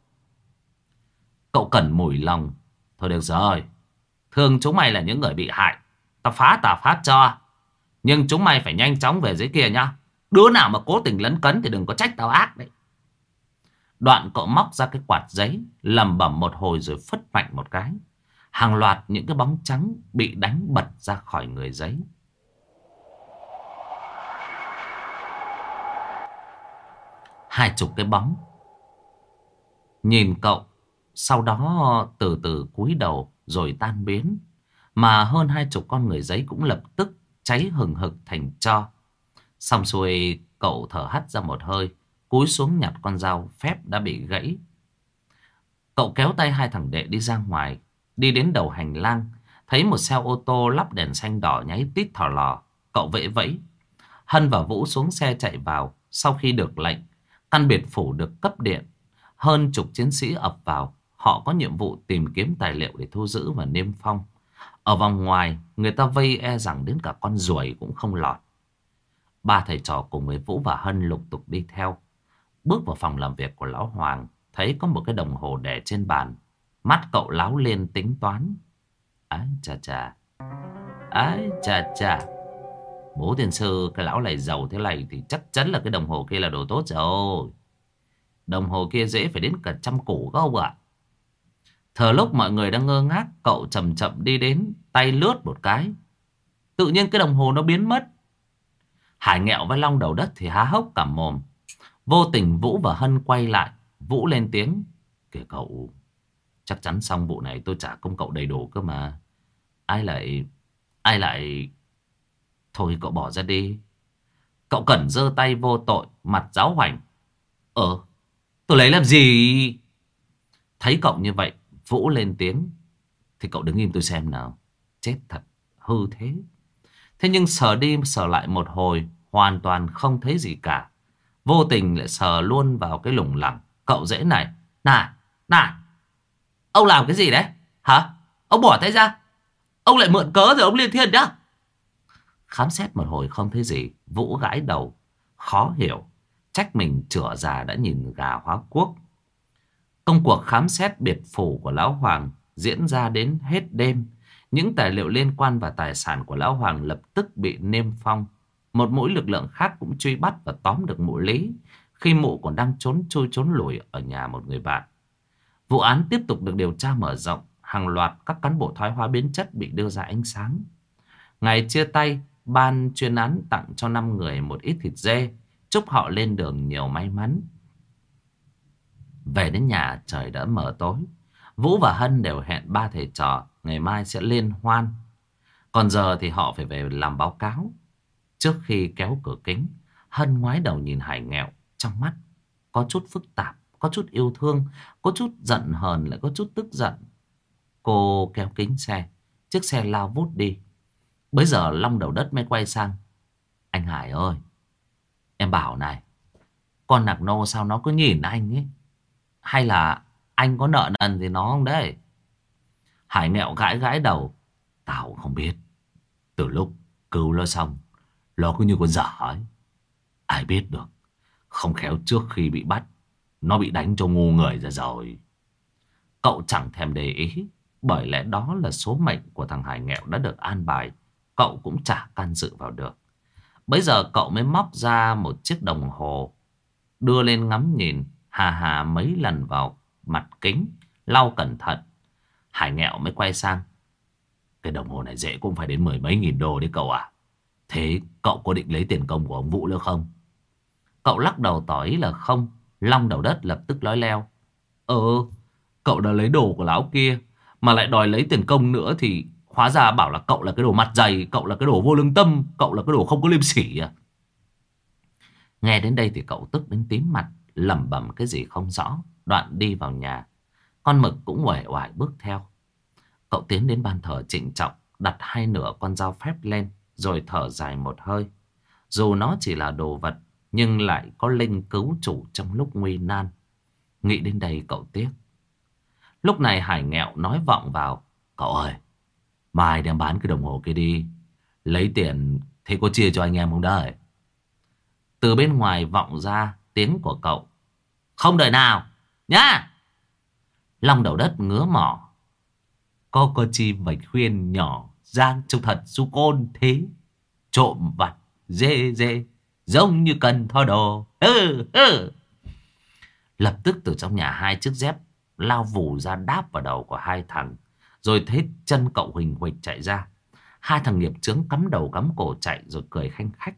Speaker 1: Cậu Cẩn mủi lòng. Thôi được rồi, thương chúng mày là những người bị hại, ta phá tà pháp cho. Nhưng chúng mày phải nhanh chóng về dưới kia nhá. Đứa nào mà cố tình lấn cấn thì đừng có trách tao ác đấy. Đoạn cậu móc ra cái quạt giấy, lẩm bẩm một hồi rồi phất mạnh một cái. Hàng loạt những cái bóng trắng bị đánh bật ra khỏi người giấy. Hai chục cái bóng nhìn cậu, sau đó từ từ cúi đầu rồi tan biến. Mà hơn hai chục con người giấy cũng lập tức cháy hừng hực thành tro. Xong xuôi cậu thở hắt ra một hơi, cúi xuống nhặt con dao phép đã bị gãy. Cậu kéo tay hai thằng đệ đi ra ngoài. Đi đến đầu hành lang, thấy một xe ô tô lắp đèn xanh đỏ nháy tít thò lò. Cậu vẫy vẫy. Hân và Vũ xuống xe chạy vào. Sau khi được lệnh, căn biệt phủ được cấp điện. Hơn chục chiến sĩ ập vào. Họ có nhiệm vụ tìm kiếm tài liệu để thu giữ và niêm phong. Ở vòng ngoài, người ta vây e rằng đến cả con ruồi cũng không lọt. Ba thầy trò cùng với Vũ và Hân lục tục đi theo. Bước vào phòng làm việc của lão Hoàng, thấy có một cái đồng hồ để trên bàn. Mắt cậu láo lên tính toán. Ái chà chà, ái chà chà, bố tiên sư cái lão này giàu thế này thì chắc chắn là cái đồng hồ kia là đồ tốt rồi. Đồng hồ kia dễ phải đến cả trăm củ không ạ? Thờ lúc mọi người đang ngơ ngác, cậu chậm chậm đi đến, tay lướt một cái. Tự nhiên cái đồng hồ nó biến mất. Hải Nghẹo với Long Đầu Đất thì há hốc cả mồm. Vô tình Vũ và Hân quay lại. Vũ lên tiếng. Kìa cậu, chắc chắn xong vụ này tôi trả công cậu đầy đủ cơ mà. Ai lại... Ai lại... Thôi cậu bỏ ra đi. Cậu Cẩn giơ tay vô tội, mặt giáo hoành. Ờ, tôi lấy làm gì? Thấy cậu như vậy, Vũ lên tiếng. Thì cậu đứng im tôi xem nào. Chết thật, hư thế. Thế nhưng sờ đi sờ lại một hồi, hoàn toàn không thấy gì cả. Vô tình lại sờ luôn vào cái lủng lẳng. Cậu dễ này. Này, này, ông làm cái gì đấy? Hả? Ông bỏ tay ra. Ông lại mượn cớ rồi ông liên thiên nhá. Khám xét một hồi không thấy gì. Vũ gãi đầu. Khó hiểu. Trách mình chửa già đã nhìn gà hóa quốc. Công cuộc khám xét biệt phủ của Lão Hoàng diễn ra đến hết đêm. Những tài liệu liên quan và tài sản của Lão Hoàng lập tức bị niêm phong. Một mũi lực lượng khác cũng truy bắt và tóm được mụ Lý khi mụ còn đang trốn chui trốn lùi ở nhà một người bạn. Vụ án tiếp tục được điều tra mở rộng. Hàng loạt các cán bộ thoái hóa biến chất bị đưa ra ánh sáng. Ngày chia tay, ban chuyên án tặng cho năm người một ít thịt dê, chúc họ lên đường nhiều may mắn. Về đến nhà trời đã mờ tối. Vũ và Hân đều hẹn ba thầy trò ngày mai sẽ liên hoan. Còn giờ thì họ phải về làm báo cáo. Trước khi kéo cửa kính, Hân ngoái đầu nhìn Hải Nghèo, trong mắt có chút phức tạp, có chút yêu thương, có chút giận hờn, lại có chút tức giận. Cô kéo kính xe, chiếc xe lao vút đi. Bấy giờ Long Đầu Đất mới quay sang. Anh Hải ơi, em bảo này, con nạc nô sao nó cứ nhìn anh ấy? Hay là anh có nợ nần gì nó không đấy? Hải Nghẹo gãi gãi đầu. Tao không biết. Từ lúc cứu nó xong, nó cứ như con dở ấy. Ai biết được, không khéo trước khi bị bắt, nó bị đánh cho ngu người ra rồi. Cậu chẳng thèm để ý, bởi lẽ đó là số mệnh của thằng Hải Nghẹo đã được an bài. Cậu cũng chả can dự vào được. Bây giờ cậu mới móc ra một chiếc đồng hồ, đưa lên ngắm nhìn, hà hà mấy lần vào mặt kính, lau cẩn thận. Hải Nghẹo mới quay sang. Cái đồng hồ này dễ cũng phải đến mười mấy nghìn đô đấy cậu à. Thế cậu có định lấy tiền công của ông Vũ nữa không? Cậu lắc đầu tỏ ý là không. Long Đầu Đất lập tức nói leo. Ờ, cậu đã lấy đồ của lão kia mà lại đòi lấy tiền công nữa thì hóa ra bảo là cậu là cái đồ mặt dày, cậu là cái đồ vô lương tâm, cậu là cái đồ không có liêm sỉ à? Nghe đến đây thì cậu tức đến tím mặt, lẩm bẩm cái gì không rõ, đoạn đi vào nhà. Con Mực cũng uể oải bước theo. Cậu tiến đến ban thờ trịnh trọng, đặt hai nửa con dao phép lên, rồi thở dài một hơi. Dù nó chỉ là đồ vật, nhưng lại có linh cứu chủ trong lúc nguy nan. Nghĩ đến đây cậu tiếc. Lúc này Hải Nghẹo nói vọng vào. Cậu ơi, mai đem bán cái đồng hồ kia đi, lấy tiền thế có chia cho anh em không đấy? Từ bên ngoài vọng ra tiếng của cậu. Không đời nào nhá. Long Đầu Đất ngứa mỏ. Có con chim vạch khuyên nhỏ, giang trông thật su côn thế. Trộm vặt dê dê, giống như cần thò đồ. Ừ, ừ. Lập tức từ trong nhà hai chiếc dép lao vù ra đáp vào đầu của hai thằng. Rồi thấy chân cậu huỳnh huỳnh chạy ra. Hai thằng nghiệp chướng cắm đầu cắm cổ chạy rồi cười khanh khách.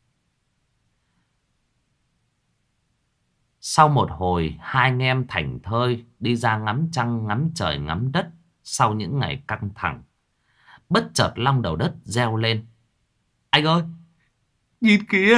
Speaker 1: Sau một hồi, hai anh em thảnh thơi đi ra ngắm trăng, ngắm trời, ngắm đất. Sau những ngày căng thẳng, bất chợt Long Đầu Đất reo lên. Anh ơi, nhìn kìa.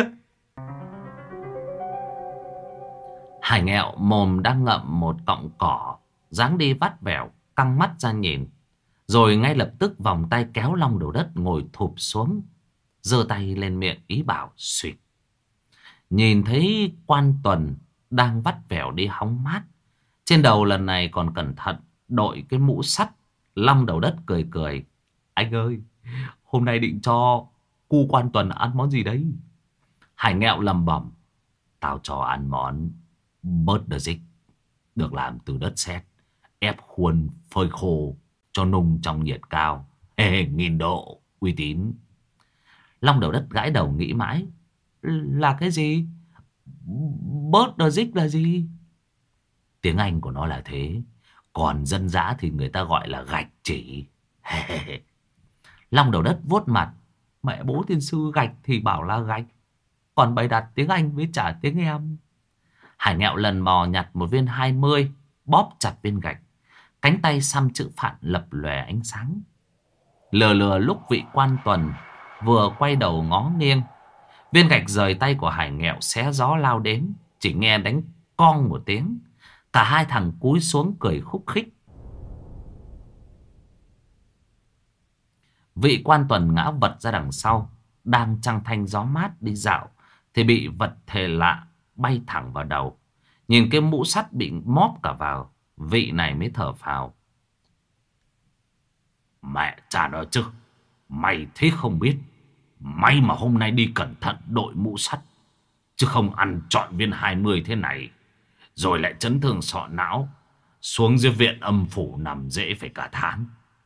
Speaker 1: Hải Nghẹo mồm đang ngậm một cọng cỏ, dáng đi vắt vẻo, căng mắt ra nhìn. Rồi ngay lập tức vòng tay kéo Long Đầu Đất ngồi thụp xuống, giơ tay lên miệng ý bảo suýt. Nhìn thấy Quan Tuần đang vắt vẻo đi hóng mát, trên đầu lần này còn cẩn thận đội cái mũ sắt. Long Đầu Đất cười cười. Anh ơi, hôm nay định cho cu Quan Tuần ăn món gì đấy? Hải Nghẹo lẩm bẩm. Tao cho ăn món bớt đờ dịch, được làm từ đất sét, ép khuôn phơi khô cho nung trong nhiệt cao. Ê, nghìn độ, uy tín. Long Đầu Đất gãi đầu nghĩ mãi. Là cái gì? Bớt đờ dịch là gì? Tiếng Anh của nó là thế, còn dân dã thì người ta gọi là gạch chỉ. Long Đầu Đất vuốt mặt. Mẹ bố tiên sư gạch thì bảo là gạch, còn bày đặt tiếng Anh với trả tiếng em. Hải Nghẹo lần mò nhặt một viên hai mươi, bóp chặt viên gạch. Cánh tay xăm chữ phạn lập lòe ánh sáng. Lừa lừa lúc vị Quan Tuần vừa quay đầu ngó nghiêng, viên gạch rời tay của Hải Nghẹo xé gió lao đến. Chỉ nghe đánh cong một tiếng, cả hai thằng cúi xuống cười khúc khích. Vị Quan Tuần ngã vật ra đằng sau, đang trăng thanh gió mát đi dạo thì bị vật thể lạ bay thẳng vào đầu. Nhìn cái mũ sắt bị móp cả vào, vị này mới thở phào. Mẹ cha nói chứ, mày thế không biết, may mà hôm nay đi cẩn thận đội mũ sắt, chứ không ăn trọn viên hai mươi thế này rồi lại chấn thương sọ não, xuống dưới viện âm phủ nằm dễ phải cả tháng.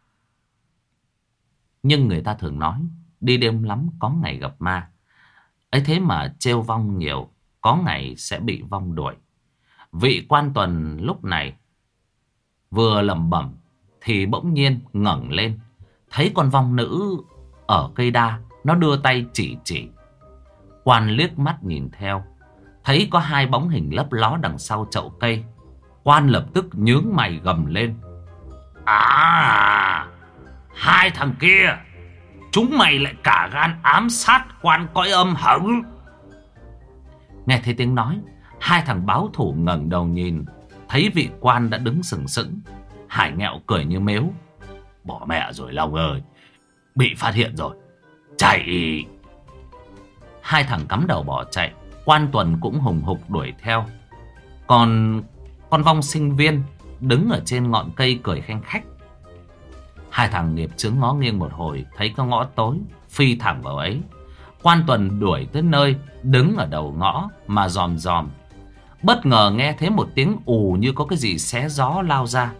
Speaker 1: Nhưng người ta thường nói đi đêm lắm có ngày gặp ma. Ấy thế mà trêu vong nhiều, có ngày sẽ bị vong đuổi. Vị Quan Tuần lúc này Vừa lẩm bẩm thì bỗng nhiên ngẩng lên, thấy con vong nữ ở cây đa, nó đưa tay chỉ chỉ. Quan liếc mắt nhìn theo, thấy có hai bóng hình lấp ló đằng sau chậu cây. Quan lập tức nhướng mày gầm lên: À, hai thằng kia, chúng mày lại cả gan ám sát quan cõi âm hả? Nghe thấy tiếng nói, hai thằng báo thủ ngẩng đầu nhìn, thấy vị quan đã đứng sừng sững. Hải Nghẹo cười như mếu: Bỏ mẹ rồi Long ơi, bị phát hiện rồi, chạy. Hai thằng cắm đầu bỏ chạy. Quan Tuần cũng hùng hục đuổi theo. Còn con vong sinh viên đứng ở trên ngọn cây cười khanh khách. Hai thằng nghiệp chướng ngó nghiêng một hồi, thấy có ngõ tối, phi thẳng vào ấy. Quan Tuần đuổi tới nơi, đứng ở đầu ngõ mà dòm dòm. Bất ngờ nghe thấy một tiếng ù như có cái gì xé gió lao ra.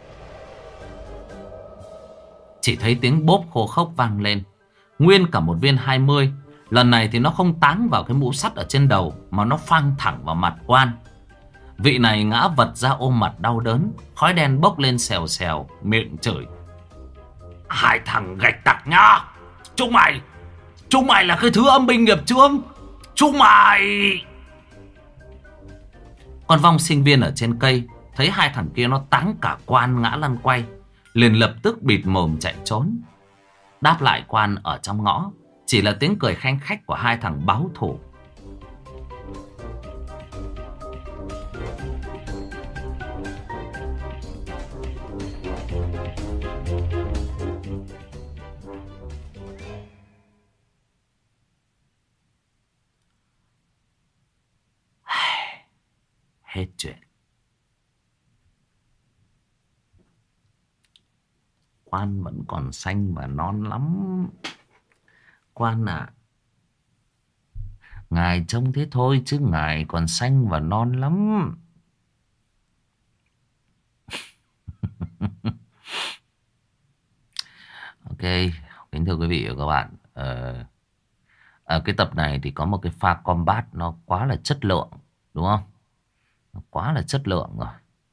Speaker 1: Chỉ thấy tiếng bốp khô khốc vang lên. Nguyên cả một viên hai mươi. Lần này thì nó không táng vào cái mũ sắt ở trên đầu, mà nó phang thẳng vào mặt quan. Vị này ngã vật ra ôm mặt đau đớn, khói đen bốc lên xèo xèo, miệng chửi: Hai thằng gạch tặc nhá, chúng mày, chúng mày là cái thứ âm binh nghiệp chướng, chúng mày. Con vong sinh viên ở trên cây thấy hai thằng kia nó táng cả quan ngã lăn quay, liền lập tức bịt mồm chạy trốn. Đáp lại quan ở trong ngõ chỉ là tiếng cười khanh khách của hai thằng báo thủ. Hết chuyện. Quan vẫn còn xanh và non lắm. Quan à, ngài trông thế thôi chứ ngài còn xanh và non lắm. Ok, kính thưa quý vị và các bạn, ờ, ở cái tập này thì có một cái pha combat nó quá là chất lượng, đúng không? Nó quá là chất lượng rồi.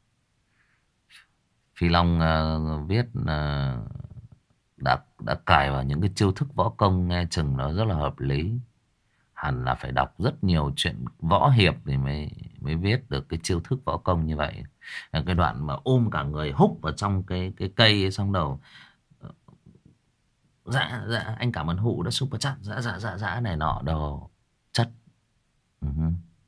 Speaker 1: Phi Long uh, viết uh, đã đã cài vào những cái chiêu thức võ công nghe chừng nó rất là hợp lý. Hẳn là phải đọc rất nhiều chuyện võ hiệp thì mới mới viết được cái chiêu thức võ công như vậy. Cái đoạn mà ôm cả người húc vào trong cái cái cây ấy, xong đầu dạ dạ anh cảm ơn Hụ đã super chat, dạ dạ dạ dạ này nọ đồ chất. Uh-huh.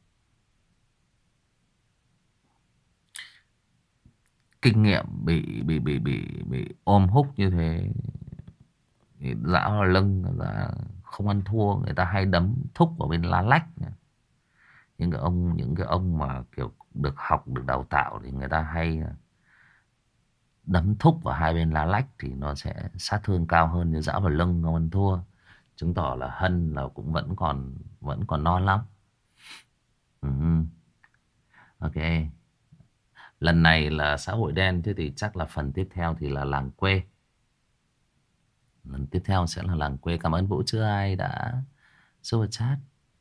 Speaker 1: Kinh nghiệm bị bị bị bị bị ôm húc như thế, dã vào lưng, dã không ăn thua. Người ta hay đấm thúc vào bên lá lách. Những cái ông những cái ông mà kiểu được học, được đào tạo thì người ta hay đấm thúc vào hai bên lá lách thì nó sẽ sát thương cao hơn. Như dã vào lưng không ăn thua, chứng tỏ là Hân là cũng vẫn còn vẫn còn non lắm. Uh-huh. Ok, lần này là xã hội đen, thế thì chắc là phần tiếp theo thì là làng quê. Lần tiếp theo sẽ là làng quê. Cảm ơn Vũ Chưa Ai đã super chat.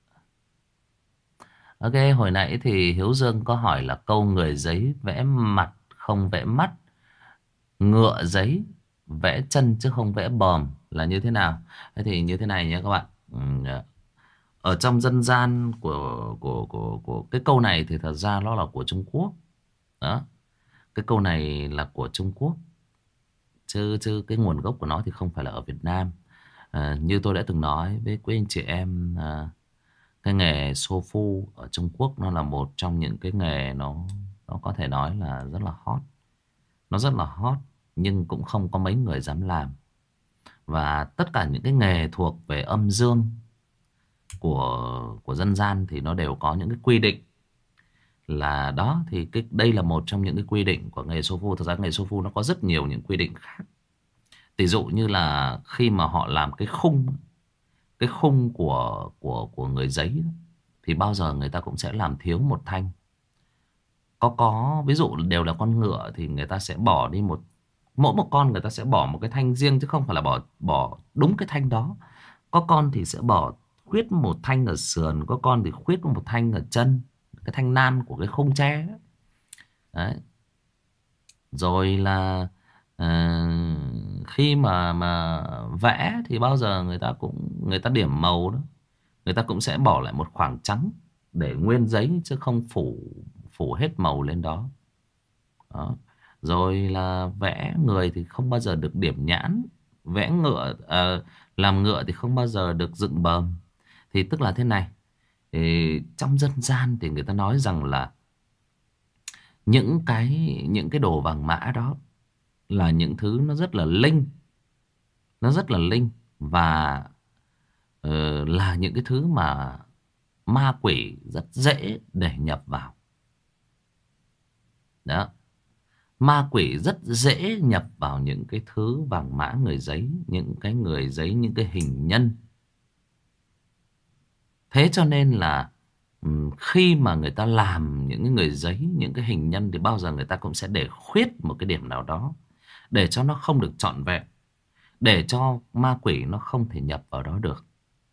Speaker 1: Ok, hồi nãy thì Hiếu Dương có hỏi là câu người giấy vẽ mặt không vẽ mắt, ngựa giấy vẽ chân chứ không vẽ bờm là như thế nào? Thế thì như thế này nhé các bạn. Ở trong dân gian của của của của cái câu này thì thật ra nó là của Trung Quốc. Đó. Cái câu này là của Trung Quốc. Chứ chứ cái nguồn gốc của nó thì không phải là ở Việt Nam. À, như tôi đã từng nói với quý anh chị em, à, cái nghề sô phu ở Trung Quốc nó là một trong những cái nghề nó nó có thể nói là rất là hot. Nó rất là hot nhưng cũng không có mấy người dám làm. Và tất cả những cái nghề thuộc về âm dương của của dân gian thì nó đều có những cái quy định. Là đó thì cái đây là một trong những cái quy định của nghề sô phu. Thật ra nghề sô phu nó có rất nhiều những quy định khác. Ví dụ như là khi mà họ làm cái khung cái khung của của của người giấy thì bao giờ người ta cũng sẽ làm thiếu một thanh. Có có ví dụ đều là con ngựa thì người ta sẽ bỏ đi một, mỗi một con người ta sẽ bỏ một cái thanh riêng chứ không phải là bỏ bỏ đúng cái thanh đó. Có con thì sẽ bỏ khuyết một thanh ở sườn, có con thì khuyết một thanh ở chân, cái thanh nan của cái khung tre đấy. Đấy. Rồi là ờ, khi mà mà vẽ thì bao giờ người ta cũng người ta điểm màu đó, người ta cũng sẽ bỏ lại một khoảng trắng để nguyên giấy, chứ không phủ phủ hết màu lên đó. Đó. Rồi là vẽ người thì không bao giờ được điểm nhãn, vẽ ngựa ờ, làm ngựa thì không bao giờ được dựng bờm. Thì tức là thế này, thì trong dân gian thì người ta nói rằng là những cái những cái đồ vàng mã đó là những thứ nó rất là linh, nó rất là linh và ờ, là những cái thứ mà ma quỷ rất dễ để nhập vào. Đó, ma quỷ rất dễ nhập vào những cái thứ vàng mã người giấy, những cái người giấy, những cái hình nhân. Thế cho nên là ừm, khi mà người ta làm những cái người giấy, những cái hình nhân thì bao giờ người ta cũng sẽ để khuyết một cái điểm nào đó để cho nó không được trọn vẹn, để cho ma quỷ nó không thể nhập vào đó được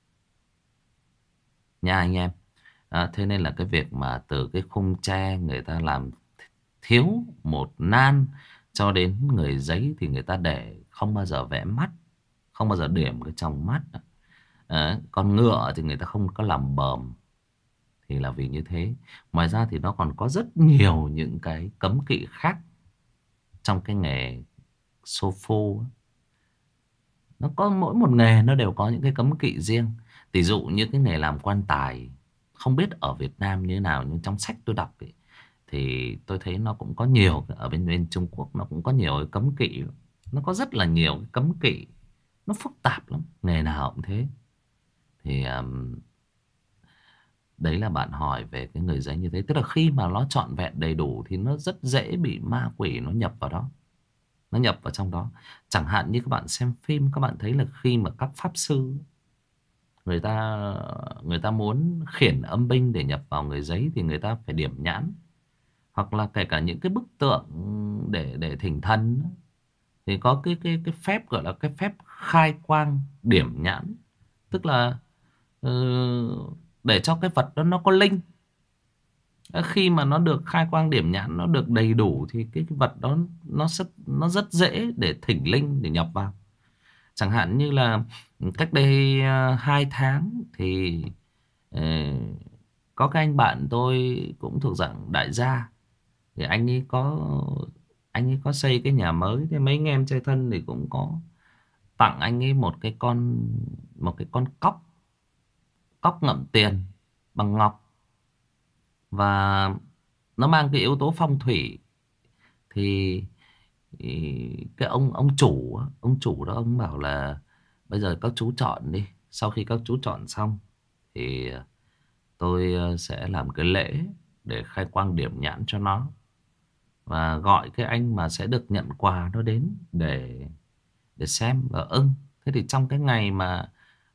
Speaker 1: nha anh em. À, thế nên là cái việc mà từ cái khung tre người ta làm thiếu một nan cho đến người giấy thì người ta để không bao giờ vẽ mắt, không bao giờ điểm cái trong mắt. À, còn ngựa thì người ta không có làm bờm, thì là vì như thế. Ngoài ra thì nó còn có rất nhiều những cái cấm kỵ khác trong cái nghề xô phô. Nó có mỗi một nghề nó đều có những cái cấm kỵ riêng. Ví dụ như cái nghề làm quan tài, không biết ở Việt Nam như thế nào, nhưng trong sách tôi đọc ấy, thì tôi thấy nó cũng có nhiều. Ở bên bên Trung Quốc nó cũng có nhiều cái cấm kỵ, nó có rất là nhiều cái cấm kỵ, nó phức tạp lắm, nghề nào cũng thế. Thì um, đấy là bạn hỏi về cái người giấy như thế. Tức là khi mà nó trọn vẹn đầy đủ thì nó rất dễ bị ma quỷ nó nhập vào đó, nó nhập vào trong đó. Chẳng hạn như các bạn xem phim, các bạn thấy là khi mà các pháp sư người ta người ta muốn khiển âm binh để nhập vào người giấy thì người ta phải điểm nhãn. Hoặc là kể cả những cái bức tượng để để thỉnh thần thì có cái cái cái phép gọi là cái phép khai quang điểm nhãn. Tức là ừ, để cho cái vật đó nó có linh. Khi mà nó được khai quang điểm nhãn, nó được đầy đủ thì cái, cái vật đó nó rất nó rất dễ để thỉnh linh để nhập vào. Chẳng hạn như là cách đây uh, hai tháng thì uh, có cái anh bạn tôi cũng thuộc dạng đại gia, thì anh ấy có anh ấy có xây cái nhà mới, thì mấy anh em chơi thân thì cũng có tặng anh ấy một cái con một cái con cóc cóc ngậm tiền bằng ngọc, và nó mang cái yếu tố phong thủy. Thì thì cái ông ông chủ á, ông chủ đó ông bảo là bây giờ các chú chọn đi, sau khi các chú chọn xong thì tôi sẽ làm cái lễ để khai quang điểm nhãn cho nó, và gọi cái anh mà sẽ được nhận quà nó đến để để xem và ưng. Thế thì trong cái ngày mà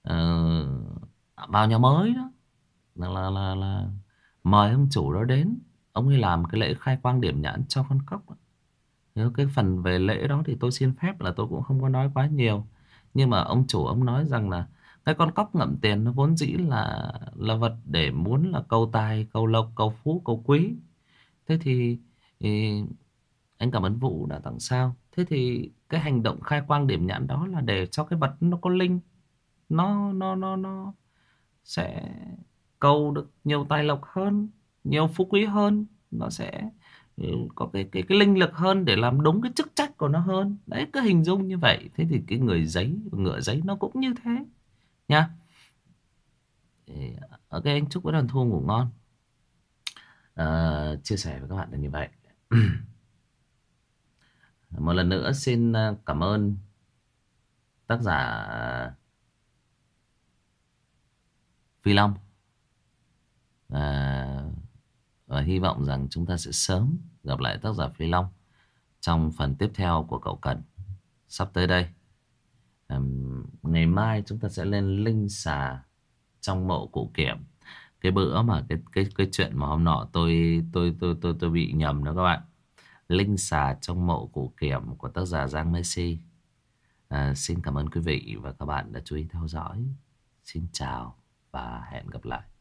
Speaker 1: uh, vào nhà mới đó là, là, là, là mời ông chủ đó đến, ông ấy làm cái lễ khai quang điểm nhãn cho con cóc. Nếu cái phần về lễ đó thì tôi xin phép là tôi cũng không có nói quá nhiều. Nhưng mà ông chủ ông nói rằng là cái con cóc ngậm tiền nó vốn dĩ là là vật để muốn là cầu tài, cầu lộc, cầu phú, cầu quý. Thế thì, thì anh cảm ơn Vũ đã tặng sao. Thế thì cái hành động khai quang điểm nhãn đó là để cho cái vật nó có linh, nó nó nó nó sẽ cầu được nhiều tài lộc hơn, nhiều phú quý hơn, nó sẽ có cái cái cái linh lực hơn để làm đúng cái chức trách của nó hơn. Đấy, cứ hình dung như vậy. Thế thì cái người giấy, ngựa giấy nó cũng như thế nha. Ok, anh chúc các đoàn thu ngủ ngon. À, chia sẻ với các bạn là như vậy. Một lần nữa xin cảm ơn tác giả Phi Long, à, và hy vọng rằng chúng ta sẽ sớm gặp lại tác giả Phi Long trong phần tiếp theo của Cậu Cần sắp tới đây. À, ngày mai chúng ta sẽ lên linh xà trong mộ cụ Kiểm. Cái bữa mà cái cái cái chuyện mà hôm nọ tôi tôi tôi tôi tôi bị nhầm đó các bạn. Linh xà trong mộ cụ Kiểm của tác giả Giang Messi. À, xin cảm ơn quý vị và các bạn đã chú ý theo dõi. Xin chào và hẹn gặp lại.